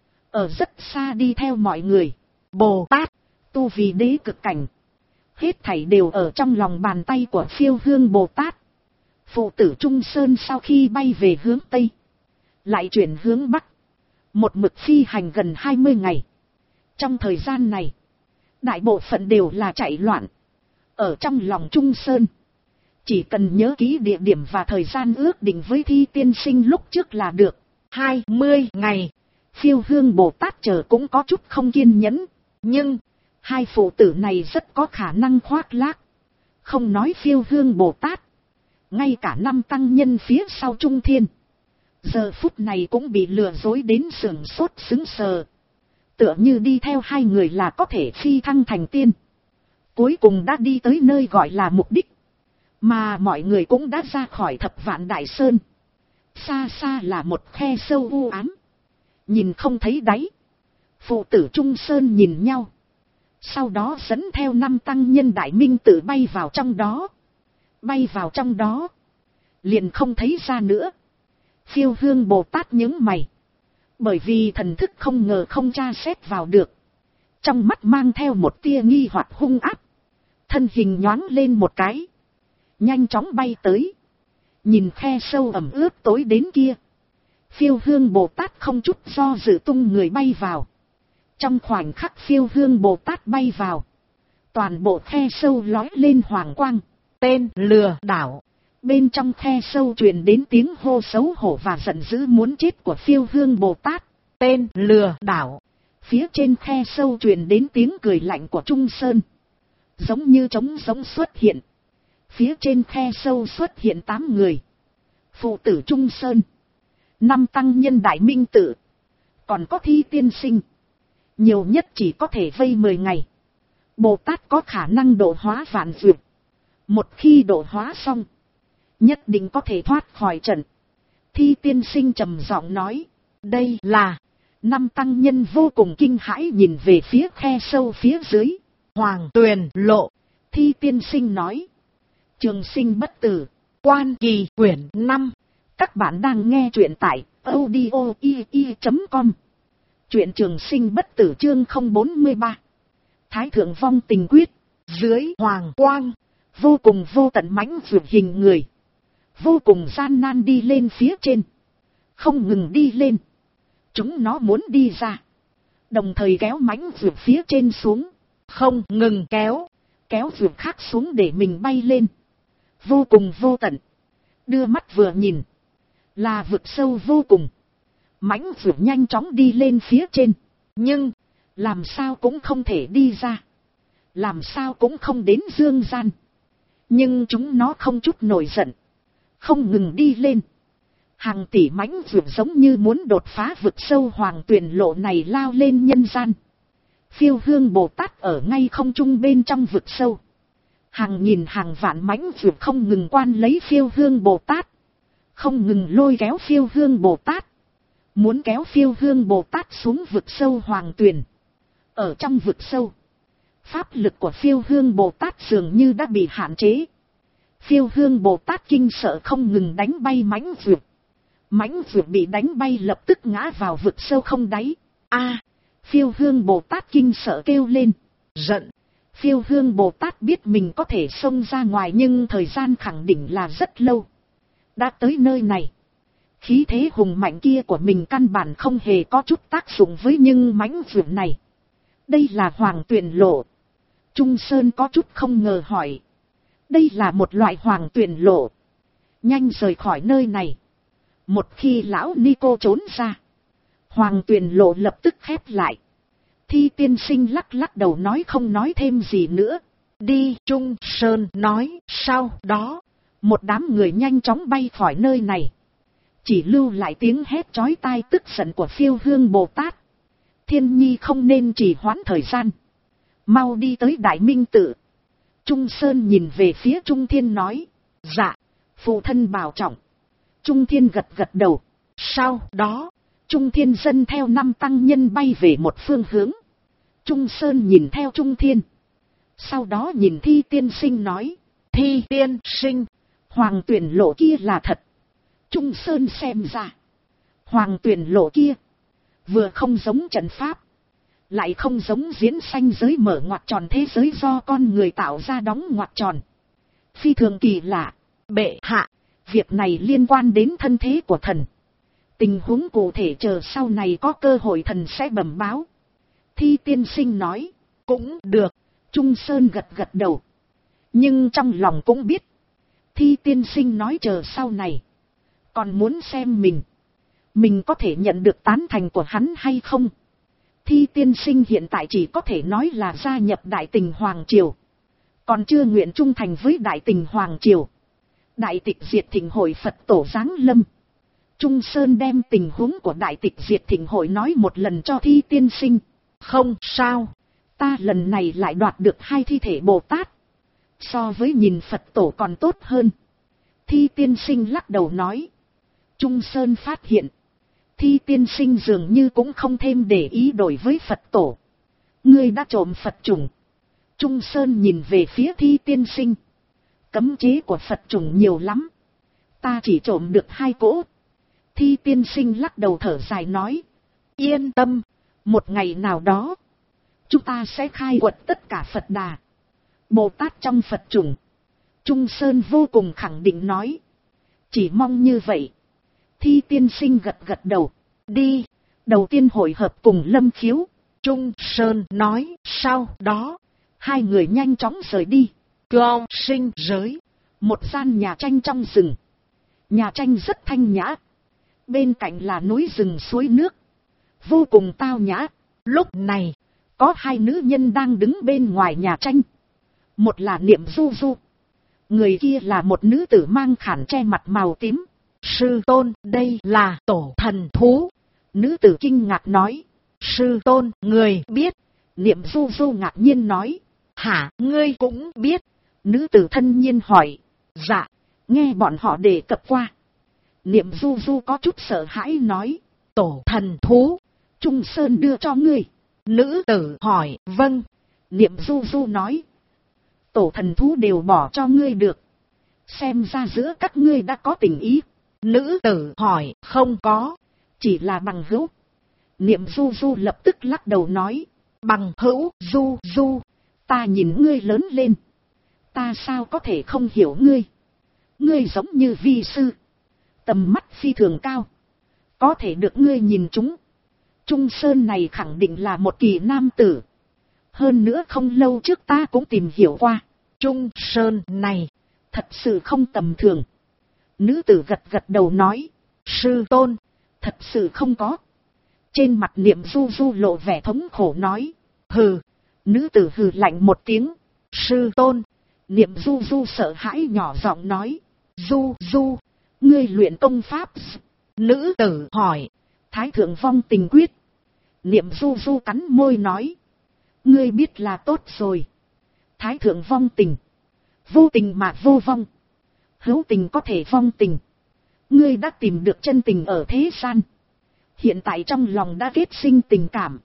Ở rất xa đi theo mọi người. Bồ Tát, tu vì đế cực cảnh. Hết thảy đều ở trong lòng bàn tay của Phiêu Hương Bồ Tát. Phụ tử Trung Sơn sau khi bay về hướng Tây, lại chuyển hướng Bắc. Một mực phi hành gần 20 ngày. Trong thời gian này, đại bộ phận đều là chạy loạn. Ở trong lòng Trung Sơn, chỉ cần nhớ kỹ địa điểm và thời gian ước định với Thi tiên sinh lúc trước là được. 20 ngày. Phiêu Hương Bồ Tát chờ cũng có chút không kiên nhẫn. Nhưng, hai phụ tử này rất có khả năng khoác lác. Không nói Phiêu Hương Bồ Tát, ngay cả năm tăng nhân phía sau Trung Thiên, giờ phút này cũng bị lừa dối đến sườn sốt sững sờ. Tựa như đi theo hai người là có thể phi thăng thành tiên. Cuối cùng đã đi tới nơi gọi là mục đích. Mà mọi người cũng đã ra khỏi Thập Vạn Đại Sơn. Xa xa là một khe sâu u ám. Nhìn không thấy đáy. Phụ tử Trung Sơn nhìn nhau. Sau đó dẫn theo năm tăng nhân Đại Minh Tự bay vào trong đó. Bay vào trong đó. Liền không thấy ra nữa. Phiêu Hương Bồ Tát nhướng mày. Bởi vì thần thức không ngờ không tra xét vào được. Trong mắt mang theo một tia nghi hoặc hung áp. Thân hình nhoáng lên một cái. Nhanh chóng bay tới. Nhìn khe sâu ẩm ướt tối đến kia. Phiêu Hương Bồ Tát không chút do dự tung người bay vào. Trong khoảnh khắc Phiêu Hương Bồ Tát bay vào. Toàn bộ khe sâu lói lên hoàng quang. Tên lừa đảo. Bên trong khe sâu truyền đến tiếng hô xấu hổ và giận dữ muốn chết của Phiêu Hương Bồ Tát. Tên lừa đảo. Phía trên khe sâu truyền đến tiếng cười lạnh của Trung Sơn. Giống như trống giống xuất hiện. Phía trên khe sâu xuất hiện 8 người. Phụ tử Trung Sơn. 5 tăng nhân Đại Minh Tự. Còn có Thi tiên sinh. Nhiều nhất chỉ có thể vây 10 ngày. Bồ Tát có khả năng độ hóa vạn dược. Một khi độ hóa xong, nhất định có thể thoát khỏi trận. Thi tiên sinh trầm giọng nói. Đây là. 5 tăng nhân vô cùng kinh hãi nhìn về phía khe sâu phía dưới. Hoàng Tuyền Lộ. Thi tiên sinh nói. Trường sinh bất tử. Quan Kỳ quyển 5. Các bạn đang nghe truyện tại audio.com. Truyện Trường Sinh Bất Tử chương 043. Thái thượng vong tình quyết. Dưới hoàng quang, vô cùng vô tận mãnh vượt hình người. Vô cùng gian nan đi lên phía trên. Không ngừng đi lên. Chúng nó muốn đi ra. Đồng thời kéo mãnh vượt phía trên xuống. Không ngừng kéo. Kéo vượt khác xuống để mình bay lên. Vô cùng vô tận. Đưa mắt vừa nhìn. Là vực sâu vô cùng. Mãnh vượt nhanh chóng đi lên phía trên. Nhưng, làm sao cũng không thể đi ra. Làm sao cũng không đến dương gian. Nhưng chúng nó không chút nổi giận. Không ngừng đi lên. Hàng tỷ mãnh vượt giống như muốn đột phá vực sâu Hoàng Tuyền Lộ này lao lên nhân gian. Phiêu Hương Bồ Tát ở ngay không trung bên trong vực sâu. Hàng nghìn hàng vạn mãnh vượt không ngừng quan lấy Phiêu Hương Bồ Tát. Không ngừng lôi kéo Phiêu Hương Bồ Tát. Muốn kéo Phiêu Hương Bồ Tát xuống vực sâu Hoàng Tuyền. Ở trong vực sâu, pháp lực của Phiêu Hương Bồ Tát dường như đã bị hạn chế. Phiêu Hương Bồ Tát kinh sợ không ngừng đánh bay mãnh vượt. Mãnh vượt bị đánh bay lập tức ngã vào vực sâu không đáy. Phiêu Hương Bồ Tát kinh sợ kêu lên. Giận. Phiêu Hương Bồ Tát biết mình có thể xông ra ngoài nhưng thời gian khẳng định là rất lâu. Đã tới nơi này. Khí thế hùng mạnh kia của mình căn bản không hề có chút tác dụng với nhưng mãnh vượt này. Đây là Hoàng Tuyền Lộ. Trung Sơn có chút không ngờ hỏi. Đây là một loại Hoàng Tuyền Lộ. Nhanh rời khỏi nơi này. Một khi lão Nico trốn ra, Hoàng Tuyền Lộ lập tức khép lại. Thi tiên sinh lắc lắc đầu nói không nói thêm gì nữa. Đi, Trung Sơn nói, sau đó, một đám người nhanh chóng bay khỏi nơi này. Chỉ lưu lại tiếng hét chói tai tức giận của Phiêu Hương Bồ Tát. Thiên nhi không nên trì hoãn thời gian. Mau đi tới Đại Minh Tự. Trung Sơn nhìn về phía Trung Thiên nói. Dạ, phụ thân bảo trọng. Trung Thiên gật gật đầu. Sau đó, Trung Thiên dân theo 5 tăng nhân bay về một phương hướng. Trung Sơn nhìn theo Trung Thiên. Sau đó nhìn Thi tiên sinh nói. Thi tiên sinh, Hoàng Tuyền Lộ kia là thật. Trung Sơn xem ra, Hoàng Tuyền Lộ kia vừa không giống trận pháp, lại không giống diễn sanh giới mở ngoặc tròn thế giới do con người tạo ra đóng ngoặc tròn. Phi thường kỳ lạ. Bệ hạ, việc này liên quan đến thân thế của thần. Tình huống cụ thể chờ sau này có cơ hội thần sẽ bẩm báo. Thi tiên sinh nói. Cũng được. Trung Sơn gật gật đầu. Nhưng trong lòng cũng biết. Thi tiên sinh nói chờ sau này. Còn muốn xem mình có thể nhận được tán thành của hắn hay không. Thi tiên sinh hiện tại chỉ có thể nói là gia nhập Đại Tình Hoàng Triều. Còn chưa nguyện trung thành với Đại Tình Hoàng Triều. Đại Tịch Diệt Thịnh Hội Phật Tổ giáng lâm. Trung Sơn đem tình huống của Đại Tịch Diệt Thịnh Hội nói một lần cho Thi tiên sinh. Không sao, ta lần này lại đoạt được 2 thi thể Bồ Tát. So với nhìn Phật Tổ còn tốt hơn. Thi tiên sinh lắc đầu nói. Trung Sơn phát hiện. Thi tiên sinh dường như cũng không thêm để ý đối với Phật Tổ. Ngươi đã trộm Phật trùng. Trung Sơn nhìn về phía Thi tiên sinh. Cấm chế của Phật trùng nhiều lắm. Ta chỉ trộm được 2 cỗ. Thi tiên sinh lắc đầu thở dài nói. Yên tâm, một ngày nào đó, chúng ta sẽ khai quật tất cả Phật Đà, Bồ Tát trong Phật trùng. Trung Sơn vô cùng khẳng định nói. Chỉ mong như vậy. Thi tiên sinh gật gật đầu. Đi, đầu tiên hội hợp cùng Lâm Khiếu. Trung Sơn nói. Sau đó, 2 người nhanh chóng rời đi. Cao sinh giới. Một gian nhà tranh trong rừng. Nhà tranh rất thanh nhã. Bên cạnh là núi rừng suối nước. Vô cùng tao nhã. Lúc này, có 2 nữ nhân đang đứng bên ngoài nhà tranh. Một là Niệm Du Du. Người kia là một nữ tử mang khản che mặt màu tím. Sư tôn, đây là tổ thần thú. Nữ tử kinh ngạc nói. Sư tôn, người biết. Niệm Du Du ngạc nhiên nói. Hả, ngươi cũng biết. Nữ tử thân nhiên hỏi. Dạ, nghe bọn họ đề cập qua. Niệm Du Du có chút sợ hãi nói. Tổ thần thú, Trung Sơn đưa cho ngươi. Nữ tử hỏi. Vâng. Niệm Du Du nói. Tổ thần thú đều bỏ cho ngươi được. Xem ra giữa các ngươi đã có tình ý. Nữ tử hỏi. Không có, chỉ là bằng hữu. Niệm Du Du lập tức lắc đầu nói. Bằng hữu. Du Du, ta nhìn ngươi lớn lên, ta sao có thể không hiểu ngươi. Ngươi giống như vi sư, tầm mắt phi thường cao, có thể được ngươi nhìn chúng. Trung Sơn này khẳng định là một kỳ nam tử. Hơn nữa không lâu trước ta cũng tìm hiểu qua. Trung Sơn này thật sự không tầm thường. Nữ tử gật gật đầu nói. Sư tôn, thật sự không có. Trên mặt Niệm Du Du lộ vẻ thống khổ nói. Hừ. Nữ tử hừ lạnh một tiếng. Sư tôn. Niệm Du Du sợ hãi nhỏ giọng nói. Du Du, ngươi luyện công pháp. Nữ tử hỏi. Thái thượng vong tình quyết. Niệm Du Du cắn môi nói. Ngươi biết là tốt rồi. Thái thượng vong tình. Vô tình mà vô vong. Hữu tình có thể vong tình. Ngươi đã tìm được chân tình ở thế gian. Hiện tại trong lòng đã kết sinh tình cảm.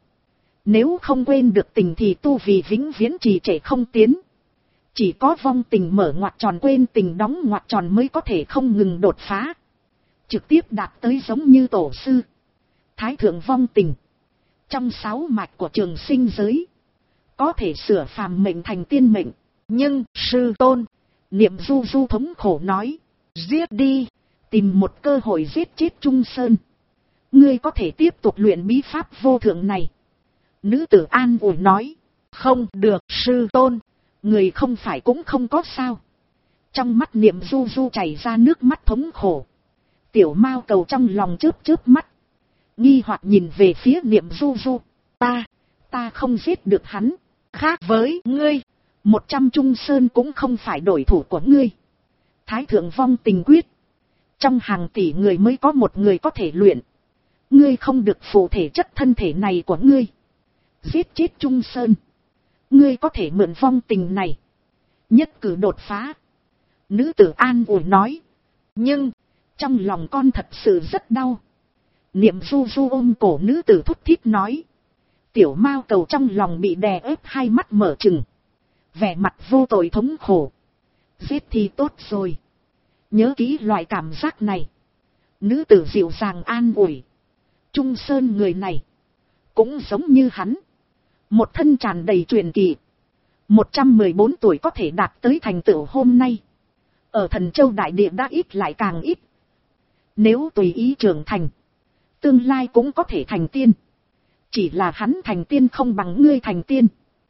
Nếu không quên được tình thì tu vì vĩnh viễn trì trệ không tiến. Chỉ có vong tình mở ngoặc tròn quên tình đóng ngoặc tròn mới có thể không ngừng đột phá. Trực tiếp đạt tới giống như tổ sư. Thái thượng vong tình. Trong 6 mạch của trường sinh giới. Có thể sửa phàm mệnh thành tiên mệnh. Nhưng, sư tôn. Niệm Du Du thống khổ nói. Giết đi. Tìm một cơ hội giết chết Trung Sơn. Ngươi có thể tiếp tục luyện bí pháp vô thượng này. Nữ tử an ủi nói. Không được sư tôn. Người không phải cũng không có sao. Trong mắt Niệm Du Du chảy ra nước mắt thống khổ. Tiểu Mao Cầu trong lòng chớp chớp mắt. nghi hoặc nhìn về phía Niệm Du Du. Ta không giết được hắn. Khác với ngươi, 100 Trung Sơn cũng không phải đối thủ của ngươi. Thái thượng vong tình quyết. Trong hàng tỷ người mới có một người có thể luyện. Ngươi không được phụ thể chất thân thể này của ngươi. Giết chết Trung Sơn. Ngươi có thể mượn vong tình này. Nhất cử đột phá. Nữ tử an ủi nói. Nhưng, trong lòng con thật sự rất đau. Niệm Du Du ôm cổ nữ tử thúc thiết nói. Tiểu Mao Cầu trong lòng bị đè ép, hai mắt mở trừng. Vẻ mặt vô tội thống khổ. Giết thì tốt rồi. Nhớ kỹ loại cảm giác này. Nữ tử dịu dàng an ủi. Trung Sơn người này. Cũng giống như hắn. Một thân tràn đầy truyền kỳ. 114 tuổi có thể đạt tới thành tựu hôm nay. Ở Thần Châu Đại Địa đã ít lại càng ít. Nếu tùy ý trưởng thành. Tương lai cũng có thể thành tiên. Chỉ là hắn thành tiên không bằng ngươi thành tiên.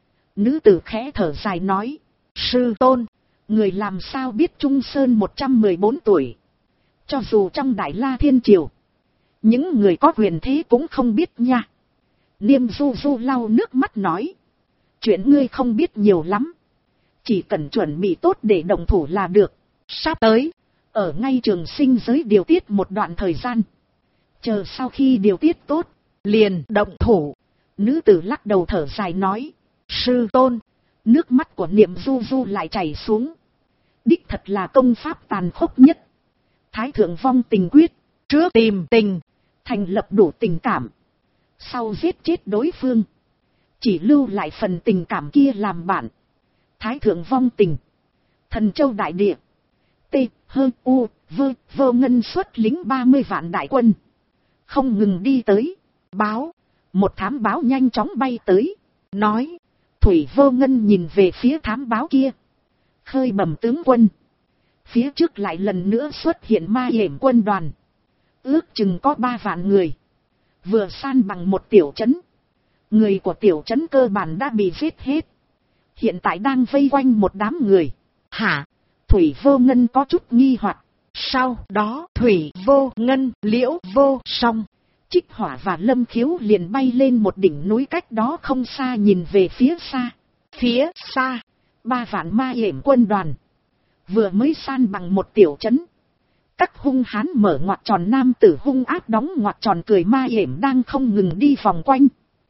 Nữ tử khẽ thở dài nói. Sư tôn, người làm sao biết Trung Sơn 114 tuổi. Cho dù trong Đại La Thiên Triều, những người có quyền thế cũng không biết nha. Niệm Du Du lau nước mắt nói. Chuyện ngươi không biết nhiều lắm. Chỉ cần chuẩn bị tốt để động thủ là được. Sắp tới, ở ngay trường sinh giới điều tiết một đoạn thời gian. Chờ sau khi điều tiết tốt, liền động thủ. Nữ tử lắc đầu thở dài nói. Sư tôn, nước mắt của Niệm Du Du lại chảy xuống. Đích thật là công pháp tàn khốc nhất. Thái thượng vong tình quyết. Trước tìm tình, thành lập đủ tình cảm. Sau giết chết đối phương. Chỉ lưu lại phần tình cảm kia làm bạn. Thái thượng vong tình. Thần Châu Đại Địa. T, H, U, Vơ Ngân xuất lính 30 vạn đại quân. Không ngừng đi tới. Báo. Một thám báo nhanh chóng bay tới. Nói. Thủy Vô Ngân nhìn về phía thám báo kia. Khơi bẩm tướng quân. Phía trước lại lần nữa xuất hiện ma yểm quân đoàn. Ước chừng có 3 vạn người. Vừa san bằng một tiểu trấn. Người của tiểu trấn cơ bản đã bị giết hết. Hiện tại đang vây quanh một đám người. Hả? Thủy Vô Ngân có chút nghi hoặc. Sau đó Thủy Vô Ngân, Liễu Vô Song, Trích Hỏa và Lâm Khiếu liền bay lên một đỉnh núi cách đó không xa nhìn về phía xa. Phía xa, 3 vạn ma yểm quân đoàn. Vừa mới san bằng một tiểu trấn. Các hung hán mở ngoặc tròn nam tử hung ác đóng ngoặc tròn cười ma yểm đang không ngừng đi vòng quanh.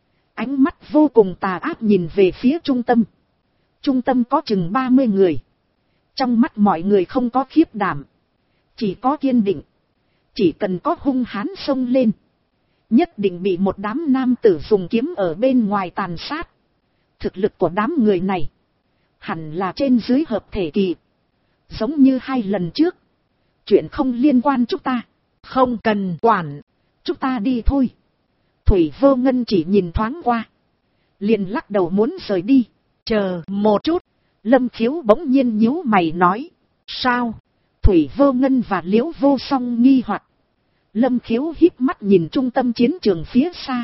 Ánh mắt vô cùng tà ác nhìn về phía trung tâm. Trung tâm có chừng 30 người. Trong mắt mọi người không có khiếp đảm. Chỉ có kiên định. Chỉ cần có hung hán xông lên. Nhất định bị một đám nam tử dùng kiếm ở bên ngoài tàn sát. Thực lực của đám người này. Hẳn là trên dưới hợp thể kỳ. Giống như 2 lần trước. Chuyện không liên quan chúng ta. Không cần quản. Chúng ta đi thôi. Thủy Vô Ngân chỉ nhìn thoáng qua. Liền lắc đầu muốn rời đi. Chờ một chút. Lâm Khiếu bỗng nhiên nhíu mày nói. Sao? Thủy Vô Ngân và Liễu Vô Song nghi hoặc. Lâm Khiếu híp mắt nhìn trung tâm chiến trường phía xa.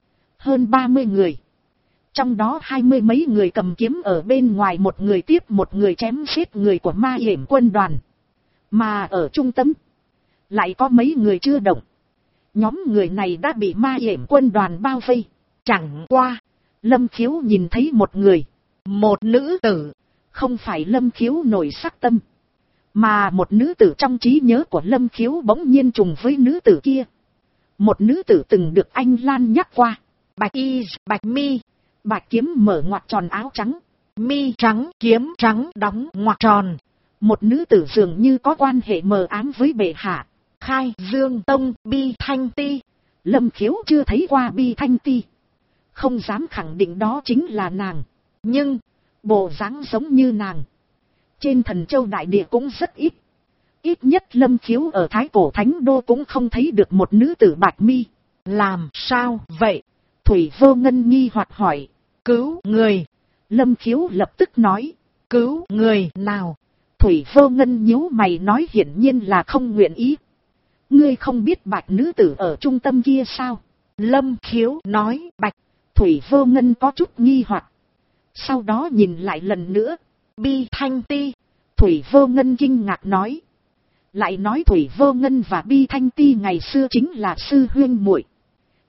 Hơn 30 người. Trong đó 20 mấy người cầm kiếm ở bên ngoài, một người tiếp một người chém giết người của ma yểm quân đoàn. Mà ở trung tâm, lại có mấy người chưa động. Nhóm người này đã bị ma yểm quân đoàn bao vây. Chẳng qua, Lâm Khiếu nhìn thấy một người. Một nữ tử. Không phải Lâm Khiếu nổi sắc tâm. Mà một nữ tử trong trí nhớ của Lâm Khiếu bỗng nhiên trùng với nữ tử kia. Một nữ tử từng được anh Lan nhắc qua. Bạch y, bạch mi. Bạch kiếm mở ngoặc tròn áo trắng. Mi trắng, kiếm trắng đóng ngoặc tròn. Một nữ tử dường như có quan hệ mờ ám với bệ hạ. Khai Dương Tông, Bi Thanh Ti. Lâm Khiếu chưa thấy qua Bi Thanh Ti. Không dám khẳng định đó chính là nàng. Nhưng, bộ dáng giống như nàng. Trên Thần Châu Đại Địa cũng rất ít. Ít nhất Lâm Khiếu ở Thái Cổ Thánh Đô cũng không thấy được một nữ tử bạch mi. Làm sao vậy? Thủy Vô Ngân nghi hoặc hỏi. Cứu người. Lâm Khiếu lập tức nói. Cứu người nào? Thủy Vô Ngân nhíu mày nói hiển nhiên là không nguyện ý. Ngươi không biết bạch nữ tử ở trung tâm kia sao? Lâm Khiếu nói bạch. Thủy Vô Ngân có chút nghi hoặc. Sau đó nhìn lại lần nữa. Bi Thanh Ti. Thủy Vô Ngân kinh ngạc nói. Lại nói Thủy Vô Ngân và Bi Thanh Ti ngày xưa chính là sư huynh muội.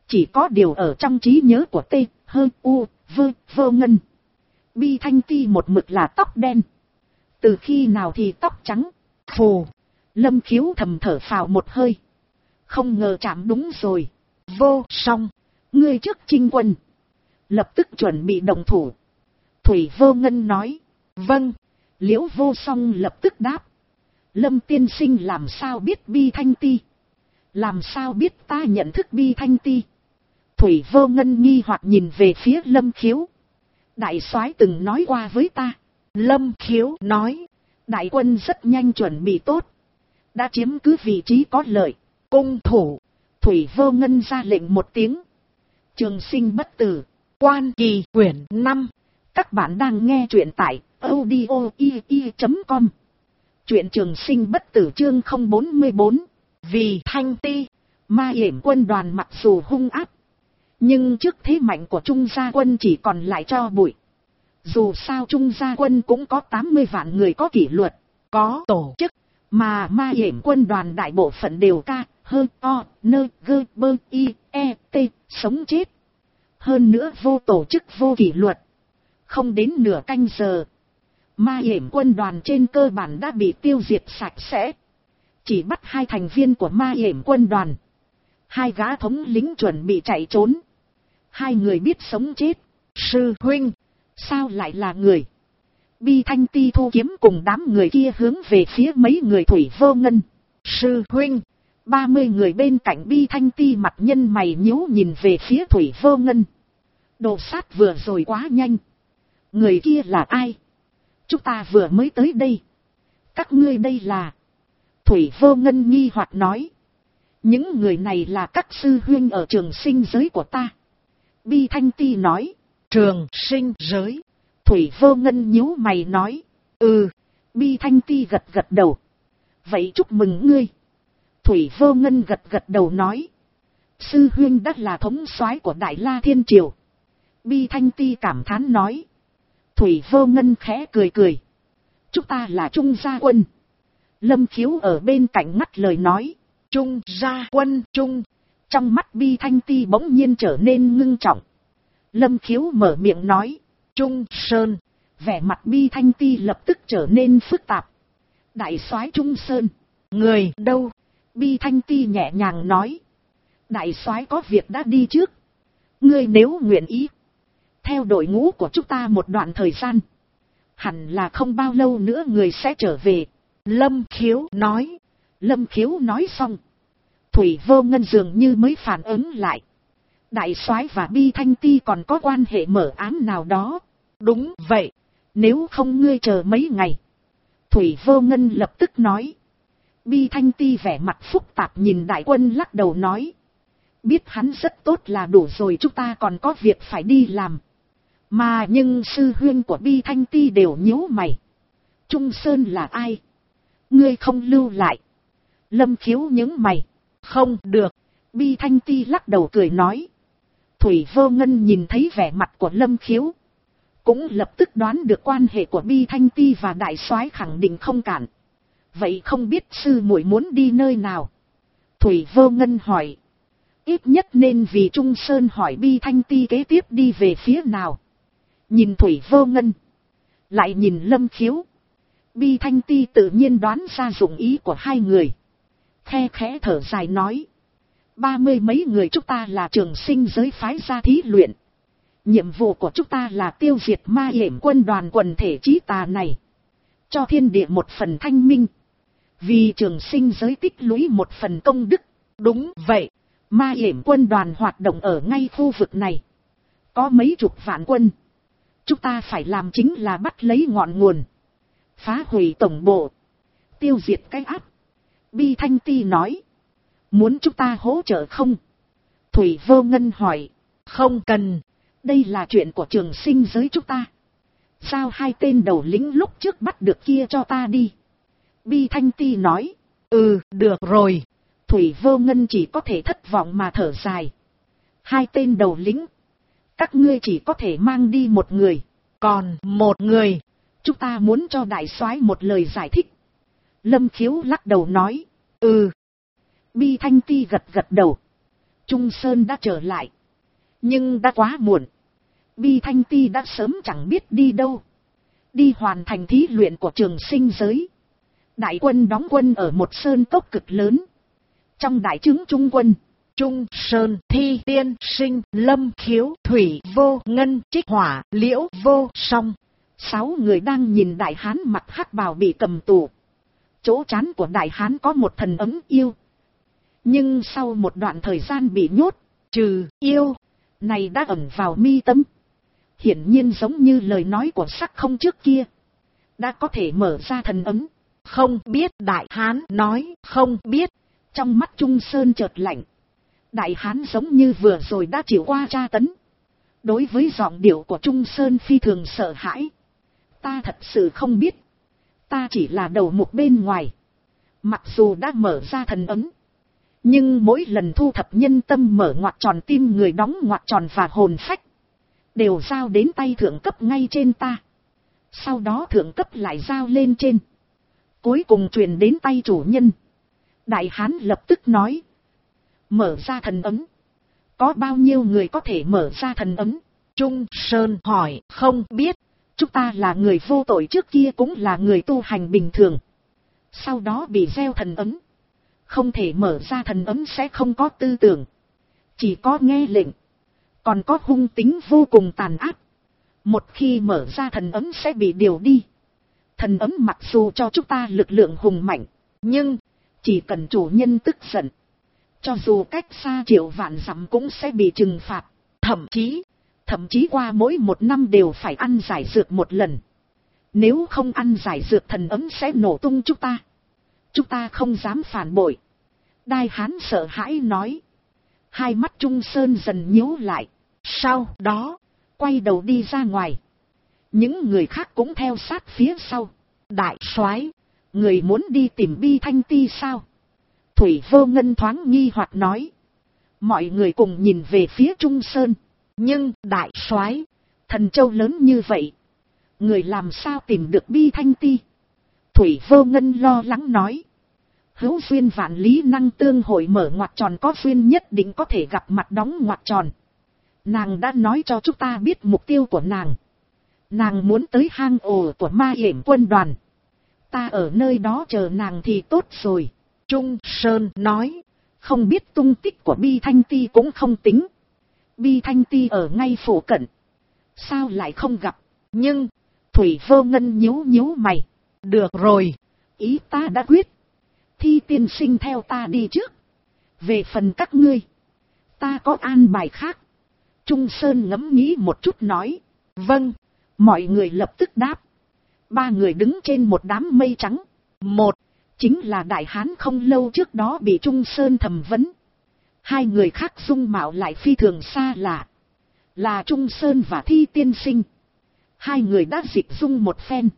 Chỉ có điều ở trong trí nhớ của T, H, U, Vô Ngân. Bi Thanh Ti một mực là tóc đen. Từ khi nào thì tóc trắng. Phù. Lâm Khiếu thầm thở phào một hơi. Không ngờ chạm đúng rồi. Vô Song, ngươi trước chinh quân. Lập tức chuẩn bị động thủ. Thủy Vô Ngân nói. Vâng. Liễu Vô Song lập tức đáp. Lâm tiên sinh làm sao biết Bi Thanh Ti? Làm sao biết ta nhận thức Bi Thanh Ti? Thủy Vô Ngân nghi hoặc nhìn về phía Lâm Khiếu. Đại soái từng nói qua với ta. Lâm Khiếu nói. Đại quân rất nhanh chuẩn bị tốt. Đã chiếm cứ vị trí có lợi. Cung thủ. Thủy Vô Ngân ra lệnh một tiếng. Trường Sinh bất tử. Quan Kỳ quyển 5. Các bạn đang nghe truyện tại audio.com. Truyện Trường Sinh bất tử chương 044. Vì Thanh Ti. Ma Yểm quân đoàn mặc dù hung áp, nhưng trước thế mạnh của Trung gia quân chỉ còn lại cho bụi. Dù sao Trung gia quân cũng có 80 vạn người có kỷ luật, có tổ chức, mà Ma Yểm quân đoàn đại bộ phận đều sống chết. Hơn nữa vô tổ chức vô kỷ luật. Không đến nửa canh giờ, Ma Yểm quân đoàn trên cơ bản đã bị tiêu diệt sạch sẽ. Chỉ bắt 2 thành viên của Ma Yểm quân đoàn. 2 gã thống lĩnh chuẩn bị chạy trốn. 2 người biết sống chết. Sư huynh, sao lại là người? Bi Thanh Ti thu kiếm cùng đám người kia hướng về phía mấy người Thủy Vô Ngân. Sư huynh. 30 người bên cạnh Bi Thanh Ti mặt nhân mày nhíu nhìn về phía Thủy Vô Ngân. Đồ sát vừa rồi quá nhanh. Người kia là ai? Chúng ta vừa mới tới đây. Các ngươi đây là? Thủy Vô Ngân nghi hoặc nói. Những người này là các sư huynh ở trường sinh giới của ta. Bi Thanh Ti nói. Trường sinh giới. Thủy Vô Ngân nhíu mày nói. Bi Thanh Ti gật gật đầu. Vậy chúc mừng ngươi. Thủy Vô Ngân gật gật đầu nói. Sư huynh đã là thống soái của Đại La Thiên Triều. Bi Thanh Ti cảm thán nói. Thủy Vô Ngân khẽ cười cười. Chúng ta là Trung gia quân. Lâm Khiếu ở bên cạnh ngắt lời nói. Trung gia quân Trung. Trong mắt Bi Thanh Ti bỗng nhiên trở nên ngưng trọng. Lâm Khiếu mở miệng nói. Trung Sơn. Vẻ mặt Bi Thanh Ti lập tức trở nên phức tạp. Đại soái Trung Sơn. Người đâu? Bi Thanh Ti nhẹ nhàng nói. Đại soái có việc đã đi trước. Ngươi nếu nguyện ý theo đội ngũ của chúng ta một đoạn thời gian, hẳn là không bao lâu nữa người sẽ trở về. Lâm Khiếu nói. Lâm Khiếu nói xong, Thủy Vô Ngân dường như mới phản ứng lại. Đại soái và Bi Thanh Ti còn có quan hệ mở ám nào đó. Đúng vậy. Nếu không ngươi chờ mấy ngày. Thủy Vô Ngân lập tức nói. Bi Thanh Ti vẻ mặt phức tạp nhìn đại quân lắc đầu nói. Biết hắn rất tốt là đủ rồi, chúng ta còn có việc phải đi làm. Mà nhưng sư huynh của Bi Thanh Ti đều nhíu mày. Trung Sơn là ai? Ngươi không lưu lại. Lâm Khiếu nhướng mày. Không được. Bi Thanh Ti lắc đầu cười nói. Thủy Vô Ngân nhìn thấy vẻ mặt của Lâm Khiếu, cũng lập tức đoán được quan hệ của Bi Thanh Ti và đại soái khẳng định không cản. Vậy không biết sư muội muốn đi nơi nào? Thủy Vô Ngân hỏi. Ít nhất nên vì Trung Sơn hỏi Bi Thanh Ti kế tiếp đi về phía nào. Nhìn Thủy Vô Ngân, lại nhìn Lâm Khiếu, Bi Thanh Ti tự nhiên đoán ra dụng ý của 2 người. Khe khẽ thở dài nói. 30 mấy người chúng ta là trường sinh giới phái ra thí luyện. Nhiệm vụ của chúng ta là tiêu diệt Ma Yểm quân đoàn quần thể chí tà này. Cho thiên địa một phần thanh minh. Vì trường sinh giới tích lũy một phần công đức. Đúng vậy. Ma Yểm quân đoàn hoạt động ở ngay khu vực này. Có mấy chục vạn quân. Chúng ta phải làm chính là bắt lấy ngọn nguồn. Phá hủy tổng bộ. Tiêu diệt cái áp. Bi Thanh Ti nói. Muốn chúng ta hỗ trợ không? Thủy Vô Ngân hỏi. Không cần. Đây là chuyện của trường sinh giới chúng ta. Sao 2 tên đầu lĩnh lúc trước bắt được kia cho ta đi? Bi Thanh Ti nói. Được rồi. Thủy Vô Ngân chỉ có thể thất vọng mà thở dài. 2 tên đầu lĩnh. Các ngươi chỉ có thể mang đi 1 người. Còn 1 người. Chúng ta muốn cho đại soái một lời giải thích. Lâm Khiếu lắc đầu nói. Bi Thanh Ti gật gật đầu. Trung Sơn đã trở lại. Nhưng đã quá muộn. Bi Thanh Ti đã sớm chẳng biết đi đâu. Đi hoàn thành thí luyện của trường sinh giới. Đại quân đóng quân ở một sơn cốc cực lớn. Trong đại trướng trung quân, Trung Sơn, Thi Tiên Sinh, Lâm Khiếu, Thủy Vô Ngân, Trích Hỏa, Liễu Vô Song. 6 người đang nhìn đại hán mặc hắc bào bị cầm tù. Chỗ trán của đại hán có một thần ấm yêu. Nhưng sau một đoạn thời gian bị nhốt, trừ yêu này đã ẩn vào mi tâm. Hiển nhiên giống như lời nói của Sắc Không trước kia, đã có thể mở ra thần ấm. Không biết, đại hán nói không biết. Trong mắt Trung Sơn chợt lạnh. Đại hán giống như vừa rồi đã chịu qua tra tấn. Đối với giọng điệu của Trung Sơn phi thường sợ hãi. Ta thật sự không biết. Ta chỉ là đầu mục bên ngoài. Mặc dù đã mở ra thần ấm, nhưng mỗi lần thu thập nhân tâm, mở ngoặc tròn tim người, đóng ngoặc tròn và hồn phách, đều giao đến tay thượng cấp ngay trên ta. Sau đó thượng cấp lại giao lên trên. Cuối cùng truyền đến tay chủ nhân. Đại hán lập tức nói. Mở ra thần ấm. Có bao nhiêu người có thể mở ra thần ấm? Trung Sơn hỏi. Không biết. Chúng ta là người vô tội, trước kia cũng là người tu hành bình thường. Sau đó bị gieo thần ấm. Không thể mở ra thần ấm sẽ không có tư tưởng. Chỉ có nghe lệnh. Còn có hung tính vô cùng tàn ác. Một khi mở ra thần ấm sẽ bị điều đi. Thần ấm mặc dù cho chúng ta lực lượng hùng mạnh, nhưng chỉ cần chủ nhân tức giận, cho dù cách xa triệu vạn dặm cũng sẽ bị trừng phạt. Thậm chí qua mỗi 1 năm đều phải ăn giải dược 1 lần. Nếu không ăn giải dược thần ấm sẽ nổ tung chúng ta. Chúng ta không dám phản bội. Đại hán sợ hãi nói. Hai mắt Trung Sơn dần nhíu lại. Sau đó quay đầu đi ra ngoài. Những người khác cũng theo sát phía sau. Đại soái, người muốn đi tìm Bi Thanh Ti sao? Thủy Vô Ngân thoáng nghi hoặc nói. Mọi người cùng nhìn về phía Trung Sơn. Nhưng đại soái, thần châu lớn như vậy, người làm sao tìm được Bi Thanh Ti? Thủy Vô Ngân lo lắng nói. Hữu duyên vạn lý năng tương hội, mở ngoặc tròn có duyên nhất định có thể gặp mặt, đóng ngoặc tròn. Nàng đã nói cho chúng ta biết mục tiêu của nàng. Nàng muốn tới hang ổ của Ma Yểm quân đoàn. Ta ở nơi đó chờ nàng thì tốt rồi. Trung Sơn nói. Không biết tung tích của Bi Thanh Ti cũng không tính. Bi Thanh Ti ở ngay phủ cận. Sao lại không gặp? Nhưng Thủy Vô Ngân nhíu mày. Được rồi, ý ta đã quyết. Thi tiên sinh theo ta đi trước. Về phần các ngươi, ta có an bài khác. Trung Sơn ngẫm nghĩ một chút nói. Vâng. Mọi người lập tức đáp. 3 người đứng trên một đám mây trắng. Một chính là đại hán không lâu trước đó bị Trung Sơn thẩm vấn. 2 người khác dung mạo lại phi thường xa lạ. Là Trung Sơn và Thi tiên sinh. 2 người đã dịch dung một phen.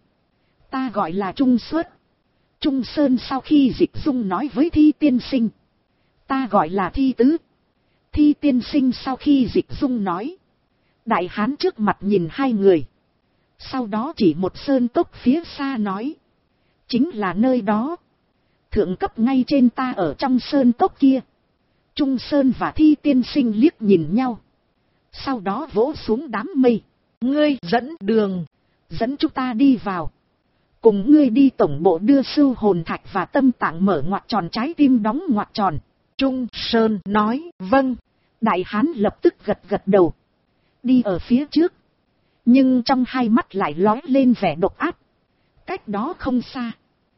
Ta gọi là Trung Xuất. Trung Sơn sau khi dịch dung nói với Thi tiên sinh. Ta gọi là Thi Tứ. Thi tiên sinh sau khi dịch dung nói. Đại hán trước mặt nhìn 2 người. Sau đó chỉ một sơn cốc phía xa nói. Chính là nơi đó. Thượng cấp ngay trên ta ở trong sơn cốc kia. Trung Sơn và Thi tiên sinh liếc nhìn nhau. Sau đó vỗ xuống đám mây. Ngươi dẫn đường. Dẫn chúng ta đi vào. Cùng ngươi đi tổng bộ đưa sưu hồn thạch và tâm tạng, mở ngoặc tròn trái tim, đóng ngoặc tròn. Trung Sơn nói. Vâng. Đại hán lập tức gật đầu. Đi ở phía trước. Nhưng trong hai mắt lại lóe lên vẻ độc ác. Cách đó không xa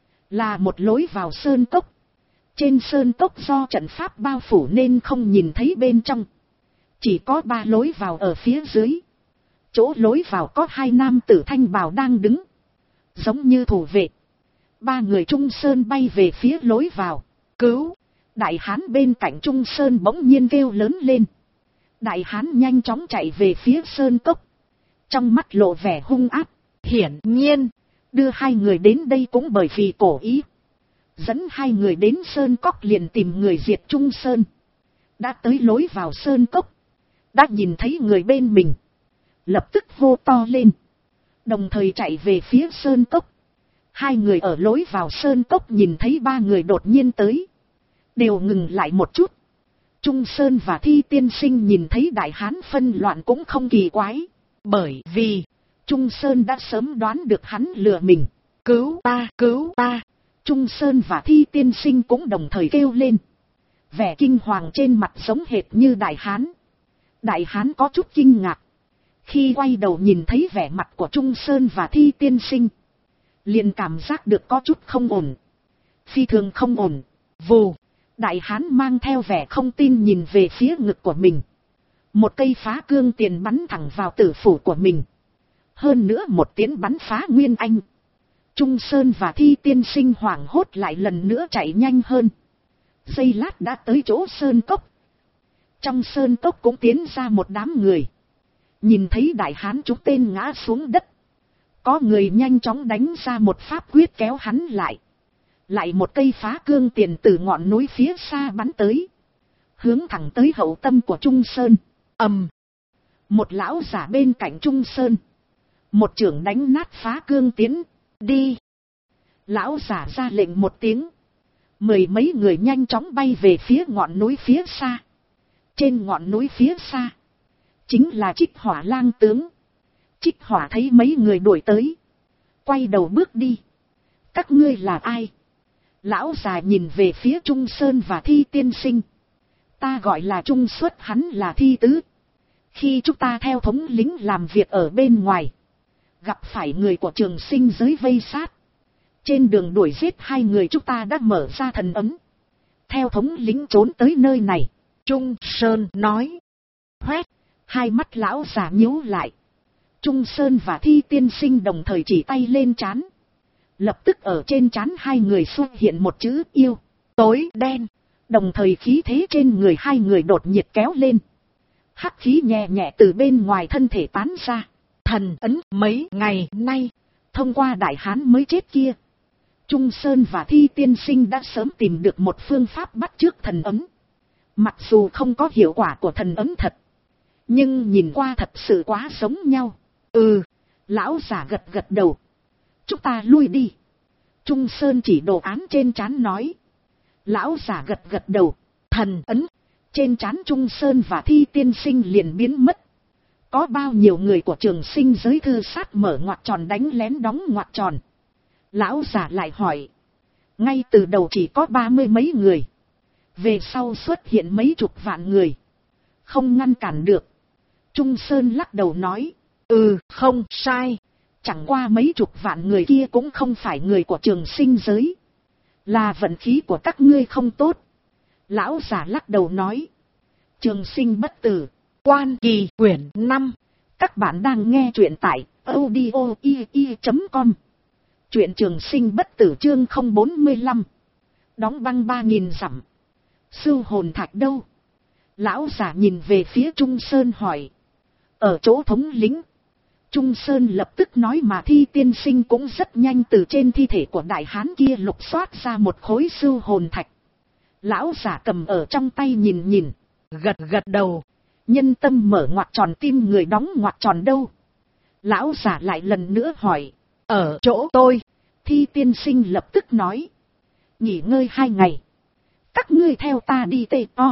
là một lối vào sơn cốc. Trên sơn cốc do trận pháp bao phủ nên không nhìn thấy bên trong. Chỉ có 3 lối vào ở phía dưới. Chỗ lối vào có 2 nam tử thanh bào đang đứng, giống như thủ vệ. 3 người Trung Sơn bay về phía lối vào. Cứu! Đại hán bên cạnh Trung Sơn bỗng nhiên kêu lớn lên. Đại hán nhanh chóng chạy về phía sơn cốc. Trong mắt lộ vẻ hung ác. Hiển nhiên, đưa 2 người đến đây cũng bởi vì cố ý. Dẫn 2 người đến sơn cốc liền tìm người diệt Trung Sơn. Đã tới lối vào sơn cốc, đã nhìn thấy người bên mình, lập tức hô to lên. Đồng thời chạy về phía sơn cốc. 2 người ở lối vào sơn cốc nhìn thấy 3 người đột nhiên tới, đều ngừng lại một chút. Trung Sơn và Thi tiên sinh nhìn thấy đại hán phân loạn cũng không kỳ quái. Bởi vì, Trung Sơn đã sớm đoán được hắn lừa mình. Cứu ta, cứu ta. Trung Sơn và Thi tiên sinh cũng đồng thời kêu lên. Vẻ kinh hoàng trên mặt giống hệt như đại hán. Đại hán có chút kinh ngạc. Khi quay đầu nhìn thấy vẻ mặt của Trung Sơn và Thi tiên sinh, liền cảm giác được có chút không ổn. Phi thường không ổn. Vù, đại hán mang theo vẻ không tin nhìn về phía ngực của mình. Một cây phá cương tiền bắn thẳng vào tử phủ của mình. Hơn nữa một tiếng bắn phá nguyên anh. Trung Sơn và Thi tiên sinh hoảng hốt lại lần nữa chạy nhanh hơn. Giây lát đã tới chỗ sơn cốc. Trong sơn cốc cũng tiến ra một đám người. Nhìn thấy đại hán trúng tên ngã xuống đất. Có người nhanh chóng đánh ra một pháp quyết kéo hắn lại. Lại một cây phá cương tiền từ ngọn núi phía xa bắn tới. Hướng thẳng tới hậu tâm của Trung Sơn. Ầm. Một lão giả bên cạnh Trung Sơn. Một chưởng đánh nát phá cương tiến. Đi. Lão giả ra lệnh một tiếng. Mười mấy người nhanh chóng bay về phía ngọn núi phía xa. Trên ngọn núi phía xa, chính là Trích Hỏa lang tướng. Trích Hỏa thấy mấy người đuổi tới. Quay đầu bước đi. Các ngươi là ai? Lão già nhìn về phía Trung Sơn và Thi tiên sinh. Ta gọi là Trung Xuất, hắn là Thi tứ. Khi chúng ta theo thống lĩnh làm việc ở bên ngoài, gặp phải người của Trường Sinh giới vây sát. Trên đường đuổi giết hai người chúng ta đã mở ra thần ấm. Theo thống lĩnh trốn tới nơi này. Trung Sơn nói. Hoét, hai mắt lão già nhíu lại. Trung Sơn và Thi tiên sinh đồng thời chỉ tay lên trán. Lập tức ở trên trán hai người xuất hiện một chữ yêu. Tối đen. Đồng thời khí thế trên người hai người đột nhiệt kéo lên. Hắc khí nhẹ nhẹ từ bên ngoài thân thể tán ra. Thần ấn mấy ngày nay, thông qua đại hán mới chết kia, Trung Sơn và Thi tiên sinh đã sớm tìm được một phương pháp bắt chước thần ấn. Mặc dù không có hiệu quả của thần ấn thật, nhưng nhìn qua thật sự quá giống nhau. Lão giả gật gật đầu. Chúng ta lui đi. Trung Sơn chỉ đồ án trên trán nói. Lão giả gật gật đầu. Thần ấn. Trên trán Trung Sơn và Thi tiên sinh liền biến mất. Có bao nhiêu người của Trường Sinh giới thư sát mở ngoặc tròn đánh lén đóng ngoặc tròn. Lão giả lại hỏi. Ngay từ đầu chỉ có 30 mấy người. Về sau xuất hiện mấy chục vạn người. Không ngăn cản được. Trung Sơn lắc đầu nói. Không sai. Chẳng qua mấy chục vạn người kia cũng không phải người của Trường Sinh giới. Là vận khí của các ngươi không tốt. Lão giả lắc đầu nói. Trường Sinh bất tử. Quan Kỳ quyển 5. Các bạn đang nghe truyện tại audio.com. Truyện Trường Sinh bất tử chương 045. Đóng băng 3000 dặm. Sưu hồn thạch đâu? Lão giả nhìn về phía Trung Sơn hỏi. Ở chỗ thống lĩnh. Trung Sơn lập tức nói mà Thi tiên sinh cũng rất nhanh từ trên thi thể của đại hán kia lục soát ra một khối sưu hồn thạch. Lão giả cầm ở trong tay nhìn, gật gật đầu. Nhân tâm mở ngoặc tròn tim người đóng ngoặc tròn đâu? Lão giả lại lần nữa hỏi. Ở chỗ tôi. Thi tiên sinh lập tức nói. Nghỉ ngơi 2 ngày. Các ngươi theo ta đi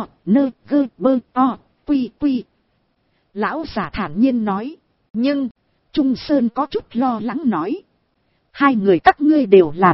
quy. Lão giả thản nhiên nói. Nhưng, Trung Sơn có chút lo lắng nói. 2 người các ngươi đều là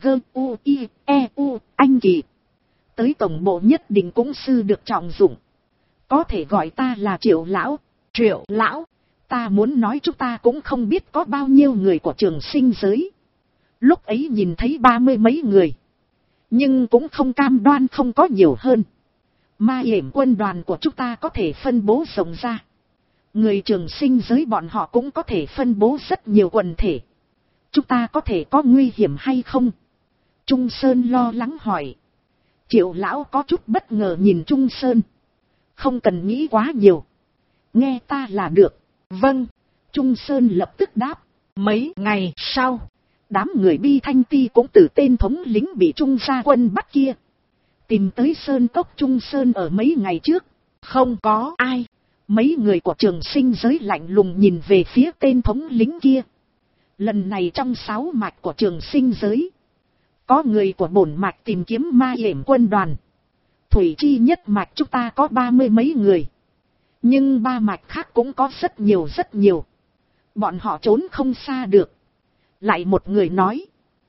anh Kỳ. Tới tổng bộ nhất định cũng sư được trọng dụng. Có thể gọi ta là Triệu Lão. Triệu Lão, ta muốn nói chúng ta cũng không biết có bao nhiêu người của Trường Sinh giới. Lúc ấy nhìn thấy 30 mấy người. Nhưng cũng không cam đoan không có nhiều hơn. Ma Yểm quân đoàn của chúng ta có thể phân bố rộng ra. Người Trường Sinh giới bọn họ cũng có thể phân bố rất nhiều quần thể. Chúng ta có thể có nguy hiểm hay không? Trung Sơn lo lắng hỏi. Triệu Lão có chút bất ngờ nhìn Trung Sơn. Không cần nghĩ quá nhiều. Nghe ta là được. Vâng. Trung Sơn lập tức đáp. Mấy ngày sau, đám người Bi Thanh Ti cũng từ tên thống lĩnh bị Trung gia quân bắt kia tìm tới Sơn Cốc Trung Sơn ở mấy ngày trước. Không có ai. Mấy người của Trường Sinh giới lạnh lùng nhìn về phía tên thống lĩnh kia. Lần này trong 6 mạch của Trường Sinh giới, có người của bổn mạch tìm kiếm Ma Yểm quân đoàn. Thủy chi nhất mạch chúng ta có 30 mấy người. Nhưng 3 mạch khác cũng có rất nhiều. Bọn họ trốn không xa được. Lại một người nói.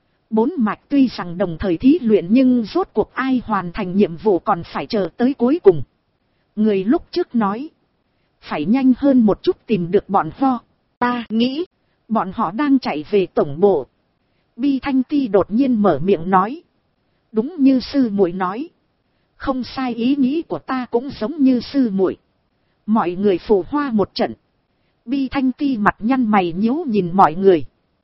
4 mạch tuy rằng đồng thời thí luyện nhưng rốt cuộc ai hoàn thành nhiệm vụ còn phải chờ tới cuối cùng. Người lúc trước nói. Phải nhanh hơn một chút tìm được bọn ho. Ta nghĩ. Bọn họ đang chạy về tổng bộ. Bi Thanh Ti đột nhiên mở miệng nói. Đúng như sư muội nói. Không sai, ý nghĩ của ta cũng giống như sư muội. Mọi người phù hoa một trận. Bi Thanh Ti mặt nhăn mày nhíu nhìn mọi người.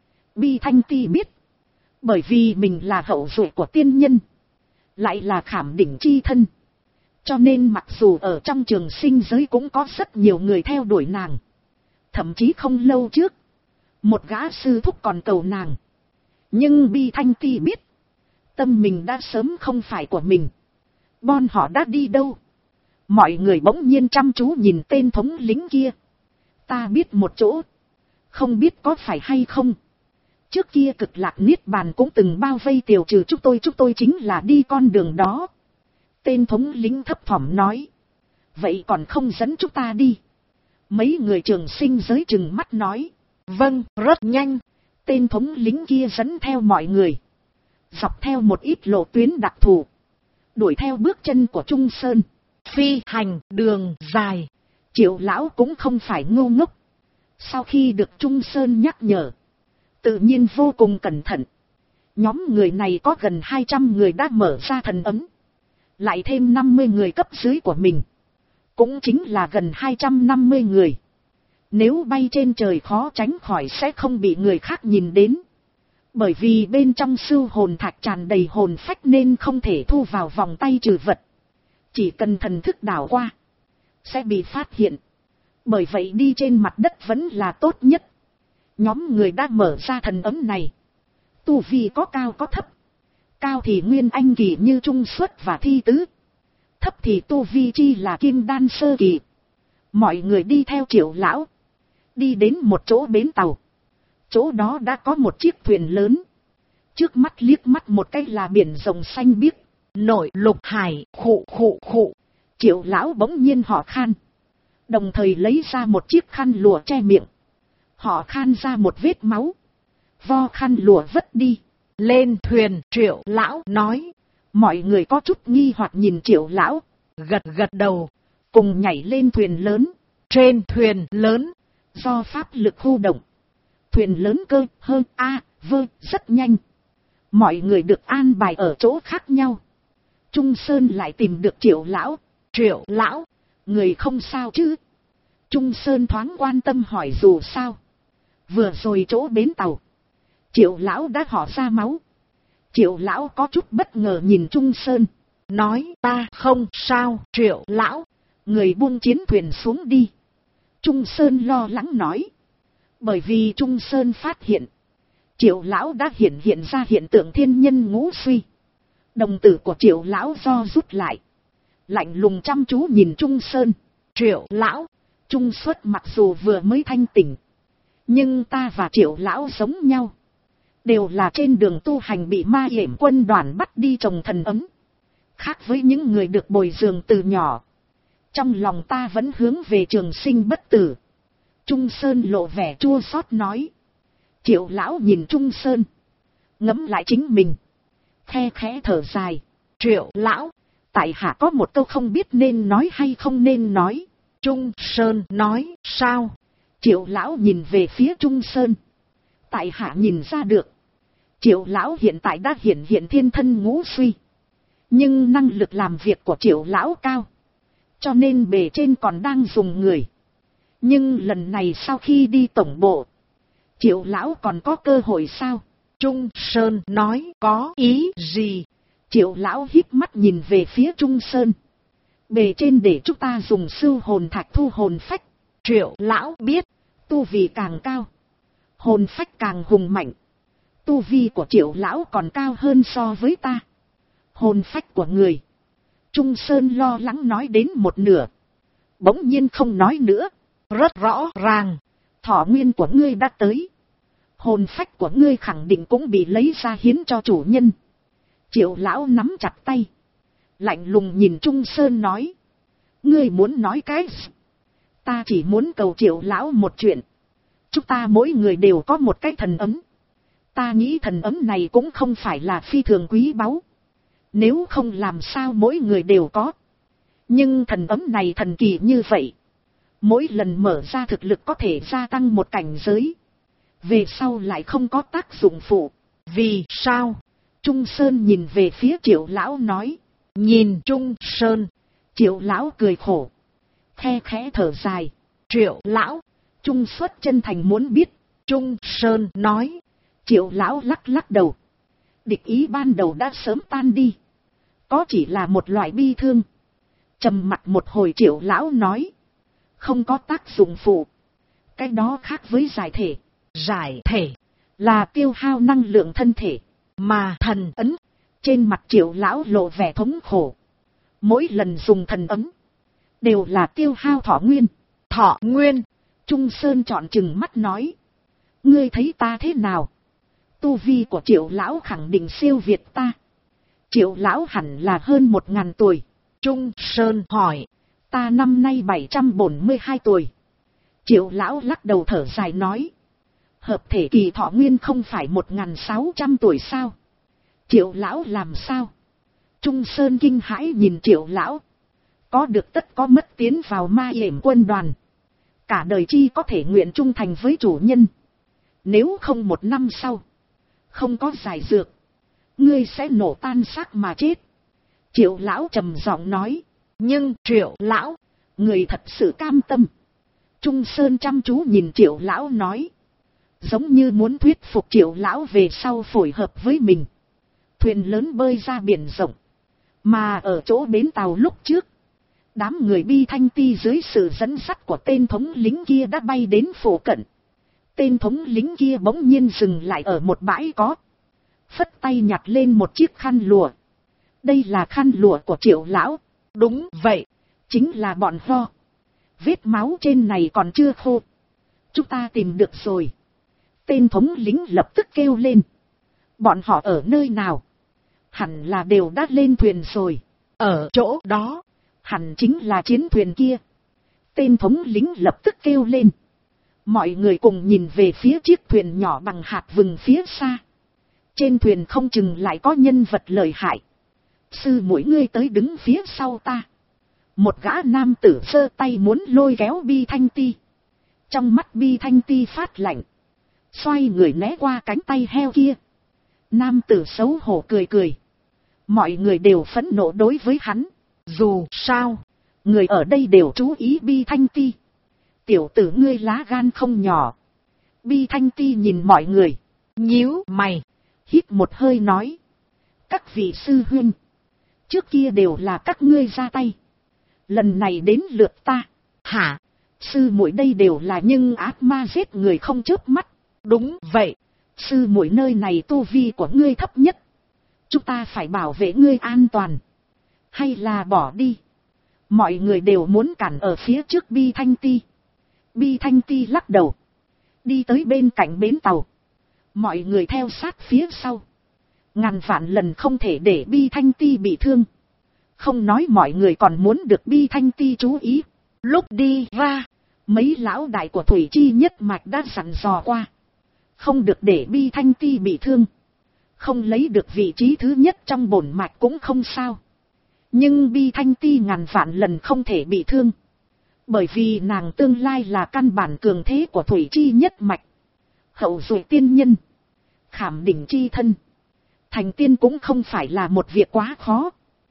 Bi Thanh Ti biết. Bởi vì mình là hậu duệ của tiên nhân. Lại là khảm đỉnh chi thân. Cho nên mặc dù ở trong trường sinh giới cũng có rất nhiều người theo đuổi nàng. Thậm chí không lâu trước. Một gã sư thúc còn cầu nàng. Nhưng Bi Thanh Ti biết. Tâm mình đã sớm không phải của mình. Bọn họ đã đi đâu? Mọi người bỗng nhiên chăm chú nhìn tên thống lĩnh kia. Ta biết một chỗ. Không biết có phải hay không. Trước kia Cực Lạc Niết Bàn cũng từng bao vây tiêu trừ chúng tôi chính là đi con đường đó. Tên thống lĩnh thấp thỏm nói. Vậy còn không dẫn chúng ta đi? Mấy người trường sinh giới trừng mắt nói. Vâng, rất nhanh. Tên thống lĩnh kia dẫn theo mọi người. Dọc theo một ít lộ tuyến đặc thù. Đuổi theo bước chân của Trung Sơn. Phi hành đường dài. Triệu lão cũng không phải ngu ngốc. Sau khi được Trung Sơn nhắc nhở. Tự nhiên vô cùng cẩn thận. Nhóm người này có gần 200 người đã mở ra thần ấm. Lại thêm 50 người cấp dưới của mình. Cũng chính là gần 250 người. Nếu bay trên trời khó tránh khỏi sẽ không bị người khác nhìn đến. Bởi vì bên trong sưu hồn thạch tràn đầy hồn phách nên không thể thu vào vòng tay trừ vật. Chỉ cần thần thức đảo qua. Sẽ bị phát hiện. Bởi vậy đi trên mặt đất vẫn là tốt nhất. Nhóm người đã mở ra thần ấm này. Tu vi có cao có thấp. Cao thì nguyên anh kỳ như Trung Xuất và Thi Tứ. Thấp thì tu vi chi là Kim Đan sơ kỳ. Mọi người đi theo Triệu lão. Đi đến một chỗ bến tàu. Chỗ đó đã có một chiếc thuyền lớn. Trước mắt liếc mắt một cái là biển rộng xanh biếc. Nội lục hải khụ. Triệu lão bỗng nhiên họ khan. Đồng thời lấy ra một chiếc khăn lụa che miệng. Họ khan ra một vết máu. Vo khăn lụa vất đi. Lên thuyền, Triệu lão nói. Mọi người có chút nghi hoặc nhìn Triệu lão. Gật đầu. Cùng nhảy lên thuyền lớn. Trên thuyền lớn. Do pháp lực khu động. Thuyền lớn cơ hơn rất nhanh. Mọi người được an bài ở chỗ khác nhau. Trung Sơn lại tìm được Triệu lão. Triệu lão, người không sao chứ? Trung Sơn thoáng quan tâm hỏi dù sao. Vừa rồi chỗ bến tàu. Triệu lão đã họ ra máu. Triệu lão có chút bất ngờ nhìn Trung Sơn. Nói ta không sao. Triệu lão, người buông chiến thuyền xuống đi. Trung Sơn lo lắng nói. Bởi vì Trung Sơn phát hiện. Triệu lão đã hiện ra hiện tượng thiên nhân ngũ suy. Đồng tử của Triệu lão do rút lại. Lạnh lùng chăm chú nhìn Trung Sơn. Triệu lão, Trung Xuất mặc dù vừa mới thanh tỉnh. Nhưng ta và Triệu lão giống nhau. Đều là trên đường tu hành bị ma yểm quân đoàn bắt đi trồng thần ấm. Khác với những người được bồi dưỡng từ nhỏ. Trong lòng ta vẫn hướng về trường sinh bất tử. Trung Sơn lộ vẻ chua xót nói. Triệu lão nhìn Trung Sơn. Ngẫm lại chính mình. Khe khẽ thở dài. Triệu lão, tại hạ có một câu không biết nên nói hay không nên nói. Trung Sơn nói sao? Triệu lão nhìn về phía Trung Sơn. Tại hạ nhìn ra được. Triệu lão hiện tại đã hiện thiên thân ngũ suy. Nhưng năng lực làm việc của Triệu lão cao. Cho nên bề trên còn đang dùng người. Nhưng lần này sau khi đi tổng bộ. Triệu lão còn có cơ hội sao? Trung Sơn nói có ý gì? Triệu lão híp mắt nhìn về phía Trung Sơn. Bề trên để chúng ta dùng sưu hồn thạch thu hồn phách. Triệu lão biết. Tu vi càng cao. Hồn phách càng hùng mạnh. Tu vi của Triệu lão còn cao hơn so với ta. Hồn phách của người. Trung Sơn lo lắng nói đến một nửa. Bỗng nhiên không nói nữa. Rất rõ ràng. Thọ nguyên của ngươi đã tới. Hồn phách của ngươi khẳng định cũng bị lấy ra hiến cho chủ nhân. Triệu lão nắm chặt tay. lạnh lùng nhìn Trung Sơn nói. Ngươi muốn nói cái gì? Ta chỉ muốn cầu Triệu lão một chuyện. Chúng ta mỗi người đều có một cái thần ấm. Ta nghĩ thần ấm này cũng không phải là phi thường quý báu. Nếu không làm sao mỗi người đều có. Nhưng thần ấm này thần kỳ như vậy. Mỗi lần mở ra thực lực có thể gia tăng một cảnh giới. Về sau lại không có tác dụng phụ. Vì sao? Trung Sơn nhìn về phía Triệu lão nói. Nhìn Trung Sơn. Triệu lão cười khổ. Khe khẽ thở dài. Triệu lão. Trung Xuất chân thành muốn biết. Trung Sơn nói. Triệu lão lắc lắc đầu. Địch ý ban đầu đã sớm tan đi. Có chỉ là một loại bi thương. Trầm mặt một hồi Triệu lão nói. Không có tác dụng phụ. Cái đó khác với giải thể. Giải thể là tiêu hao năng lượng thân thể. Mà thần ấn. Trên mặt Triệu lão lộ vẻ thống khổ. Mỗi lần dùng thần ấm. Đều là tiêu hao thọ nguyên. Thọ nguyên. Trung Sơn trọn trừng mắt nói. Ngươi thấy ta thế nào? Tu vi của Triệu lão khẳng định siêu việt ta. Triệu lão hẳn là hơn 1000 tuổi. Trung Sơn hỏi. Ta năm nay 742 tuổi. Triệu lão lắc đầu thở dài nói. Hợp thể kỳ thọ nguyên không phải 1600 tuổi sao? Triệu lão làm sao? Trung Sơn kinh hãi nhìn Triệu lão. Có được tất có mất tiến vào ma yểm quân đoàn. Cả đời chi có thể nguyện trung thành với chủ nhân. Nếu không 1 năm sau. Không có giải dược. Ngươi sẽ nổ tan xác mà chết. Triệu lão trầm giọng nói. Nhưng Triệu lão. Người thật sự cam tâm. Trung Sơn chăm chú nhìn Triệu lão nói. Giống như muốn thuyết phục Triệu lão về sau phối hợp với mình. Thuyền lớn bơi ra biển rộng. Mà ở chỗ bến tàu lúc trước. Đám người Bi Thanh Ti dưới sự dẫn dắt của tên thống lính kia đã bay đến phụ cận. Tên thống lính kia bỗng nhiên dừng lại ở một bãi có. Phất tay nhặt lên một chiếc khăn lụa. Đây là khăn lụa của Triệu lão. Đúng vậy. Chính là bọn ho. Vết máu trên này còn chưa khô. Chúng ta tìm được rồi. Tên thống lính lập tức kêu lên. Bọn họ ở nơi nào? Hẳn là đều đã lên thuyền rồi. Ở chỗ đó. Hẳn chính là chiến thuyền kia. Tên thống lính lập tức kêu lên. Mọi người cùng nhìn về phía chiếc thuyền nhỏ bằng hạt vừng phía xa. Trên thuyền không chừng lại có nhân vật lợi hại. Sư muội ngươi tới đứng phía sau ta. Một gã nam tử giơ tay muốn lôi kéo Bi Thanh Ti. Trong mắt Bi Thanh Ti phát lạnh. Xoay người né qua cánh tay heo kia. Nam tử xấu hổ cười cười. Mọi người đều phẫn nộ đối với hắn. Dù sao, người ở đây đều chú ý Bi Thanh Ti. Tiểu tử ngươi lá gan không nhỏ. Bi Thanh Ti nhìn mọi người. Nhíu mày. Hít một hơi nói. Các vị sư huynh. Trước kia đều là các ngươi ra tay. Lần này đến lượt ta. Hả? Sư muội đây đều là nhưng ác ma giết người không chớp mắt. Đúng vậy. Sư muội nơi này tu vi của ngươi thấp nhất. Chúng ta phải bảo vệ ngươi an toàn. Hay là bỏ đi. Mọi người đều muốn cản ở phía trước Bi Thanh Ti. Bi Thanh Ti lắc đầu. Đi tới bên cạnh bến tàu. Mọi người theo sát phía sau. Ngàn vạn lần không thể để Bi Thanh Ti bị thương. Không nói mọi người còn muốn được Bi Thanh Ti chú ý. Lúc đi ra, mấy lão đại của Thủy Chi nhất mạch đã dặn dò qua. Không được để Bi Thanh Ti bị thương. Không lấy được vị trí thứ nhất trong bổn mạch cũng không sao. Nhưng Bi Thanh Ti ngàn vạn lần không thể bị thương. Bởi vì nàng tương lai là căn bản cường thế của Thủy Chi nhất mạch. Hậu duệ tiên nhân. Khảm đỉnh chi thân. Thành tiên cũng không phải là một việc quá khó.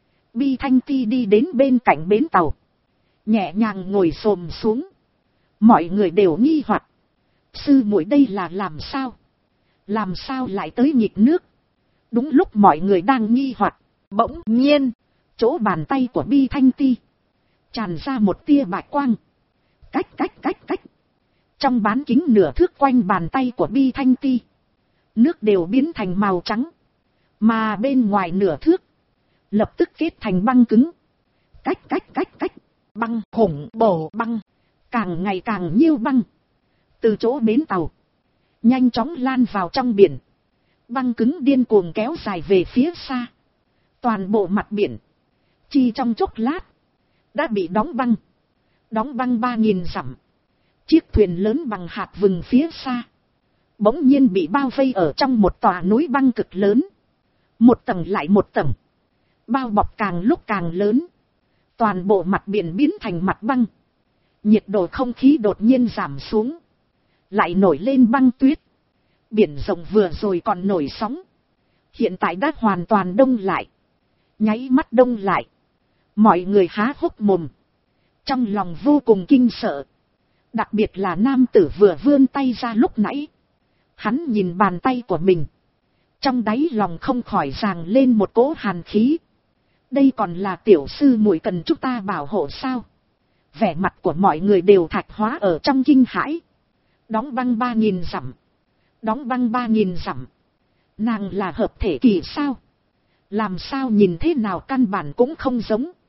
Bi Thanh Ti đi đến bên cạnh bến tàu. Nhẹ nhàng ngồi xổm xuống. Mọi người đều nghi hoặc. Sư muội đây là làm sao? Làm sao lại tới nhịp nước? Đúng lúc mọi người đang nghi hoặc. Bỗng nhiên. Chỗ bàn tay của Bi Thanh Ti. Tràn ra một tia bạch quang. Cách. Trong bán kính nửa thước quanh bàn tay của Bi Thanh Ti. Nước đều biến thành màu trắng. Mà bên ngoài nửa thước. Lập tức kết thành băng cứng. Cách. Băng khủng bổ băng. Càng ngày càng nhiều băng. Từ chỗ bến tàu. Nhanh chóng lan vào trong biển. Băng cứng điên cuồng kéo dài về phía xa. Toàn bộ mặt biển. Chi trong chốc lát, đã bị đóng băng. Đóng băng 3000 dặm. Chiếc thuyền lớn bằng hạt vừng phía xa, bỗng nhiên bị bao vây ở trong một tòa núi băng cực lớn. Một tầng lại một tầng. Bao bọc càng lúc càng lớn. Toàn bộ mặt biển biến thành mặt băng. Nhiệt độ không khí đột nhiên giảm xuống. Lại nổi lên băng tuyết. Biển rộng vừa rồi còn nổi sóng, hiện tại đã hoàn toàn đông lại. Nháy mắt đông lại. Mọi người há hốc mồm, trong lòng vô cùng kinh sợ. Đặc biệt là nam tử vừa vươn tay ra lúc nãy. Hắn nhìn bàn tay của mình, trong đáy lòng không khỏi ràng lên một cỗ hàn khí. Đây còn là tiểu sư muội cần chúng ta bảo hộ sao? Vẻ mặt của mọi người đều thạch hóa ở trong kinh hãi. Đóng băng 3000 dặm. Đóng băng 3000 dặm. Nàng là hợp thể kỳ sao? Làm sao nhìn thế nào căn bản cũng không giống.